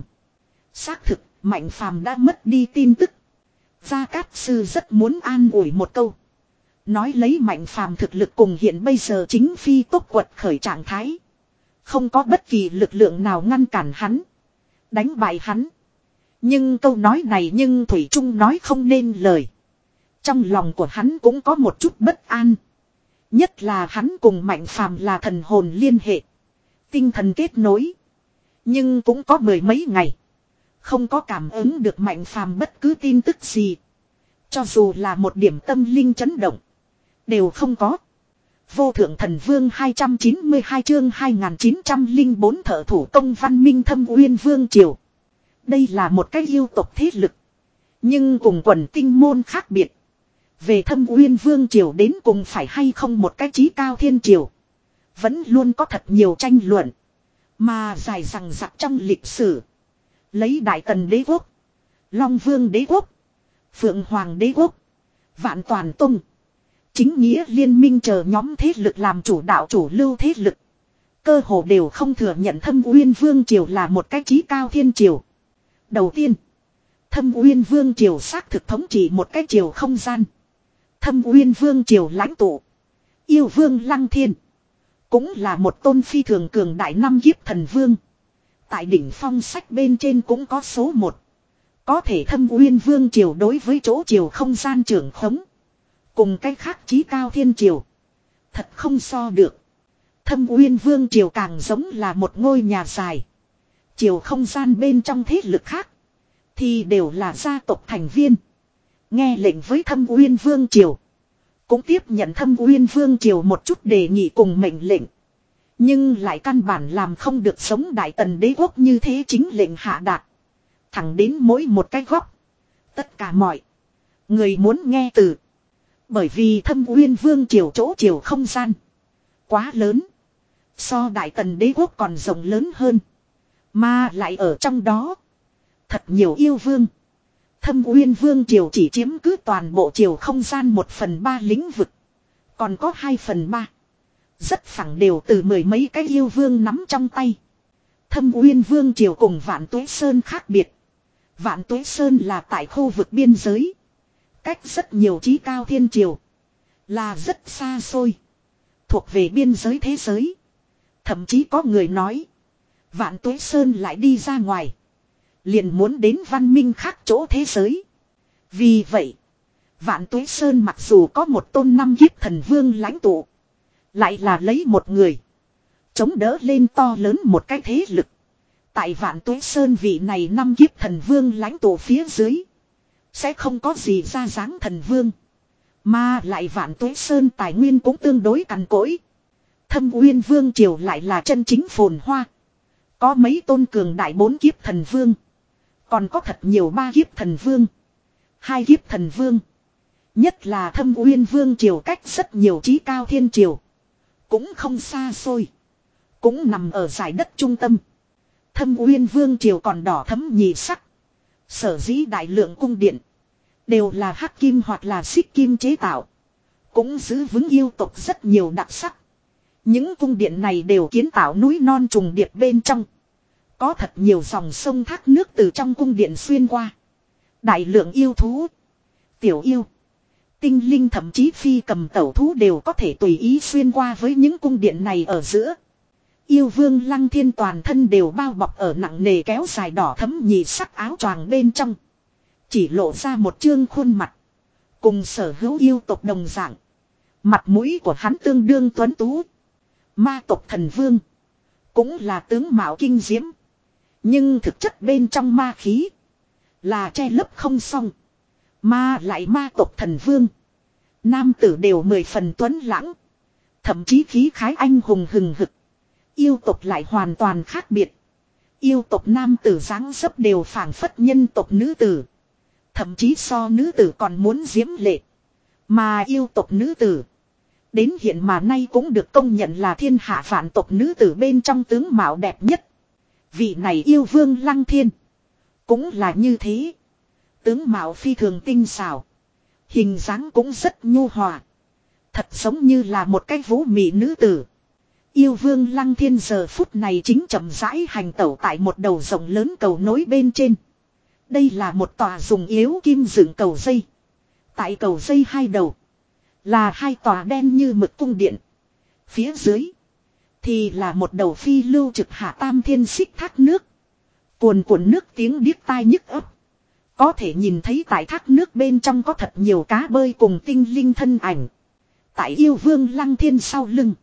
Xác thực, Mạnh Phàm đã mất đi tin tức. Gia Cát Sư rất muốn an ủi một câu. Nói lấy Mạnh Phàm thực lực cùng hiện bây giờ chính phi tốc quật khởi trạng thái. Không có bất kỳ lực lượng nào ngăn cản hắn, đánh bại hắn. Nhưng câu nói này nhưng Thủy Trung nói không nên lời. Trong lòng của hắn cũng có một chút bất an. Nhất là hắn cùng Mạnh Phàm là thần hồn liên hệ, tinh thần kết nối. Nhưng cũng có mười mấy ngày, không có cảm ứng được Mạnh Phàm bất cứ tin tức gì. Cho dù là một điểm tâm linh chấn động, đều không có. Vô Thượng Thần Vương hai trăm chín mươi hai chương hai nghìn chín trăm lẻ bốn thợ thủ công văn minh Thâm Uyên Vương Triều. Đây là một cái yêu tộc thế lực, nhưng cùng quần tinh môn khác biệt. Về Thâm Uyên Vương Triều đến cùng phải hay không một cái chí cao thiên triều, vẫn luôn có thật nhiều tranh luận. Mà dài rằng rặc trong lịch sử, lấy Đại Tần Đế Quốc, Long Vương Đế Quốc, Phượng Hoàng Đế Quốc, Vạn Toàn Tông, Chính Nghĩa Liên Minh chờ nhóm thế lực làm chủ đạo chủ lưu thế lực, cơ hồ đều không thừa nhận Thâm Uyên Vương Triều là một cái chí cao thiên triều. Đầu tiên, Thâm Uyên Vương Triều xác thực thống trị một cái triều không gian. Thâm Uyên Vương Triều lãnh tụ Yêu Vương Lăng Thiên, cũng là một tôn phi thường cường đại năm kiếp thần vương. Tại đỉnh phong sách bên trên cũng có số một. Có thể Thâm Uyên Vương Triều đối với chỗ triều không gian trưởng khống, cùng cái khác chí cao thiên triều, thật không so được. Thâm Uyên Vương Triều càng giống là một ngôi nhà dài. Triều không gian bên trong thế lực khác, thì đều là gia tộc thành viên. Nghe lệnh với Thâm Uyên Vương Triều, cũng tiếp nhận Thâm Uyên Vương Triều một chút đề nghị cùng mệnh lệnh. Nhưng lại căn bản làm không được sống Đại Tần Đế Quốc như thế chính lệnh hạ đạt. Thẳng đến mỗi một cái góc, tất cả mọi người muốn nghe từ. Bởi vì Thâm Uyên Vương Triều chỗ triều không gian quá lớn, so Đại Tần Đế Quốc còn rộng lớn hơn. Mà lại ở trong đó thật nhiều yêu vương. Thâm Uyên Vương Triều chỉ chiếm cứ toàn bộ triều không gian một phần ba lĩnh vực, còn có hai phần ba rất phẳng đều từ mười mấy cái yêu vương nắm trong tay. Thâm Uyên Vương Triều cùng Vạn Tuế Sơn khác biệt. Vạn Tuế Sơn là tại khu vực biên giới, cách rất nhiều chí cao thiên triều, là rất xa xôi, thuộc về biên giới thế giới. Thậm chí có người nói, Vạn Tuế Sơn lại đi ra ngoài, liền muốn đến văn minh khác chỗ thế giới. Vì vậy, Vạn Tuế Sơn mặc dù có một tôn năm kiếp thần vương lãnh tụ, lại là lấy một người chống đỡ lên to lớn một cái thế lực. Tại Vạn Tuế Sơn vị này năm kiếp thần vương lãnh tụ phía dưới, sẽ không có gì ra dáng thần vương. Mà lại Vạn Tuế Sơn tài nguyên cũng tương đối cằn cỗi. Thâm Uyên Vương Triều lại là chân chính phồn hoa, có mấy tôn cường đại bốn kiếp thần vương, còn có thật nhiều ba kiếp thần vương, hai kiếp thần vương. Nhất là Thâm Uyên Vương triều cách rất nhiều chí cao thiên triều. Cũng không xa xôi. Cũng nằm ở giải đất trung tâm. Thâm Uyên Vương triều còn đỏ thẫm nhị sắc. Sở dĩ đại lượng cung điện. Đều là hắc kim hoặc là xích kim chế tạo. Cũng giữ vững yêu tộc rất nhiều đặc sắc. Những cung điện này đều kiến tạo núi non trùng điệp bên trong. Có thật nhiều dòng sông thác nước từ trong cung điện xuyên qua. Đại lượng yêu thú. Tiểu yêu. Tinh linh thậm chí phi cầm tẩu thú đều có thể tùy ý xuyên qua với những cung điện này ở giữa. Yêu vương Lăng Thiên toàn thân đều bao bọc ở nặng nề kéo dài đỏ thẫm nhị sắc áo choàng bên trong. Chỉ lộ ra một trương khuôn mặt. Cùng sở hữu yêu tộc đồng dạng. Mặt mũi của hắn tương đương tuấn tú. Ma tộc thần vương. Cũng là tướng mạo kinh diễm. Nhưng thực chất bên trong ma khí. Là che lấp không xong. Mà lại ma tộc thần vương. Nam tử đều mười phần tuấn lãng. Thậm chí khí khái anh hùng hừng hực. Yêu tộc lại hoàn toàn khác biệt. Yêu tộc nam tử dáng dấp đều phảng phất nhân tộc nữ tử. Thậm chí so nữ tử còn muốn diễm lệ. Mà yêu tộc nữ tử. Đến hiện mà nay cũng được công nhận là thiên hạ vạn tộc nữ tử bên trong tướng mạo đẹp nhất. Vị này yêu vương Lăng Thiên. Cũng là như thế. Tướng mạo phi thường tinh xảo. Hình dáng cũng rất nhu hòa. Thật giống như là một cái vũ mị nữ tử. Yêu vương Lăng Thiên giờ phút này chính chậm rãi hành tẩu tại một đầu rộng lớn cầu nối bên trên. Đây là một tòa dùng yếu kim dựng cầu dây. Tại cầu dây hai đầu. Là hai tòa đen như mực cung điện. Phía dưới. Thì là một đầu phi lưu trực hạ tam thiên xích thác nước. Cuồn cuộn nước tiếng điếc tai nhức ấp. Có thể nhìn thấy tại thác nước bên trong có thật nhiều cá bơi cùng tinh linh thân ảnh. Tại yêu vương Lăng Thiên sau lưng.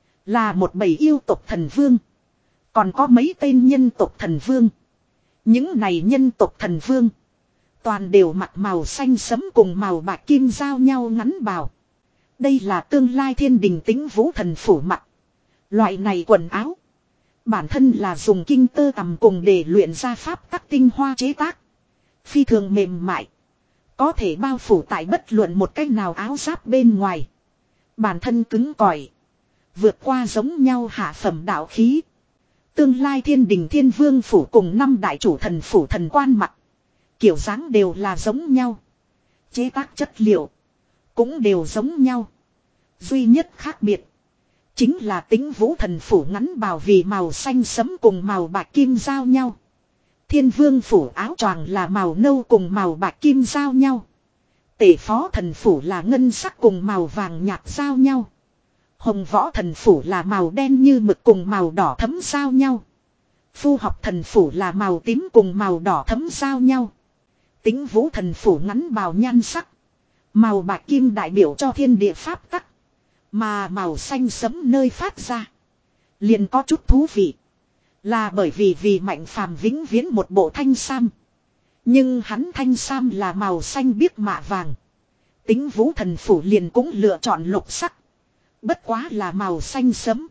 Là một bầy yêu tộc thần vương. Còn có mấy tên nhân tộc thần vương. Những này nhân tộc thần vương. Toàn đều mặc màu xanh sẫm cùng màu bạc kim giao nhau ngắn bào. Đây là tương lai thiên đình Tĩnh Vũ thần phủ mặc. Loại này quần áo. Bản thân là dùng kinh tơ tằm cùng để luyện ra pháp tắc tinh hoa chế tác. Phi thường mềm mại. Có thể bao phủ tại bất luận một cách nào áo giáp bên ngoài. Bản thân cứng cỏi. Vượt qua giống nhau hạ phẩm đạo khí. Tương lai thiên đình thiên vương phủ cùng năm đại chủ thần phủ thần quan mặc. Kiểu dáng đều là giống nhau. Chế tác chất liệu. Cũng đều giống nhau. Duy nhất khác biệt. Chính là Tĩnh Vũ thần phủ ngắn bào vì màu xanh sẫm cùng màu bạc kim giao nhau. Thiên vương phủ áo choàng là màu nâu cùng màu bạc kim giao nhau. Tể phó thần phủ là ngân sắc cùng màu vàng nhạt giao nhau. Hồng võ thần phủ là màu đen như mực cùng màu đỏ thẫm giao nhau. Phu học thần phủ là màu tím cùng màu đỏ thẫm giao nhau. Tĩnh Vũ thần phủ ngắn bào nhan sắc. Màu bạc kim đại biểu cho thiên địa pháp tắc. Mà màu xanh sẫm nơi phát ra. Liền có chút thú vị. Là bởi vì vì Mạnh Phàm vĩnh viễn một bộ thanh sam. Nhưng hắn thanh sam là màu xanh biếc mạ vàng. Tĩnh Vũ thần phủ liền cũng lựa chọn lục sắc. Bất quá là màu xanh sẫm.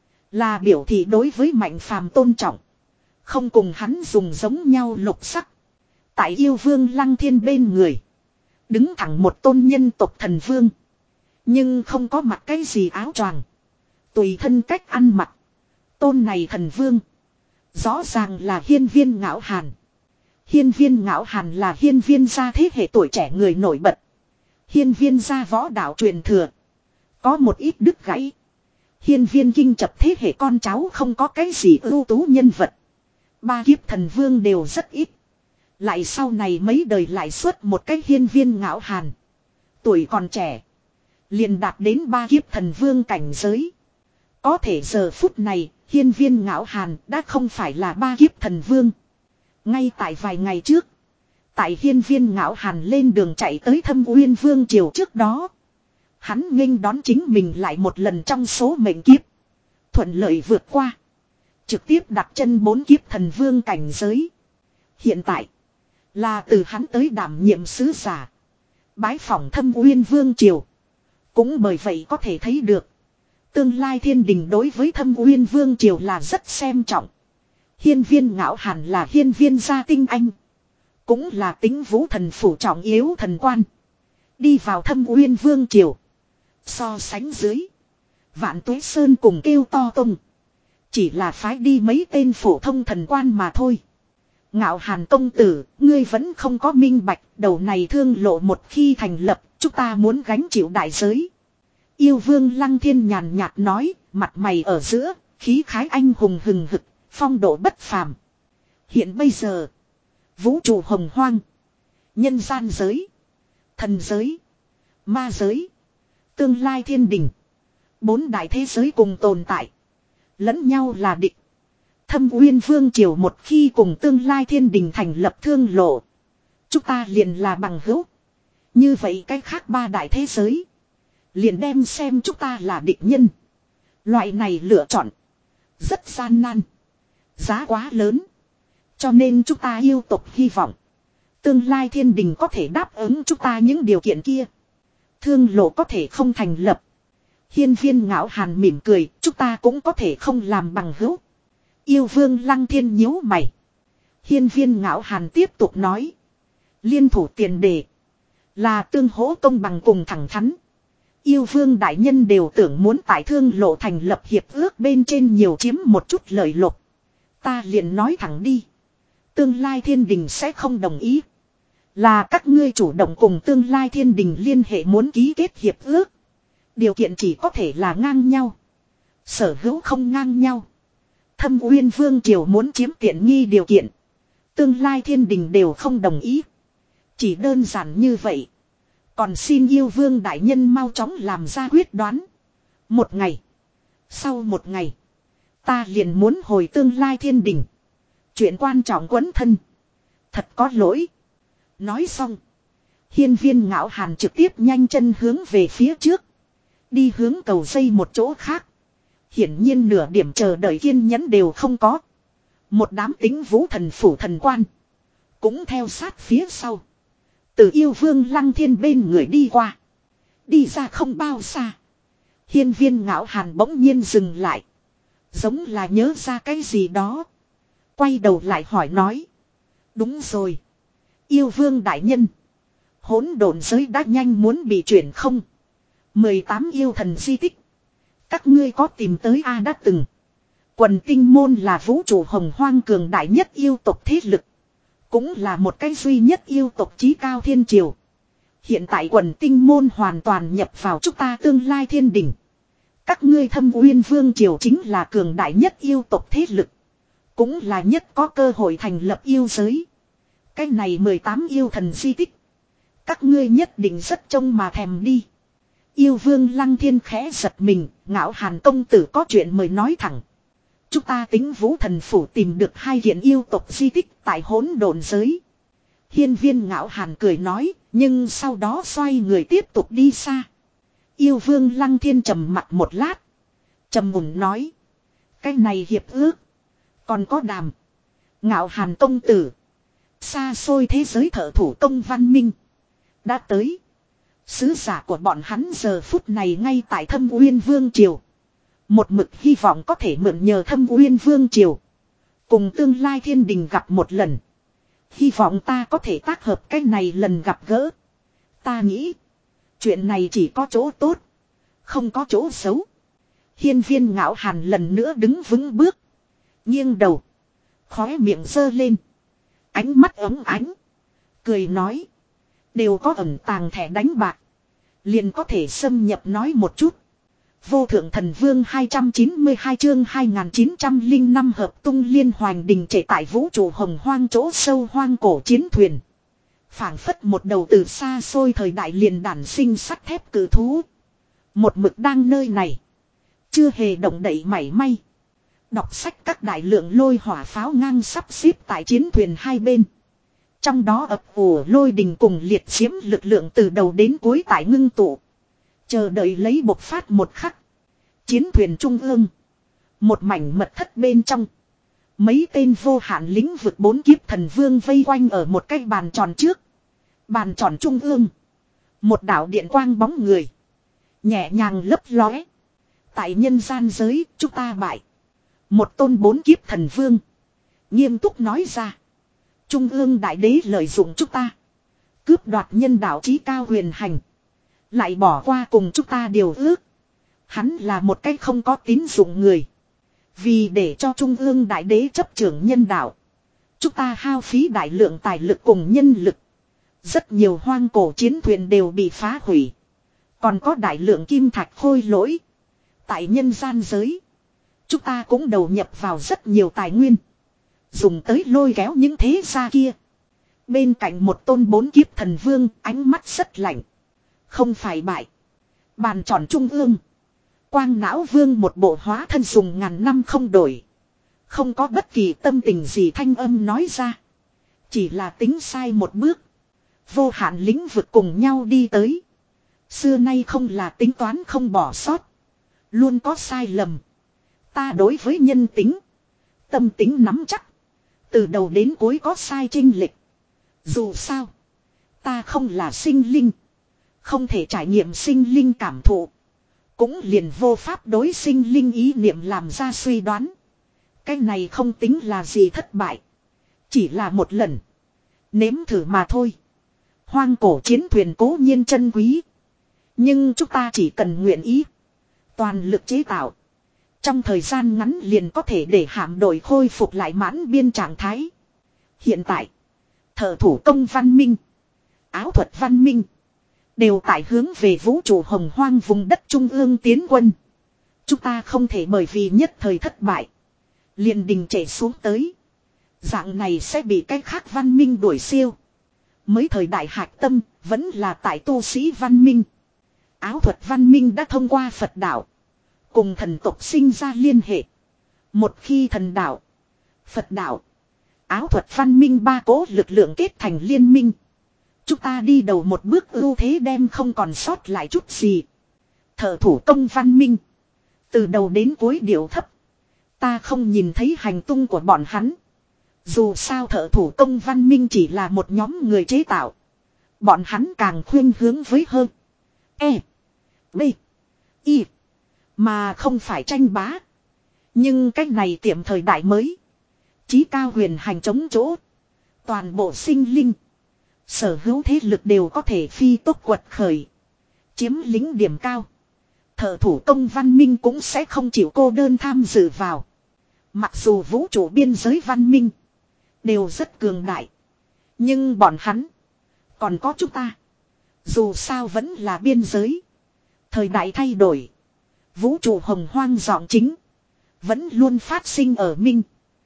Là biểu thị đối với Mạnh Phàm tôn trọng. Không cùng hắn dùng giống nhau lục sắc. Tại yêu vương Lăng Thiên bên người. Đứng thẳng một tôn nhân tộc thần vương. Nhưng không có mặc cái gì áo choàng. Tùy thân cách ăn mặc. Tôn này thần vương. Rõ ràng là hiên viên ngạo hàn. Hiên viên ngạo hàn là hiên viên gia thế hệ tuổi trẻ người nổi bật. Hiên viên gia võ đạo truyền thừa. Có một ít đứt gãy. Hiên viên kinh chập thế hệ con cháu không có cái gì ưu tú nhân vật. Ba kiếp thần vương đều rất ít. Lại sau này mấy đời lại xuất một cái hiên viên ngạo hàn. Tuổi còn trẻ. Liền đạt đến ba kiếp thần vương cảnh giới. Có thể giờ phút này, hiên viên ngạo hàn đã không phải là ba kiếp thần vương. Ngay tại vài ngày trước. Tại hiên viên ngạo hàn lên đường chạy tới Thâm Uyên Vương triều trước đó. Hắn nghênh đón chính mình lại một lần trong số mệnh kiếp. Thuận lợi vượt qua. Trực tiếp đặt chân bốn kiếp thần vương cảnh giới. Hiện tại. Là từ hắn tới đảm nhiệm sứ giả. Bái phỏng Thâm Uyên Vương triều. Cũng bởi vậy có thể thấy được. Tương lai thiên đình đối với Thâm Uyên Vương triều là rất xem trọng. Hiên viên ngạo hàn là hiên viên gia tinh anh. Cũng là Tĩnh Vũ thần phủ trọng yếu thần quan. Đi vào Thâm Uyên Vương triều. So sánh dưới. Vạn Tuế Sơn cùng kêu to tung. Chỉ là phái đi mấy tên phổ thông thần quan mà thôi. Ngạo Hàn công tử, ngươi vẫn không có minh bạch, đầu này thương lộ một khi thành lập, chúng ta muốn gánh chịu đại giới. Yêu Vương Lăng Thiên nhàn nhạt nói, mặt mày ở giữa, khí khái anh hùng hừng hực, phong độ bất phàm. Hiện bây giờ, vũ trụ hồng hoang, nhân gian giới, thần giới, ma giới, tương lai thiên đình, bốn đại thế giới cùng tồn tại, lẫn nhau là địch. Thâm Uyên Vương triều một khi cùng tương lai thiên đình thành lập thương lộ, chúng ta liền là bằng hữu. Như vậy cái khác ba đại thế giới liền đem xem chúng ta là địch nhân. Loại này lựa chọn rất gian nan, giá quá lớn. Cho nên chúng ta yêu tộc hy vọng tương lai thiên đình có thể đáp ứng chúng ta những điều kiện kia. Thương lộ có thể không thành lập. Hiên Viên Ngạo Hàn mỉm cười, chúng ta cũng có thể không làm bằng hữu. Yêu Vương Lăng Thiên nhíu mày. Hiên Viên Ngạo Hàn tiếp tục nói. Liên thủ tiền đề là tương hỗ công bằng cùng thẳng thắn. Yêu Vương đại nhân đều tưởng muốn tại thương lộ thành lập hiệp ước bên trên nhiều chiếm một chút lợi lộc. Ta liền nói thẳng đi. Tương lai thiên đình sẽ không đồng ý. Là các ngươi chủ động cùng tương lai thiên đình liên hệ muốn ký kết hiệp ước. Điều kiện chỉ có thể là ngang nhau. Sở hữu không ngang nhau. Thâm Uyên Vương triều muốn chiếm tiện nghi điều kiện. Tương lai thiên đình đều không đồng ý. Chỉ đơn giản như vậy. Còn xin yêu Vương đại nhân mau chóng làm ra quyết đoán. Một ngày. Sau một ngày. Ta liền muốn hồi tương lai thiên đình. Chuyện quan trọng quấn thân. Thật có lỗi. Nói xong. Hiên Viên Ngạo Hàn trực tiếp nhanh chân hướng về phía trước. Đi hướng cầu dây một chỗ khác. Hiển nhiên nửa điểm chờ đợi kiên nhẫn đều không có. Một đám tính vũ thần phủ thần quan. Cũng theo sát phía sau. Từ Yêu Vương Lăng Thiên bên người đi qua. Đi ra không bao xa. Hiên Viên Ngạo Hàn bỗng nhiên dừng lại. Giống là nhớ ra cái gì đó. Quay đầu lại hỏi nói. Đúng rồi. Yêu Vương đại nhân. Hỗn độn giới đã nhanh muốn bị chuyển không. mười tám yêu thần di tích. Các ngươi có tìm tới A đã từng. Quần tinh môn là vũ trụ hồng hoang cường đại nhất yêu tộc thế lực. Cũng là một cái duy nhất yêu tộc chí cao thiên triều. Hiện tại quần tinh môn hoàn toàn nhập vào chúng ta tương lai thiên đình. Các ngươi Thâm Uyên Vương triều chính là cường đại nhất yêu tộc thế lực. Cũng là nhất có cơ hội thành lập yêu giới. Cái này mười tám yêu thần di tích. Các ngươi nhất định rất trông mà thèm đi. Yêu Vương Lăng Thiên khẽ giật mình, Ngạo Hàn công tử có chuyện mời nói thẳng. Chúng ta tính vũ thần phủ tìm được hai hiện yêu tộc di tích tại hỗn độn giới. Hiên Viên Ngạo Hàn cười nói, nhưng sau đó xoay người tiếp tục đi xa. Yêu Vương Lăng Thiên trầm mặt một lát. Trầm mùng nói. Cái này hiệp ước. Còn có đàm. Ngạo Hàn công tử. Xa xôi thế giới thợ thủ công văn minh. Đã tới. Sứ giả của bọn hắn giờ phút này ngay tại Thâm Uyên Vương triều. Một mực hy vọng có thể mượn nhờ Thâm Uyên Vương triều. Cùng tương lai thiên đình gặp một lần. Hy vọng ta có thể tác hợp cái này lần gặp gỡ. Ta nghĩ. Chuyện này chỉ có chỗ tốt. Không có chỗ xấu. Hiên Viên Ngạo Hàn lần nữa đứng vững bước. Nghiêng đầu. Khóe miệng giơ lên. Ánh mắt ấm ánh. Cười nói. Đều có ẩn tàng thẻ đánh bạc. Liền có thể xâm nhập nói một chút. Vô thượng thần vương hai trăm chín mươi hai chương hai nghìn chín trăm lẻ năm hợp tung liên hoành đình trệ tại vũ trụ hồng hoang chỗ sâu hoang cổ chiến thuyền. Phảng phất một đầu từ xa xôi thời đại liền đản sinh sắt thép cử thú. Một mực đang nơi này. Chưa hề động đậy mảy may. Đọc sách các đại lượng lôi hỏa pháo ngang sắp xếp tại chiến thuyền hai bên. Trong đó ập ùa lôi đình cùng liệt diễm lực lượng từ đầu đến cuối tại ngưng tụ. Chờ đợi lấy bộc phát một khắc. Chiến thuyền trung ương. Một mảnh mật thất bên trong. Mấy tên vô hạn lĩnh vực bốn kiếp thần vương vây quanh ở một cái bàn tròn trước. Bàn tròn trung ương. Một đạo điện quang bóng người. Nhẹ nhàng lấp lóe. Tại nhân gian giới chúng ta bại. Một tôn bốn kiếp thần vương. Nghiêm túc nói ra. Trung ương đại đế lợi dụng chúng ta. Cướp đoạt nhân đạo chí cao huyền hành. Lại bỏ qua cùng chúng ta điều ước. Hắn là một cách không có tín dụng người. Vì để cho Trung ương Đại Đế chấp trưởng nhân đạo. Chúng ta hao phí đại lượng tài lực cùng nhân lực. Rất nhiều hoang cổ chiến thuyền đều bị phá hủy. Còn có đại lượng kim thạch khôi lỗi. Tại nhân gian giới. Chúng ta cũng đầu nhập vào rất nhiều tài nguyên. Dùng tới lôi kéo những thế gia kia. Bên cạnh một tôn bốn kiếp thần vương, ánh mắt rất lạnh. Không phải bại. Bàn tròn trung ương. Quang não vương một bộ hóa thân dùng ngàn năm không đổi. Không có bất kỳ tâm tình gì thanh âm nói ra. Chỉ là tính sai một bước. Vô hạn lĩnh vực cùng nhau đi tới. Xưa nay không là tính toán không bỏ sót. Luôn có sai lầm. Ta đối với nhân tính. Tâm tính nắm chắc. Từ đầu đến cuối có sai chênh lệch. Dù sao. Ta không là sinh linh. Không thể trải nghiệm sinh linh cảm thụ. Cũng liền vô pháp đối sinh linh ý niệm làm ra suy đoán. Cái này không tính là gì thất bại. Chỉ là một lần. Nếm thử mà thôi. Hoang cổ chiến thuyền cố nhiên chân quý. Nhưng chúng ta chỉ cần nguyện ý. Toàn lực chế tạo. Trong thời gian ngắn liền có thể để hạm đội khôi phục lại mãn biên trạng thái. Hiện tại. Thợ thủ công văn minh. Áo thuật văn minh. Đều tại hướng về vũ trụ hồng hoang vùng đất trung ương tiến quân. Chúng ta không thể bởi vì nhất thời thất bại. Liền đình trệ xuống tới. Dạng này sẽ bị cái khác văn minh đuổi siêu. Mới thời đại hạch tâm vẫn là tại tu sĩ văn minh. Áo thuật văn minh đã thông qua Phật đạo. Cùng thần tộc sinh ra liên hệ. Một khi thần đạo. Phật đạo. Áo thuật văn minh ba cố lực lượng kết thành liên minh. Chúng ta đi đầu một bước ưu thế đem không còn sót lại chút gì. Thợ thủ công văn minh. Từ đầu đến cuối điệu thấp. Ta không nhìn thấy hành tung của bọn hắn. Dù sao thợ thủ công văn minh chỉ là một nhóm người chế tạo. Bọn hắn càng khuyên hướng với hơn. E. B. I. Mà không phải tranh bá. Nhưng cách này tiệm thời đại mới. Chí cao huyền hành chống chỗ. Toàn bộ sinh linh. Sở hữu thế lực đều có thể phi tốc quật khởi. Chiếm lĩnh điểm cao. Thợ thủ công văn minh cũng sẽ không chịu cô đơn tham dự vào. Mặc dù vũ trụ biên giới văn minh. Đều rất cường đại. Nhưng bọn hắn. Còn có chúng ta. Dù sao vẫn là biên giới. Thời đại thay đổi. Vũ trụ hồng hoang dọn chính. Vẫn luôn phát sinh ở minh.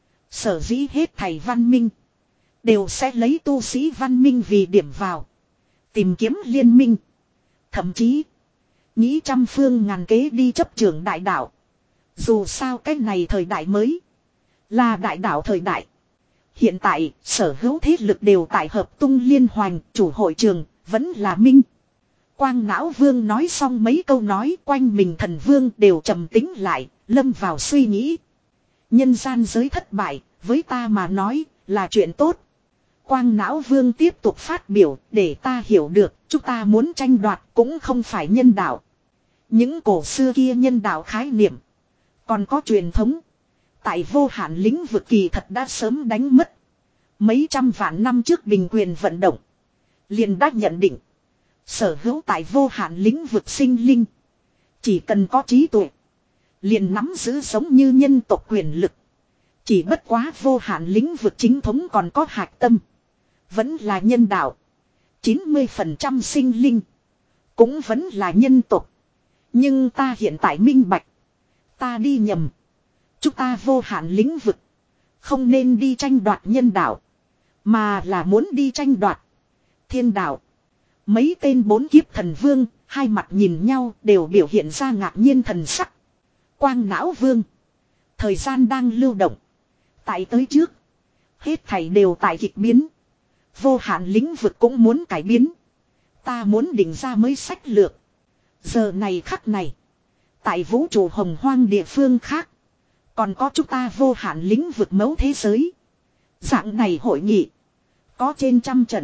Sở dĩ hết thầy văn minh. Đều sẽ lấy tu sĩ văn minh vì điểm vào. Tìm kiếm liên minh. Thậm chí. Nghĩ trăm phương ngàn kế đi chấp trưởng đại đạo. Dù sao cái này thời đại mới. Là đại đạo thời đại. Hiện tại sở hữu thế lực đều tại hợp tung liên hoành. Chủ hội trường vẫn là minh. Quang não vương nói xong mấy câu nói quanh mình thần vương đều trầm tĩnh lại. Lâm vào suy nghĩ. Nhân gian giới thất bại. Với ta mà nói là chuyện tốt. Quang não vương tiếp tục phát biểu để ta hiểu được chúng ta muốn tranh đoạt cũng không phải nhân đạo. Những cổ xưa kia nhân đạo khái niệm. Còn có truyền thống. Tại vô hạn lĩnh vực kỳ thật đã sớm đánh mất. Mấy trăm vạn năm trước bình quyền vận động. Liền đã nhận định. Sở hữu tại vô hạn lĩnh vực sinh linh. Chỉ cần có trí tuệ. Liền nắm giữ giống như nhân tộc quyền lực. Chỉ bất quá vô hạn lĩnh vực chính thống còn có hạch tâm. Vẫn là nhân đạo. chín mươi phần trăm sinh linh. Cũng vẫn là nhân tộc. Nhưng ta hiện tại minh bạch. Ta đi nhầm. Chúng ta vô hạn lĩnh vực. Không nên đi tranh đoạt nhân đạo. Mà là muốn đi tranh đoạt. Thiên đạo. Mấy tên bốn kiếp thần vương. Hai mặt nhìn nhau đều biểu hiện ra ngạc nhiên thần sắc. Quang não vương. Thời gian đang lưu động. Tại tới trước. Hết thảy đều tại kịch biến. Vô hạn lĩnh vực cũng muốn cải biến. Ta muốn định ra mới sách lược. Giờ này khắc này. Tại vũ trụ hồng hoang địa phương khác. Còn có chúng ta vô hạn lĩnh vực mẫu thế giới. Dạng này hội nghị. Có trên trăm trận.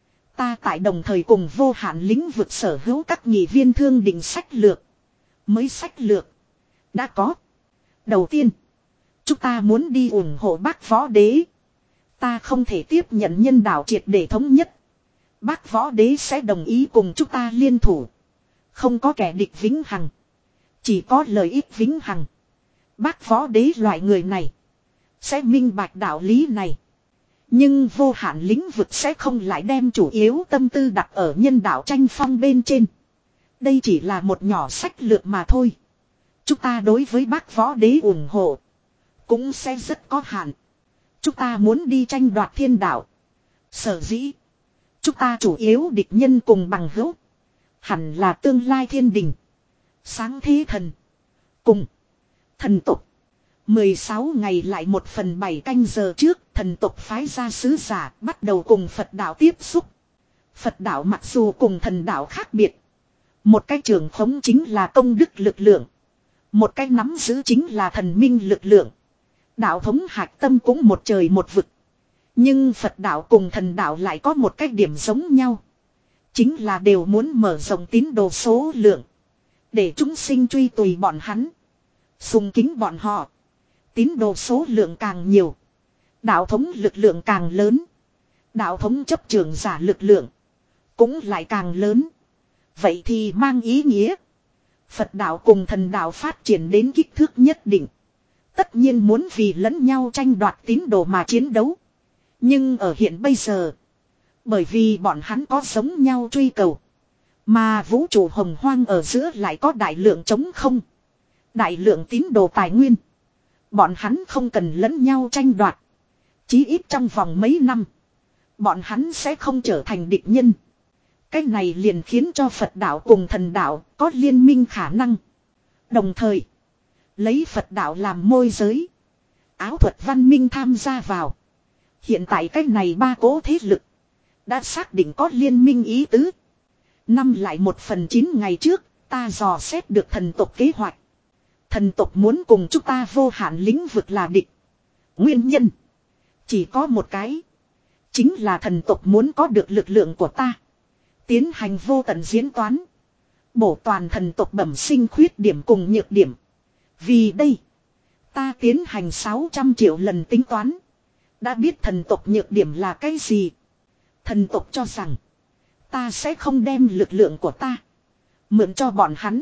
Ta tại đồng thời cùng vô hạn lĩnh vực sở hữu các nghị viên thương định sách lược. Mới sách lược. Đã có. Đầu tiên. Chúng ta muốn đi ủng hộ Bác Võ Đế. Ta không thể tiếp nhận nhân đạo triệt để thống nhất. Bác võ đế sẽ đồng ý cùng chúng ta liên thủ. Không có kẻ địch vĩnh hằng. Chỉ có lợi ích vĩnh hằng. Bác võ đế loại người này. Sẽ minh bạch đạo lý này. Nhưng vô hạn lĩnh vực sẽ không lại đem chủ yếu tâm tư đặt ở nhân đạo tranh phong bên trên. Đây chỉ là một nhỏ sách lược mà thôi. Chúng ta đối với bác võ đế ủng hộ. Cũng sẽ rất có hạn. Chúng ta muốn đi tranh đoạt thiên đạo. Sở dĩ. Chúng ta chủ yếu địch nhân cùng bằng hữu. Hẳn là tương lai thiên đình. Sáng thế thần. Cùng. Thần tục. mười sáu ngày lại một phần bảy canh giờ trước. Thần tục phái ra sứ giả. Bắt đầu cùng Phật đạo tiếp xúc. Phật đạo mặc dù cùng thần đạo khác biệt. Một cái trưởng khống chính là công đức lực lượng. Một cái nắm giữ chính là thần minh lực lượng. Đạo thống hạch tâm cũng một trời một vực. Nhưng Phật đạo cùng thần đạo lại có một cái điểm giống nhau. Chính là đều muốn mở rộng tín đồ số lượng. Để chúng sinh truy tùy bọn hắn. Sùng kính bọn họ. Tín đồ số lượng càng nhiều. Đạo thống lực lượng càng lớn. Đạo thống chấp trường giả lực lượng. Cũng lại càng lớn. Vậy thì mang ý nghĩa. Phật đạo cùng thần đạo phát triển đến kích thước nhất định. Tất nhiên muốn vì lẫn nhau tranh đoạt tín đồ mà chiến đấu. Nhưng ở hiện bây giờ. Bởi vì bọn hắn có giống nhau truy cầu. Mà vũ trụ hồng hoang ở giữa lại có đại lượng trống không. Đại lượng tín đồ tài nguyên. Bọn hắn không cần lẫn nhau tranh đoạt. Chí ít trong vòng mấy năm. Bọn hắn sẽ không trở thành địch nhân. Cái này liền khiến cho Phật đạo cùng thần đạo có liên minh khả năng. Đồng thời. Lấy Phật đạo làm môi giới. Áo thuật văn minh tham gia vào. Hiện tại cái này ba cố thế lực. Đã xác định có liên minh ý tứ. Năm lại một phần chín ngày trước. Ta dò xét được thần tộc kế hoạch. Thần tộc muốn cùng chúng ta vô hạn lĩnh vực là địch. Nguyên nhân. Chỉ có một cái. Chính là thần tộc muốn có được lực lượng của ta. Tiến hành vô tận diễn toán. Bổ toàn thần tộc bẩm sinh khuyết điểm cùng nhược điểm. Vì đây. Ta tiến hành sáu trăm triệu lần tính toán. Đã biết thần tộc nhược điểm là cái gì. Thần tộc cho rằng. Ta sẽ không đem lực lượng của ta. Mượn cho bọn hắn.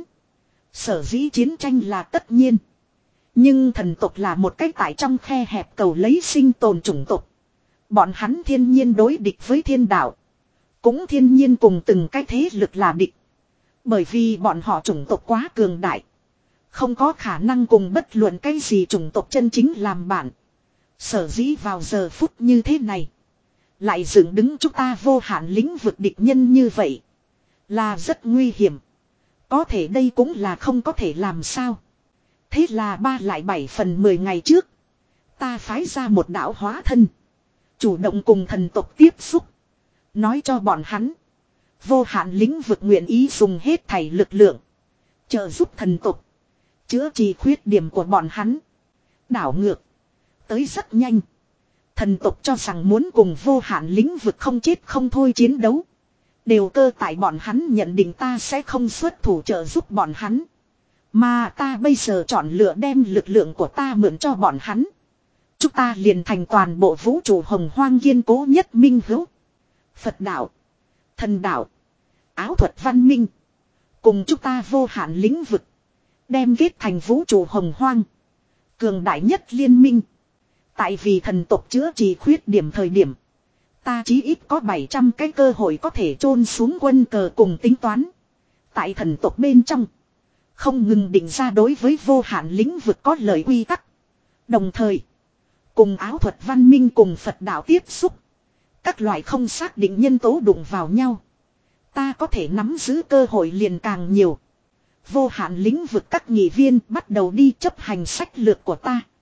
Sở dĩ chiến tranh là tất nhiên. Nhưng thần tộc là một cái tại trong khe hẹp cầu lấy sinh tồn chủng tộc. Bọn hắn thiên nhiên đối địch với thiên đạo. Cũng thiên nhiên cùng từng cái thế lực là địch. Bởi vì bọn họ chủng tộc quá cường đại. Không có khả năng cùng bất luận cái gì chủng tộc chân chính làm bạn. Sở dĩ vào giờ phút như thế này. Lại dựng đứng chúng ta vô hạn lĩnh vực địch nhân như vậy. Là rất nguy hiểm. Có thể đây cũng là không có thể làm sao. Thế là ba lại bảy phần mười ngày trước. Ta phái ra một đạo hóa thân. Chủ động cùng thần tộc tiếp xúc. Nói cho bọn hắn. Vô hạn lĩnh vực nguyện ý dùng hết thảy lực lượng. Trợ giúp thần tộc. Chữa trị khuyết điểm của bọn hắn. Đảo ngược. Tới rất nhanh. Thần tộc cho rằng muốn cùng vô hạn lĩnh vực không chết không thôi chiến đấu. Đều cơ tại bọn hắn nhận định ta sẽ không xuất thủ trợ giúp bọn hắn. Mà ta bây giờ chọn lựa đem lực lượng của ta mượn cho bọn hắn. Chúng ta liền thành toàn bộ vũ trụ hồng hoang kiên cố nhất minh hữu. Phật đạo. Thần đạo. Áo thuật văn minh. Cùng chúng ta vô hạn lĩnh vực. Đem kết thành vũ trụ hồng hoang. Cường đại nhất liên minh. Tại vì thần tộc chữa trị khuyết điểm thời điểm. Ta chí ít có bảy trăm cái cơ hội có thể chôn xuống quân cờ cùng tính toán. Tại thần tộc bên trong. Không ngừng định ra đối với vô hạn lĩnh vực có lời quy tắc. Đồng thời. Cùng áo thuật văn minh cùng Phật đạo tiếp xúc. Các loại không xác định nhân tố đụng vào nhau. Ta có thể nắm giữ cơ hội liền càng nhiều. Vô hạn lĩnh vực các nghị viên bắt đầu đi chấp hành sách lược của ta.